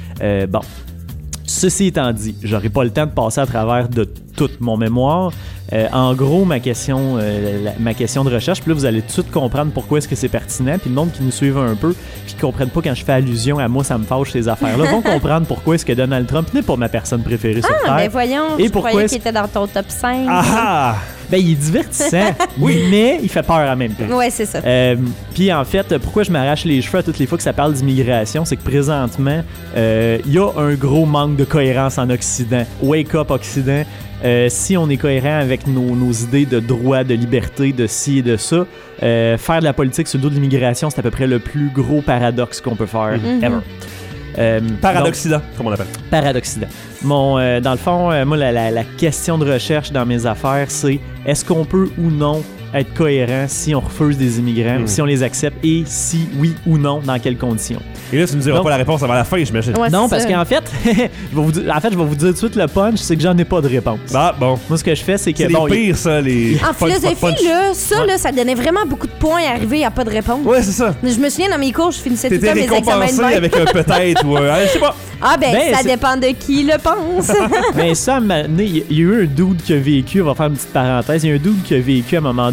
Ceci étant dit, j'aurai pas le temps de passer à travers de tout mon mémoire. En gros, ma question de recherche, puis là, vous allez tout de suite comprendre pourquoi est-ce que c'est pertinent, puis le monde qui nous suivent un peu, puis qui comprennent pas quand je fais allusion à moi, ça me fâche ces affaires-là, vont comprendre pourquoi est-ce que Donald Trump n'est pas ma personne préférée sur Terre. Ben voyons, et je croyais qu'il était dans ton top 5. Il est divertissant, oui, mais il fait peur en même temps. Ouais, c'est ça. Puis en fait, pourquoi je m'arrache les cheveux à toutes les fois que ça parle d'immigration, c'est que présentement, il y a un gros manque de cohérence en Occident. Wake up, Occident. Si on est cohérent avec nos idées de droit, de liberté, de ci et de ça, faire de la politique sur le dos de l'immigration, c'est à peu près le plus gros paradoxe qu'on peut faire ever. Paradoxident, comme on l'appelle. Paradoxident. Dans le fond, moi, la question de recherche dans mes affaires, c'est est-ce qu'on peut ou non être cohérent si on refuse des immigrants, si on les accepte et si oui ou non, dans quelles conditions. Et là, tu ne diras pas la réponse avant la fin, j'imagine. Ouais, non, parce qu'en fait, je vais vous dire tout de suite le punch, c'est que j'en ai pas de réponse. Bon. Moi, ce que je fais, c'est que... C'est les pires, ça, les... En philosophie, ça donnait vraiment beaucoup de points à arriver à pas de réponse. Ouais, c'est ça. Je me souviens, dans mes cours, je finissais tout le temps mes examens de récompensé bac. avec un peut-être ou un... Je sais pas. Ça dépend de qui le pense. Mais ça, il y a eu un dude qui a vécu, on va faire une petite parenthèse, il y a un dude qui a vécu à un moment donné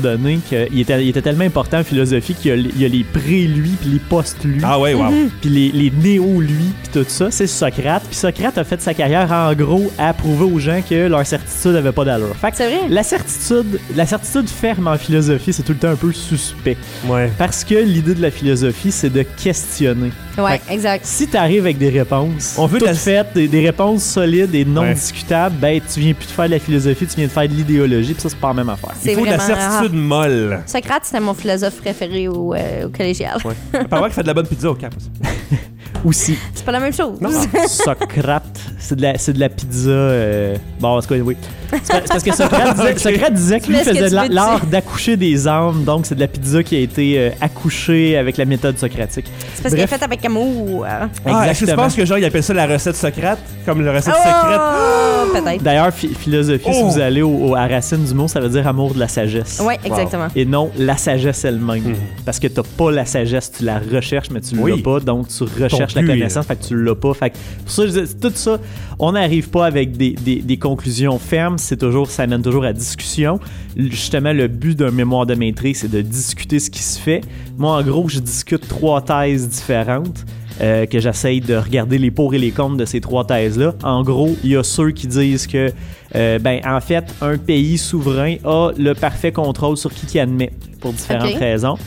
donné qu'il était tellement important en philosophie qu'il y a les pré-lui puis les post-lui. Ah ouais, wow. Puis les néo-lui puis tout ça, c'est Socrate. Puis Socrate a fait sa carrière en gros à prouver aux gens que leur certitude avait pas d'allure. Fait que C'est vrai? la certitude ferme en philosophie, c'est tout le temps un peu suspect. Ouais. Parce que l'idée de la philosophie, c'est de questionner. Ouais, exact. Si t'arrives avec des réponses, On veut toutes la- faites, des réponses solides et non discutables, ben tu viens plus de faire de la philosophie, tu viens de faire de l'idéologie, puis ça c'est pas la même affaire. Il faut de la certitude molle. Socrate, c'était mon philosophe préféré au collégial. Ouais. Apparemment qu'il fait de la bonne pizza au Cap aussi. Aussi, C'est pas la même chose. Non. Socrate, c'est de la pizza. Bon, en tout cas, oui. C'est parce que Socrate disait que lui Mais est-ce que faisait tu veux l'art dire? d'accoucher des âmes, donc c'est de la pizza qui a été accouchée avec la méthode socratique. C'est parce qu'elle est Bref. faite avec amour. Ah, est-ce que tu penses que genre, il appelle ça la recette Socrate? Comme la recette secrète? Oh, peut-être. D'ailleurs, philosophie, si Oh! vous allez à racine du mot, ça veut dire amour de la sagesse. Ouais, exactement. Et non la sagesse elle-même. Parce que t'as pas la sagesse, tu la recherches, mais tu Oui. l'as pas, donc tu recherches Ton la but, connaissance, fait que tu l'as pas. Fait que pour ça, je dis, tout ça, on n'arrive pas avec des conclusions fermes, ça amène toujours à discussion. Justement, le but d'un mémoire de maîtrise, c'est de discuter ce qui se fait. Moi, en gros, je discute 3 thèses différentes. Que j'essaye de regarder les pour et les contre de ces 3 thèses-là. En gros, il y a ceux qui disent que, en fait, un pays souverain a le parfait contrôle sur qui admet, pour différentes raisons.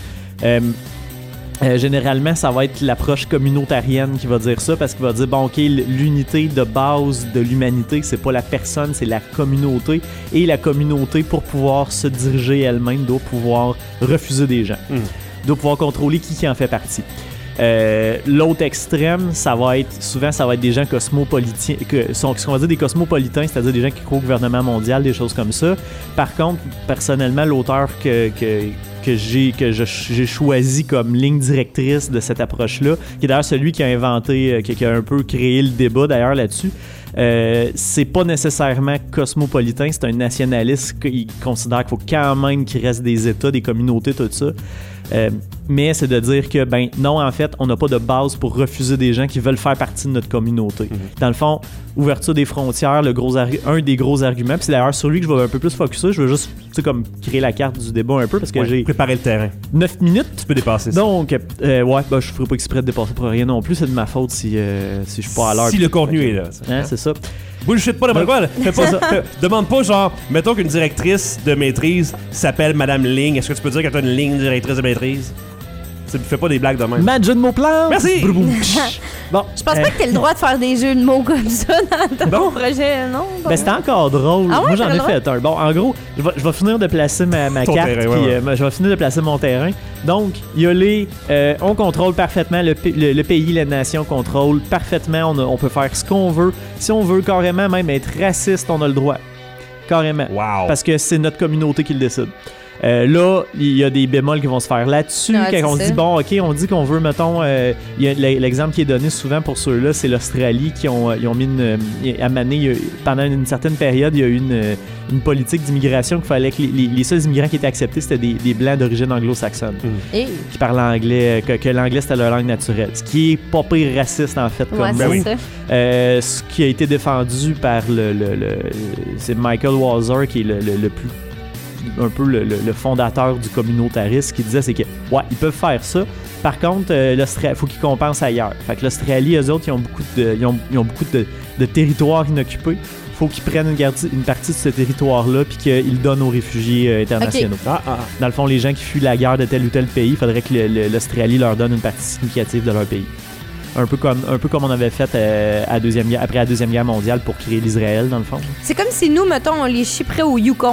Généralement, ça va être l'approche communautarienne qui va dire ça, parce qu'il va dire, bon, OK, l'unité de base de l'humanité, c'est pas la personne, c'est la communauté. Et la communauté, pour pouvoir se diriger elle-même, doit pouvoir refuser des gens. Doit pouvoir contrôler qui en fait partie. L'autre extrême, ça va être des gens cosmopolitiens, ce qu'on va dire des cosmopolitains, c'est-à-dire des gens qui croient au gouvernement mondial, des choses comme ça. Par contre, personnellement, l'auteur que j'ai choisi comme ligne directrice de cette approche-là, qui est d'ailleurs celui qui a inventé, qui a un peu créé le débat d'ailleurs là-dessus, c'est pas nécessairement cosmopolitain, c'est un nationaliste qui considère qu'il faut quand même qu'il reste des États, des communautés, tout ça. Mais c'est de dire que, non, en fait, on n'a pas de base pour refuser des gens qui veulent faire partie de notre communauté. Dans le fond, ouverture des frontières, un des gros arguments, puis c'est d'ailleurs sur lui que je vais un peu plus focuser, je veux juste, comme créer la carte du débat un peu, parce que j'ai préparé le terrain. 9 minutes. Tu peux dépasser ça. Donc, je ferai pas exprès de dépasser pour rien non plus, c'est de ma faute si je suis pas à l'heure. Si le contenu est là. Hein, c'est ça. Bullshit pas n'importe quoi. Fais pas ça. Demande pas genre, mettons qu'une directrice de maîtrise s'appelle Madame Ling. Est-ce que tu peux dire que t'as une ligne directrice de maîtrise? Fais pas des blagues de même. Match de mots plans. Merci. Bon, Je pense pas que t'aies le droit de faire des jeux de mots comme ça dans ton projet, non? c'était encore drôle. Ah ouais, Moi, j'en t'as ai le fait un. Bon, en gros, je vais finir de placer ma Ton carte, terrain, puis je vais finir de placer mon terrain. Donc, il y a on contrôle parfaitement, le pays, la nation contrôle parfaitement, on peut faire ce qu'on veut. Si on veut carrément même être raciste, on a le droit. Carrément. Wow. Parce que c'est notre communauté qui le décide. Là, il y a des bémols qui vont se faire là-dessus. Ouais, quand on c'est se dit, ça. bon, OK, on dit qu'on veut, mettons, il y a l'exemple qui est donné souvent pour ceux-là, c'est l'Australie qui ont mis pendant une certaine période, il y a eu une politique d'immigration qu'il fallait que les seuls immigrants qui étaient acceptés, c'était des Blancs d'origine anglo-saxonne Et... qui parlent anglais, que l'anglais c'était leur langue naturelle. Ce qui est pas pire raciste, en fait, comme Ouais, mot. c'est ça. Ce qui a été défendu par c'est Michael Walzer, qui est le plus un peu le fondateur du communautarisme, qui disait c'est que ils peuvent faire ça. Par contre, l'Australie, faut qu'ils compensent ailleurs. Fait que l'Australie, eux autres, ils ont beaucoup de territoires inoccupés. Faut qu'ils prennent une partie de ce territoire-là puis qu'ils le donnent aux réfugiés internationaux. Dans le fond, les gens qui fuient la guerre de tel ou tel pays, il faudrait que l'Australie leur donne une partie significative de leur pays. Un peu comme on avait fait après la Deuxième Guerre mondiale pour créer l'Israël, dans le fond. C'est comme si nous, mettons, on les chipperait au Yukon,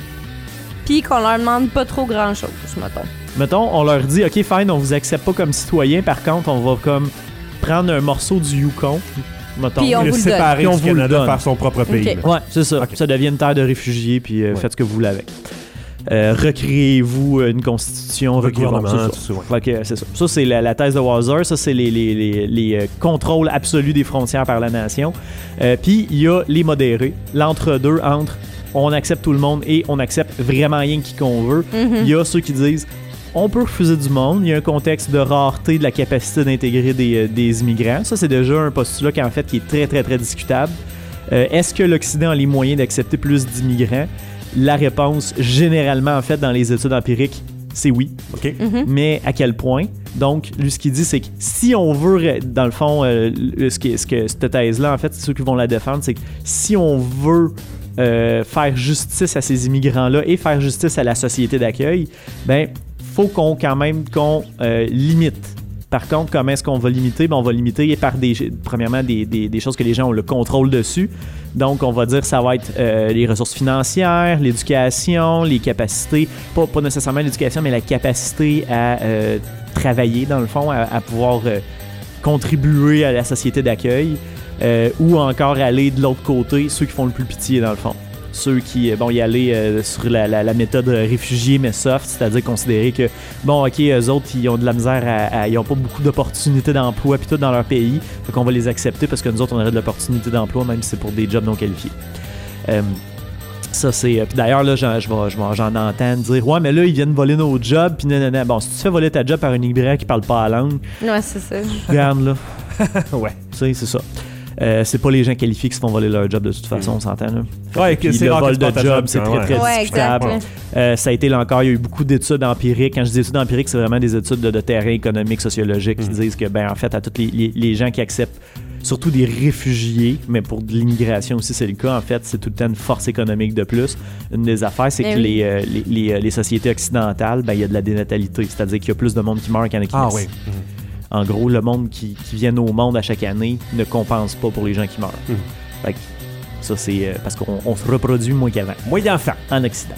puis qu'on leur demande pas trop grand-chose, mettons. Mettons, on leur dit, OK, fine, on vous accepte pas comme citoyen, par contre, on va comme prendre un morceau du Yukon, mettons, Puis on le vous le séparer donne. du Puis on vous le Canada donne. par son propre pays. Ok. là. Ouais, c'est ça. Okay. Ça devient une terre de réfugiés, puis faites ce que vous voulez avec. Recréez-vous une constitution, Gouvernement, recréez-vous tout ça, ouais. Fait que c'est ça. Ça, c'est la thèse de Walzer. Ça, c'est les contrôles absolus des frontières par la nation. Puis, il y a les modérés. L'entre-deux entre on accepte tout le monde et on accepte vraiment rien qui qu'on veut. Il y a ceux qui disent on peut refuser du monde. Il y a un contexte de rareté de la capacité d'intégrer des immigrants. Ça, c'est déjà un postulat qui, en fait, qui est très, très, très discutable. Est-ce que l'Occident a les moyens d'accepter plus d'immigrants? La réponse, généralement, en fait, dans les études empiriques, c'est oui. OK. Mais à quel point? Donc, lui, ce qu'il dit, c'est que si on veut, dans le fond, cette thèse-là, en fait, ceux qui vont la défendre, c'est que si on veut faire justice à ces immigrants-là et faire justice à la société d'accueil, ben, faut qu'on limite. Par contre, comment est-ce qu'on va limiter? Ben, on va limiter par premièrement des choses que les gens ont le contrôle dessus. Donc, on va dire que ça va être les ressources financières, l'éducation, les capacités, pas nécessairement l'éducation, mais la capacité à travailler, dans le fond, à pouvoir contribuer à la société d'accueil, ou encore aller de l'autre côté, ceux qui font le plus pitié, dans le fond. Ceux qui vont y aller sur la méthode réfugié mais soft, c'est-à-dire considérer que, bon, OK, eux autres, ils ont de la misère ils n'ont pas beaucoup d'opportunités d'emploi puis tout dans leur pays, fait qu'on va les accepter parce que nous autres, on aurait de l'opportunité d'emploi, même si c'est pour des jobs non qualifiés. Ça, c'est... Puis d'ailleurs, là, j'en entends dire « Ouais, mais là, ils viennent voler nos jobs, puis non. Bon, si tu fais voler ta job par un immigrant qui parle pas la langue... Ouais, c'est ça. Regarde, là. Ouais. Tu sais, c'est ça. C'est pas les gens qualifiés qui se font voler leur job de toute façon, on s'entend, là. Ouais, Puis c'est le rare vol que tu de portes ta job, c'est quand très, très discutable. Exact. Ça a été là encore, il y a eu beaucoup d'études empiriques. Quand je dis études empiriques, c'est vraiment des études de terrain économique, sociologique qui disent que, ben, en fait, à tous les gens qui acceptent, surtout des réfugiés, mais pour de l'immigration aussi, c'est le cas. En fait, c'est tout le temps une force économique de plus. Une des affaires, c'est que les sociétés occidentales, ben, il y a de la dénatalité, c'est-à-dire qu'il y a plus de monde qui meurt qu'il y en a qui naissent. Oui. En gros, le monde qui vient au monde à chaque année ne compense pas pour les gens qui meurent. Fait que ça, c'est parce qu'on se reproduit moins qu'avant. Moins d'enfants. En Occident.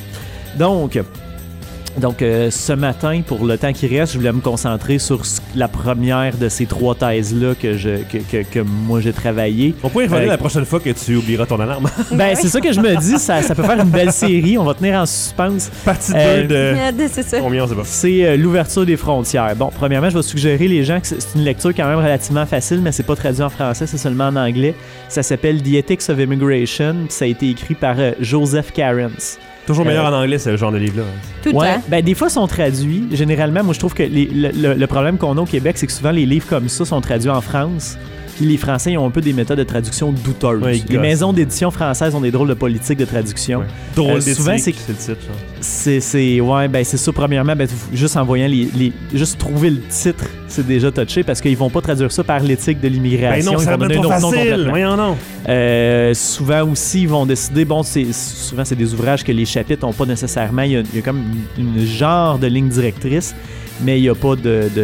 Donc, ce matin, pour le temps qui reste, je voulais me concentrer sur la première de ces 3 thèses-là que moi j'ai travaillé. On pourrait y revenir la prochaine fois que tu oublieras ton alarme. Ben, c'est ça que je me dis, ça peut faire une belle série, on va tenir en suspense. Partie 2 de... C'est ça. Combien, on sait pas. C'est l'ouverture des frontières. Bon, premièrement, je vais suggérer les gens que c'est une lecture quand même relativement facile, mais c'est pas traduit en français, c'est seulement en anglais. Ça s'appelle The Ethics of Immigration, puis ça a été écrit par Joseph Cairns. Toujours meilleur en anglais, ce genre de livre-là. Tout le temps. Ben, des fois, ils sont traduits. Généralement, moi, je trouve que le problème qu'on a au Québec, c'est que souvent, les livres comme ça sont traduits en France. Puis les Français, ils ont un peu des méthodes de traduction douteuses. Ouais, les maisons d'édition françaises ont des drôles de politiques de traduction. Ouais. Drôle souvent, c'est le titre. Genre. C'est ça. Premièrement, ben, juste en voyant juste trouver le titre, c'est déjà touché parce qu'ils vont pas traduire ça par l'éthique de l'immigration. Ben non, ils vont donner un autre nom complètement. Voyons non. Souvent aussi, ils vont décider, souvent c'est des ouvrages que les chapitres n'ont pas nécessairement, il y a comme une genre de ligne directrice, mais il n'y a pas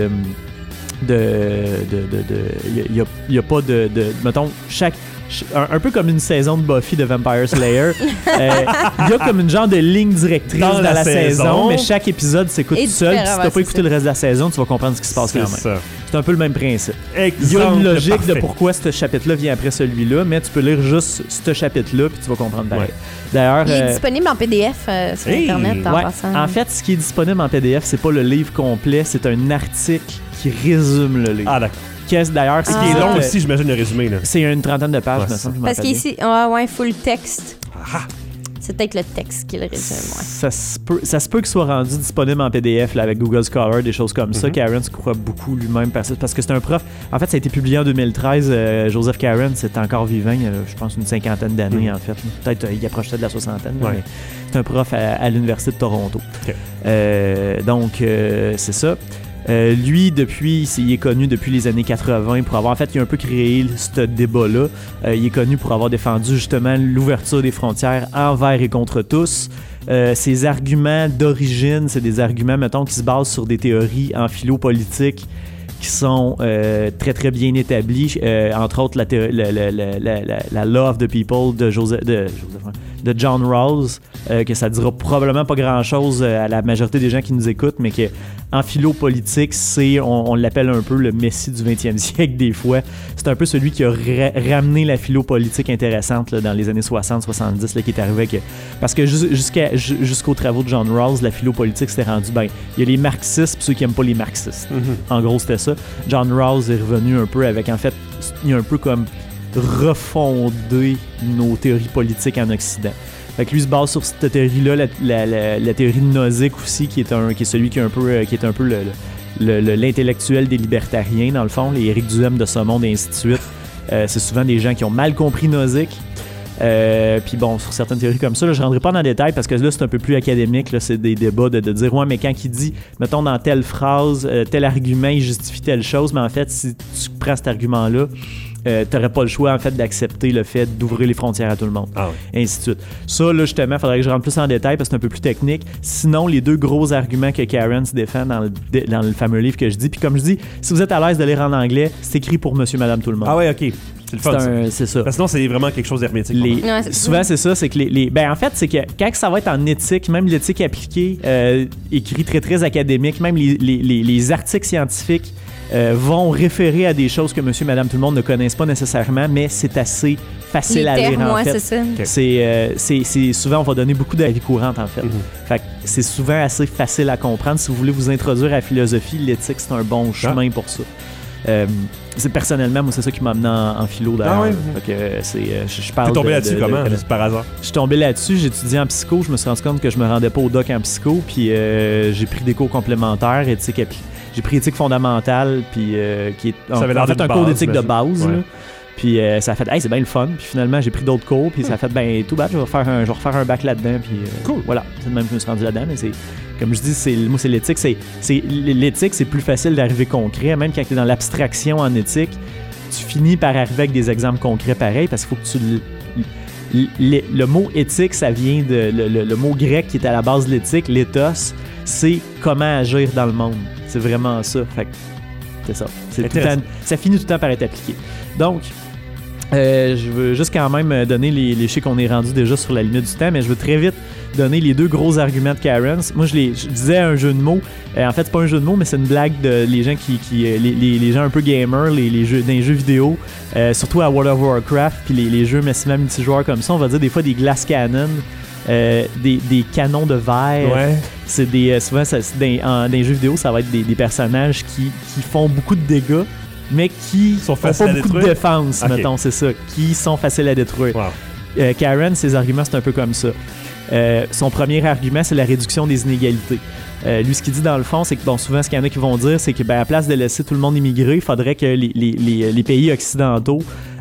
il y a pas de mettons, un peu comme une saison de Buffy de Vampire Slayer, il y a comme une genre de ligne directrice dans la saison, mais chaque épisode s'écoute tout seul. Si t'as pas écouté le reste de la saison, tu vas comprendre ce qui se passe quand même. Ça. C'est un peu le même principe. Exemple il y a une logique parfait. de pourquoi ce chapitre-là vient après celui-là, mais tu peux lire juste ce chapitre-là puis tu vas comprendre pareil. Ouais. D'ailleurs, Il est disponible en PDF sur Internet en passant. En fait, ce qui est disponible en PDF, c'est pas le livre complet, c'est un article qui résume le livre. Ah, d'accord. D'ailleurs, Ce qui est long aussi, j'imagine, le résumé. Là. C'est une trentaine de pages, Ouais, me semble. Parce qu'ici, full texte. C'est peut-être le texte qui le résume. Ouais. Ça se peut qu'il soit rendu disponible en PDF là, avec Google Scholar, des choses comme ça. Cairns croit beaucoup lui-même parce que c'est un prof. En fait, ça a été publié en 2013. Joseph Cairns c'est encore vivant. Il y a, je pense, une cinquantaine d'années, en fait. Peut-être il approchait de la soixantaine. Ouais. Mais c'est un prof à l'Université de Toronto. Okay. Donc, c'est ça. Lui, il est connu depuis les années 80 pour avoir, en fait, il a un peu créé ce débat-là. Il est connu pour avoir défendu justement l'ouverture des frontières envers et contre tous. Ses arguments d'origine, c'est des arguments, mettons, qui se basent sur des théories en philo-politique qui sont très, très bien établis. Entre autres, la Law of the People de John Rawls, que ça dira probablement pas grand-chose à la majorité des gens qui nous écoutent, mais qu'en philo-politique, on l'appelle un peu le Messie du 20e siècle des fois. C'est un peu celui qui a ramené la philo-politique intéressante là, dans les années 60-70, qui est arrivé parce que jusqu'aux travaux de John Rawls, la philo-politique s'était rendue, il y a les marxistes et ceux qui n'aiment pas les marxistes. En gros, c'était ça. John Rawls est revenu un peu avec, en fait, il a un peu comme refondé nos théories politiques en Occident. Fait que lui se base sur cette théorie-là, la théorie de Nozick aussi, qui est celui qui est un peu l'intellectuel des libertariens, dans le fond, les Éric Duhem de ce monde et ainsi de suite. C'est souvent des gens qui ont mal compris Nozick. Puis bon, sur certaines théories comme ça, là, je ne rentrerai pas dans le détail parce que là, c'est un peu plus académique. Là, c'est des débats de dire, ouais, mais quand il dit, mettons, dans telle phrase, tel argument, il justifie telle chose, mais en fait, si tu prends cet argument-là, t'aurais pas le choix en fait d'accepter le fait d'ouvrir les frontières à tout le monde, et ainsi de suite. Ça là justement, faudrait que je rentre plus en détail parce que c'est un peu plus technique. Sinon, les deux gros arguments que Karen se défend dans le fameux livre que je dis, puis comme je dis, si vous êtes à l'aise de lire en anglais, c'est écrit pour Monsieur, Madame, tout le monde. Ah ouais, ok. C'est le fun. C'est ça. Parce que sinon, c'est vraiment quelque chose d'hermétique. Souvent, c'est ça. C'est que ben, en fait, c'est que quand ça va être en éthique, même l'éthique appliquée, écrit très, très académique, même les articles scientifiques vont référer à des choses que monsieur, madame, tout le monde ne connaissent pas nécessairement, mais c'est assez facile à lire, en fait. C'est ça. C'est souvent, on va donner beaucoup d'avis courante, en fait. Fait que c'est souvent assez facile à comprendre. Si vous voulez vous introduire à la philosophie, l'éthique, c'est un bon chemin pour ça. Personnellement, moi, c'est ça qui m'a amené en philo d'ailleurs. Je parle. T'es tombé là-dessus comment, juste par hasard? Je suis tombé là-dessus, j'ai étudié en psycho, je me suis rendu compte que je me rendais pas au doc en psycho, puis j'ai pris des cours complémentaires, j'ai pris éthique fondamentale, puis qui est en fait un cours d'éthique de base. Ouais. Là. Puis ça a fait, hey, c'est bien le fun. Puis finalement, j'ai pris d'autres cours, puis ça a fait, ben, tout bad, je vais refaire un bac là-dedans. Puis cool. Voilà, c'est de même que je me suis rendu là-dedans. Mais c'est, comme je dis, moi, c'est l'éthique. L'éthique, c'est plus facile d'arriver concret. Même quand tu es dans l'abstraction en éthique, tu finis par arriver avec des exemples concrets pareils parce qu'il faut que tu. Le mot éthique, ça vient de. Le mot grec qui est à la base de l'éthique, l'éthos, c'est comment agir dans le monde. C'est vraiment ça. Fait que c'est ça. Ça finit tout le temps par être appliqué. Donc, je veux juste quand même donner je sais qu'on est rendu déjà sur la limite du temps, mais je veux très vite donner les deux gros arguments de Karen. Moi, je disais un jeu de mots. En fait, c'est pas un jeu de mots, mais c'est une blague de les gens les gens un peu gamers, les jeux, dans les jeux vidéo, surtout à World of Warcraft, puis les jeux massivement multijoueurs comme ça, on va dire des fois des glass cannons. Des canons de verre. Ouais. C'est souvent dans les jeux vidéo, ça va être des personnages qui font beaucoup de dégâts, mais qui sont pas beaucoup de défense, mettons, c'est ça, qui sont faciles à détruire. Wow. Karen, ses arguments, c'est un peu comme ça. Son premier argument, c'est la réduction des inégalités. Lui, ce qu'il dit dans le fond, c'est que souvent, ce qu'il y en a qui vont dire, c'est que à place de laisser tout le monde immigrer, il faudrait que les pays occidentaux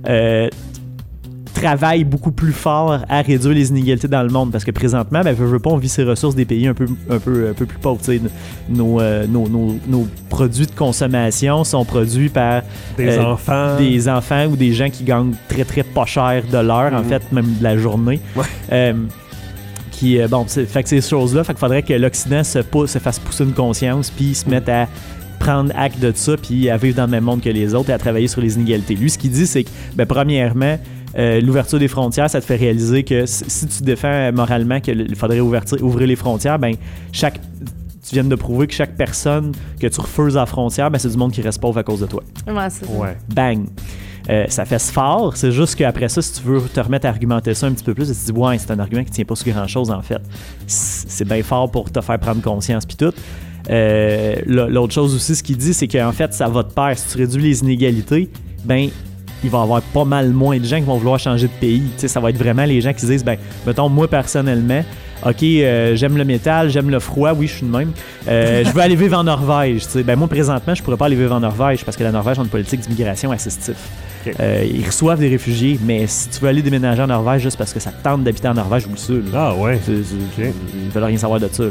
travaille beaucoup plus fort à réduire les inégalités dans le monde parce que présentement, veut pas, on vit ces ressources des pays un peu plus pauvres. Nos produits de consommation sont produits par des enfants ou des gens qui gagnent très très pas cher de l'heure, en fait, même de la journée. Ouais. Fait que ces choses-là, fait qu'il faudrait que l'Occident se fasse pousser une conscience puis se mette à prendre acte de ça puis à vivre dans le même monde que les autres et à travailler sur les inégalités. Lui, ce qu'il dit, c'est que, premièrement, l'ouverture des frontières, ça te fait réaliser que si tu défends moralement qu'il faudrait ouvrir les frontières, tu viens de prouver que chaque personne que tu refuses à la frontière, c'est du monde qui reste pauvre à cause de toi. Ouais, c'est ça. Ouais. Bang! Ça fait fort, c'est juste qu'après ça, si tu veux te remettre à argumenter ça un petit peu plus, tu te dis, ouais, c'est un argument qui tient pas sur grand-chose, en fait. C'est bien fort pour te faire prendre conscience, puis tout. L'autre chose aussi, ce qu'il dit, c'est qu'en fait, ça va de pair. Si tu réduis les inégalités, il va y avoir pas mal moins de gens qui vont vouloir changer de pays. T'sais, ça va être vraiment les gens qui se disent, mettons, moi, personnellement, OK, j'aime le métal, j'aime le froid, oui, je suis de même. Je veux aller vivre en Norvège. Moi, présentement, je pourrais pas aller vivre en Norvège parce que la Norvège a une politique d'immigration assistive. Okay. Ils reçoivent des réfugiés, mais si tu veux aller déménager en Norvège juste parce que ça te tente d'habiter en Norvège ou le sud, ah ouais, ils veulent rien savoir de ça.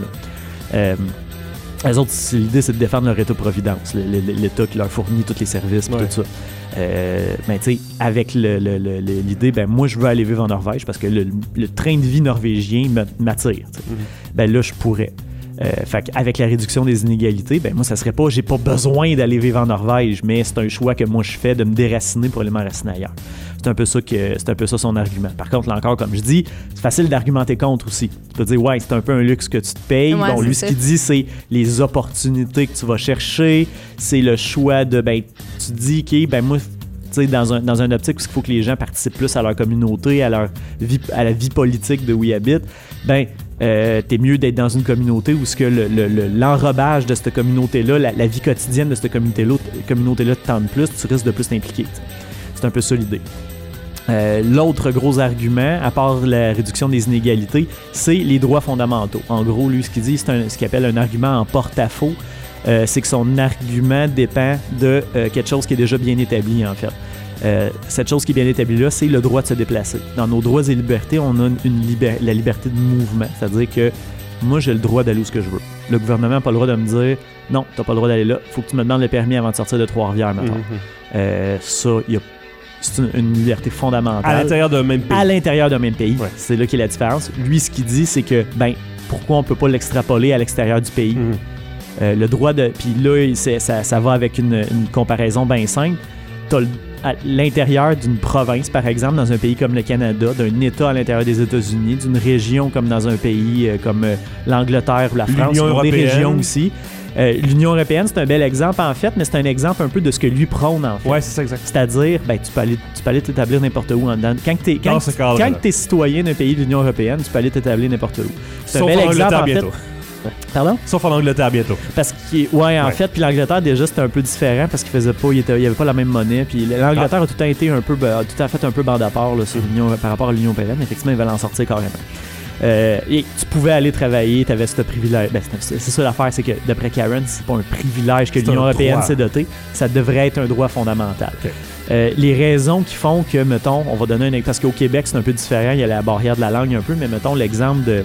Les autres, l'idée, c'est de défendre leur État-providence, l'État qui leur fournit tous les services et tout ça. Mais tu sais, avec l'idée, moi, je veux aller vivre en Norvège parce que le train de vie norvégien m'attire. Là, je pourrais. Fait avec la réduction des inégalités, moi, ça serait pas, j'ai pas besoin d'aller vivre en Norvège, mais c'est un choix que moi je fais de me déraciner pour aller m'enraciner ailleurs. C'est un peu ça son argument. Par contre, là encore, comme je dis, c'est facile d'argumenter contre aussi. Tu peux dire, ouais, c'est un peu un luxe que tu te payes. Ouais, lui, ce qu'il dit, c'est les opportunités que tu vas chercher, c'est le choix de, tu dis, OK, moi, tu sais, dans un optique où il faut que les gens participent plus à leur communauté, à la vie politique de où ils habitent, t'es mieux d'être dans une communauté où ce que l'enrobage de cette communauté-là, la vie quotidienne de cette communauté-là te tente plus, tu risques de plus t'impliquer. C'est un peu ça l'idée. L'autre gros argument, à part la réduction des inégalités, c'est les droits fondamentaux. En gros, lui, ce qu'il dit, c'est ce qu'il appelle un argument en porte-à-faux. C'est que son argument dépend de quelque chose qui est déjà bien établi, en fait. Cette chose qui est bien établie là, c'est le droit de se déplacer. Dans nos droits et libertés, on a la liberté de mouvement, c'est-à-dire que moi, j'ai le droit d'aller où ce que je veux. Le gouvernement n'a pas le droit de me dire « Non, t'as pas le droit d'aller là, faut que tu me demandes le permis avant de sortir de Trois-Rivières, mettons. » Ça, c'est une liberté fondamentale. À l'intérieur d'un même pays. À l'intérieur d'un même pays. Ouais. C'est là qu'est la différence. Lui, ce qu'il dit, c'est que, pourquoi on peut pas l'extrapoler à l'extérieur du pays? Le droit de... Puis là, ça va avec une comparaison bien simple. T'as à l'intérieur d'une province, par exemple, dans un pays comme le Canada, d'un État à l'intérieur des États-Unis, d'une région comme dans un pays comme l'Angleterre ou la France, des régions aussi. L'Union européenne, c'est un bel exemple, en fait, mais c'est un exemple un peu de ce que lui prône, en fait. Ouais, c'est ça, exact. C'est-à-dire, tu peux aller t'établir n'importe où en dedans. Quand t'es citoyen d'un pays de l'Union européenne, tu peux aller t'établir n'importe où. C'est sauf un bel exemple, en fait. Bientôt. Pardon? Sauf en Angleterre bientôt. Parce en fait, puis l'Angleterre déjà c'était un peu différent parce qu'il y avait pas la même monnaie. Puis l'Angleterre a tout le temps été un peu bande à part là, sur par rapport à l'Union européenne. Effectivement, ils veulent en sortir carrément. Et tu pouvais aller travailler, tu avais ce privilège. C'est ça l'affaire, c'est que d'après Karen, c'est pas un privilège que l'Union européenne s'est dotée, ça devrait être un droit fondamental. Okay. Les raisons qui font que, mettons, on va donner un exemple, parce qu'au Québec c'est un peu différent, il y a la barrière de la langue un peu, mais mettons l'exemple de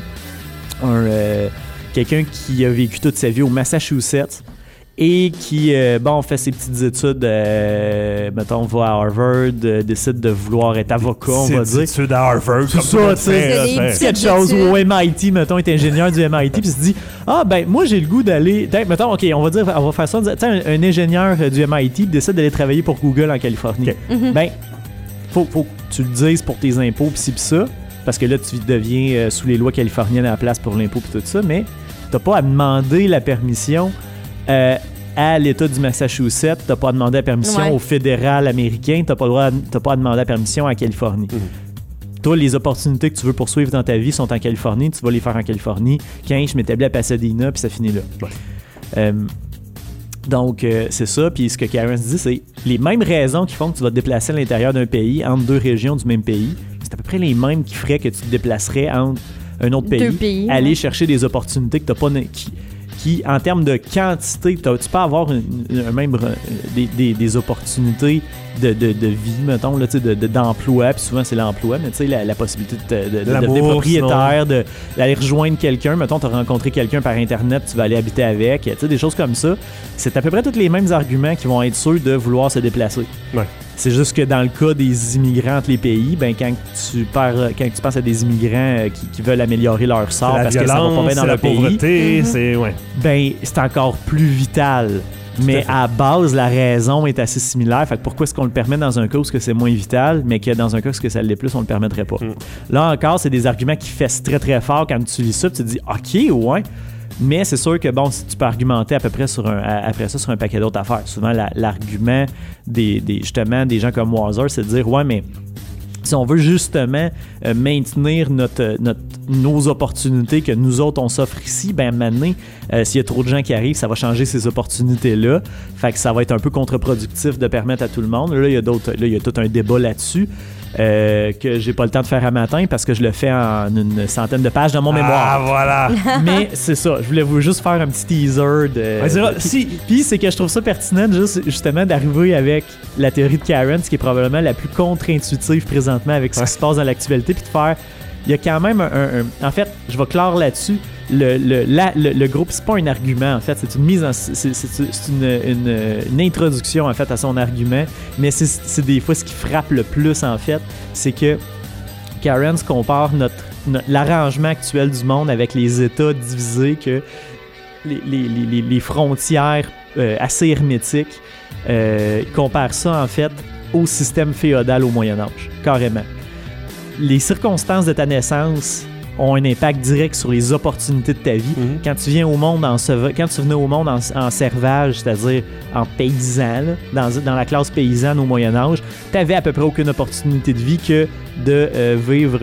quelqu'un qui a vécu toute sa vie au Massachusetts et qui, fait ses petites études, mettons, va à Harvard, décide de vouloir être avocat, on va dire. Ses études à Harvard, tout ça, tu sais, quelque chose, ou au MIT, mettons, est ingénieur du MIT, puis se dit, moi, j'ai le goût d'aller, mettons, OK, on va faire ça, tu sais, un ingénieur du MIT décide d'aller travailler pour Google en Californie. Okay. Faut que tu le dises pour tes impôts, pis ci, pis ça, parce que là, tu deviens sous les lois californiennes à la place pour l'impôt, pis tout ça, mais t'as pas à demander la permission à l'État du Massachusetts, t'as pas à demander la permission au fédéral américain, t'as pas à demander la permission à la Californie. Toi, les opportunités que tu veux poursuivre dans ta vie sont en Californie, tu vas les faire en Californie. Quand je m'établis à Pasadena, puis ça finit là. Ouais. Donc, c'est ça. Puis ce que Karen se dit, c'est les mêmes raisons qui font que tu vas te déplacer à l'intérieur d'un pays, entre deux régions du même pays, c'est à peu près les mêmes qui feraient que tu te déplacerais entre un autre pays, aller chercher des opportunités que tu n'as pas... Qui, en termes de quantité, tu peux avoir des opportunités de vie, mettons, là, d'emploi, puis souvent c'est l'emploi, mais tu sais, la possibilité de devenir propriétaire, d'aller rejoindre quelqu'un, mettons, tu as rencontré quelqu'un par Internet, tu vas aller habiter avec, tu sais, des choses comme ça. C'est à peu près tous les mêmes arguments qui vont être ceux de vouloir se déplacer. Ouais. C'est juste que dans le cas des immigrants entre les pays, quand tu penses à des immigrants qui veulent améliorer leur sort parce que ça va pas bien dans leur pays, pauvreté, c'est encore plus vital. Mais à base, la raison est assez similaire. Fait que pourquoi est-ce qu'on le permet dans un cas où c'est moins vital, mais que dans un cas où ça l'est plus, on le permettrait pas? Là encore, c'est des arguments qui fessent très très fort quand tu lis ça, tu te dis OK, ouais. Mais c'est sûr que, si tu peux argumenter à peu près après ça sur un paquet d'autres affaires. Souvent, l'argument justement des gens comme Wazer, c'est de dire, ouais, mais si on veut justement maintenir nos opportunités que nous autres, on s'offre ici, maintenant, s'il y a trop de gens qui arrivent, ça va changer ces opportunités-là. Fait que ça va être un peu contre-productif de permettre à tout le monde. Là, il y a tout un débat là-dessus. Que j'ai pas le temps de faire à matin parce que je le fais en une centaine de pages dans mon mémoire. Ah, voilà! Mais c'est ça, je voulais vous juste faire un petit teaser Puis c'est que je trouve ça pertinent justement d'arriver avec la théorie de Karen, ce qui est probablement la plus contre-intuitive présentement avec ce qui se passe dans l'actualité, puis de faire... Il y a quand même en fait, je vais clore là-dessus. Le groupe, c'est pas un argument, en fait, c'est une mise en... C'est une introduction, en fait, à son argument, mais c'est des fois ce qui frappe le plus, en fait, c'est que Karen se compare l'arrangement actuel du monde avec les États divisés, que les frontières assez hermétiques, compare ça, en fait, au système féodal au Moyen-Âge, carrément. Les circonstances de ta naissance ont un impact direct sur les opportunités de ta vie. Quand tu viens au monde quand tu venais au monde en servage, c'est-à-dire en paysan, là, dans la classe paysanne au Moyen-Âge, tu n'avais à peu près aucune opportunité de vie que de vivre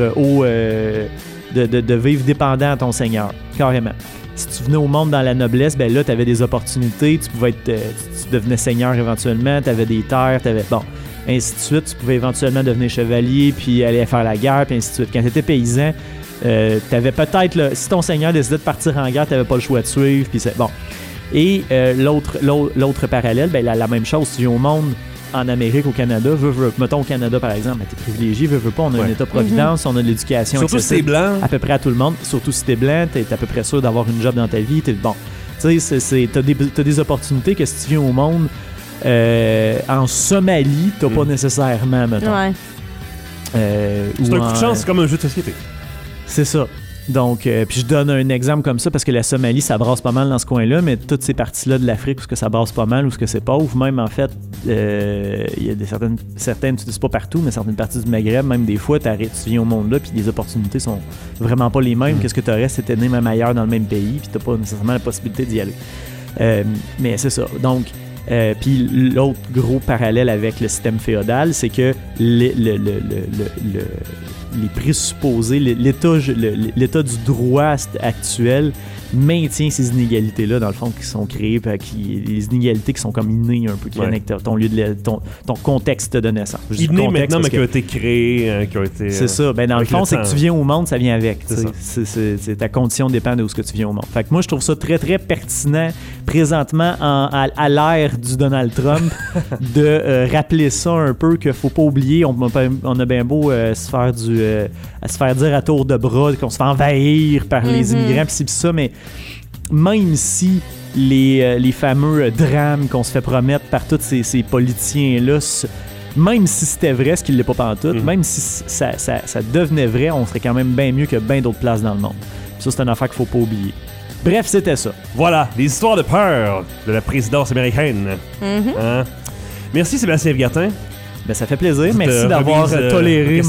de vivre dépendant à ton seigneur, carrément. Si tu venais au monde dans la noblesse, là, tu avais des opportunités, tu devenais seigneur éventuellement, tu avais des terres, ainsi de suite. Tu pouvais éventuellement devenir chevalier, puis aller faire la guerre, puis ainsi de suite. Quand tu étais paysan, t'avais peut-être, si ton seigneur décidait de partir en guerre, t'avais pas le choix de suivre, puis c'est bon. Et l'autre parallèle, la même chose, tu viens au monde en Amérique, au Canada, mettons au Canada par exemple, t'es privilégié, veux pas, on a un État-providence, on a de l'éducation surtout si t'es blanc. à peu près à tout le monde. Surtout si t'es blanc, t'es à peu près sûr d'avoir une job dans ta vie. Bon, tu sais, t'as des opportunités que si tu viens au monde en Somalie, t'as pas nécessairement, mettons. Ouais. C'est un coup de chance, c'est comme un jeu de société. C'est ça. Donc, puis je donne un exemple comme ça parce que la Somalie, ça brasse pas mal dans ce coin-là, mais toutes ces parties-là de l'Afrique où ce que ça brasse pas mal, où ce que c'est pauvre, même en fait, il y a certaines, tu dis pas partout, mais certaines parties du Maghreb, même des fois, tu viens au monde là, puis les opportunités sont vraiment pas les mêmes. Qu'est-ce que tu aurais si t'étais né même ailleurs dans le même pays, puis t'as pas nécessairement la possibilité d'y aller. Mais c'est ça. Donc, puis l'autre gros parallèle avec le système féodal, c'est que les présupposés, l'état du droit actuel maintient ces inégalités-là, dans le fond, qui sont créées, les inégalités qui sont comme innées un peu, qui viennent avec ton contexte de naissance. Innées maintenant, mais qui ont été créées, qui ont été... C'est ça. Ben, dans le fond, c'est que tu viens au monde, ça vient avec. C'est ta condition dépend de où ce que tu viens au monde. Fait que moi, je trouve ça très, très pertinent, présentement, à l'ère du Donald Trump, de rappeler ça un peu, qu'il faut pas oublier, on a bien beau se faire dire à tour de bras qu'on se fait envahir par les immigrants, pis ça, mais même si les fameux drames qu'on se fait promettre par tous ces politiciens-là, même si c'était vrai, ce qui ne l'est pas pantoute, même si ça devenait vrai, on serait quand même bien mieux que bien d'autres places dans le monde. Puis ça, c'est une affaire qu'il faut pas oublier. Bref, c'était ça. Voilà, les histoires de peur de la présidence américaine. Hein? Merci Sébastien Vigatin. Ben, ça fait plaisir. Merci d'avoir toléré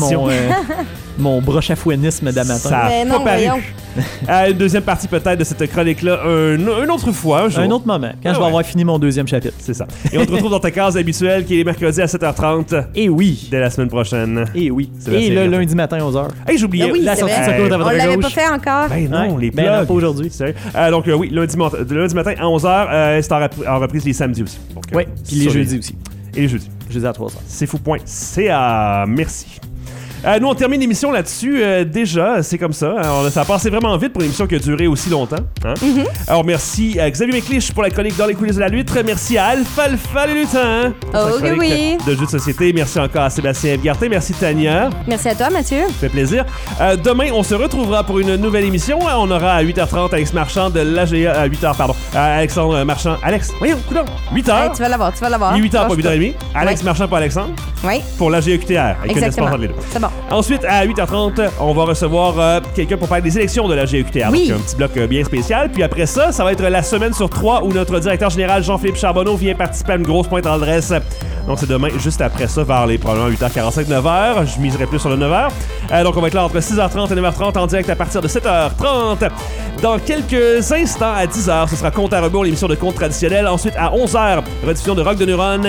mon brochafouinisme d'amateur. Ça a pas paru. Une deuxième partie peut-être de cette chronique-là, une autre fois. Un autre moment, quand je vais avoir fini mon deuxième chapitre. C'est ça. Et on te retrouve dans ta case habituelle qui est les mercredis à 7h30. Et oui. Dès la semaine prochaine. Et oui. Et le lundi matin à 11h. Hey, j'oubliais. Oui, la sortie de secours on l'avait pas fait encore. Ben non, les plugs. plugs. Pas aujourd'hui. Donc oui, lundi matin à 11h. C'est en reprise les samedis aussi. Oui, puis les jeudis aussi. Et les jeudis. Jeudi à 3h. C'est fou.ca. Merci. Nous, on termine l'émission là-dessus. Déjà, c'est comme ça. Alors, ça a passé vraiment vite pour une émission qui a duré aussi longtemps. Hein? Alors, merci à Xavier Méclich pour la chronique dans les coulisses de la lutte. Merci à Alpha les lutins pour sa chronique de jeux de société. Merci encore à Sébastien Evgarté. Merci Tania. Merci à toi, Mathieu. Ça fait plaisir. Demain, on se retrouvera pour une nouvelle émission. On aura à 8h30 Alex Marchand de l'AGA. À 8h, pardon. Alexandre Marchand. Alex, voyons, coudonc. 8h. Hey, tu vas l'avoir. 8h, pas 8h30. Alex Marchand pour Alexandre. Oui. Pour l'AGA QTR. Exactement. C'est bon. Ensuite, à 8h30, on va recevoir quelqu'un pour parler des élections de la GEQTR. Oui. Donc, un petit bloc bien spécial. Puis après ça va être la semaine sur 3 où notre directeur général Jean-Philippe Charbonneau vient participer à une grosse pointe en adresse. Donc, c'est demain, juste après ça, vers les probablement 8h45, 9h. Je miserai plus sur le 9h. Donc, on va être là entre 6h30 et 9h30 en direct à partir de 7h30. Dans quelques instants, à 10h, ce sera Compte à rebours, l'émission de compte traditionnel. Ensuite, à 11h, rediffusion de Rock de Neuron.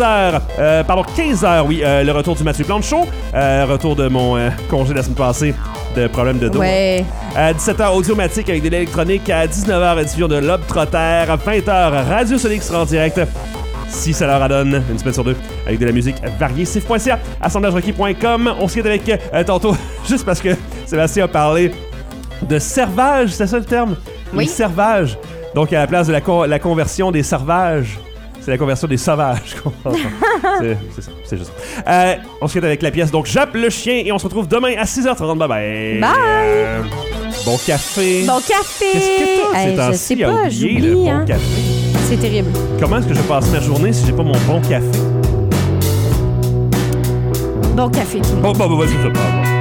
15h, oui, le retour du Mathieu Plante Show. Retour de mon congé la semaine passée de problèmes de dos. Ouais. À 17h, Audiomatique avec de l'électronique. À 19h, rediffusion de Lobe Trotter. À 20h, Radio Sonic sera en direct. Si ça leur adonne, une semaine sur deux, avec de la musique variée. Sif.ca, assemblagerequis.com. On se quitte avec tantôt, juste parce que Sébastien a parlé de servage, c'est ça le terme? Oui. Le servage. Donc, à la place de la conversion des servages, c'est la conversion des sauvages. c'est ça, c'est juste ça. On se quitte avec la pièce. Donc, Jappe le chien et on se retrouve demain à 6h30. Bye bye. Bye. Bon café. Bon café. Qu'est-ce que t'as? Je sais pas, j'oublie j'oublie. le bon Hein. café. C'est terrible. Comment est-ce que je passe ma journée si j'ai pas mon bon café? Bon café, tout le monde. Bon, vas-y, ça part.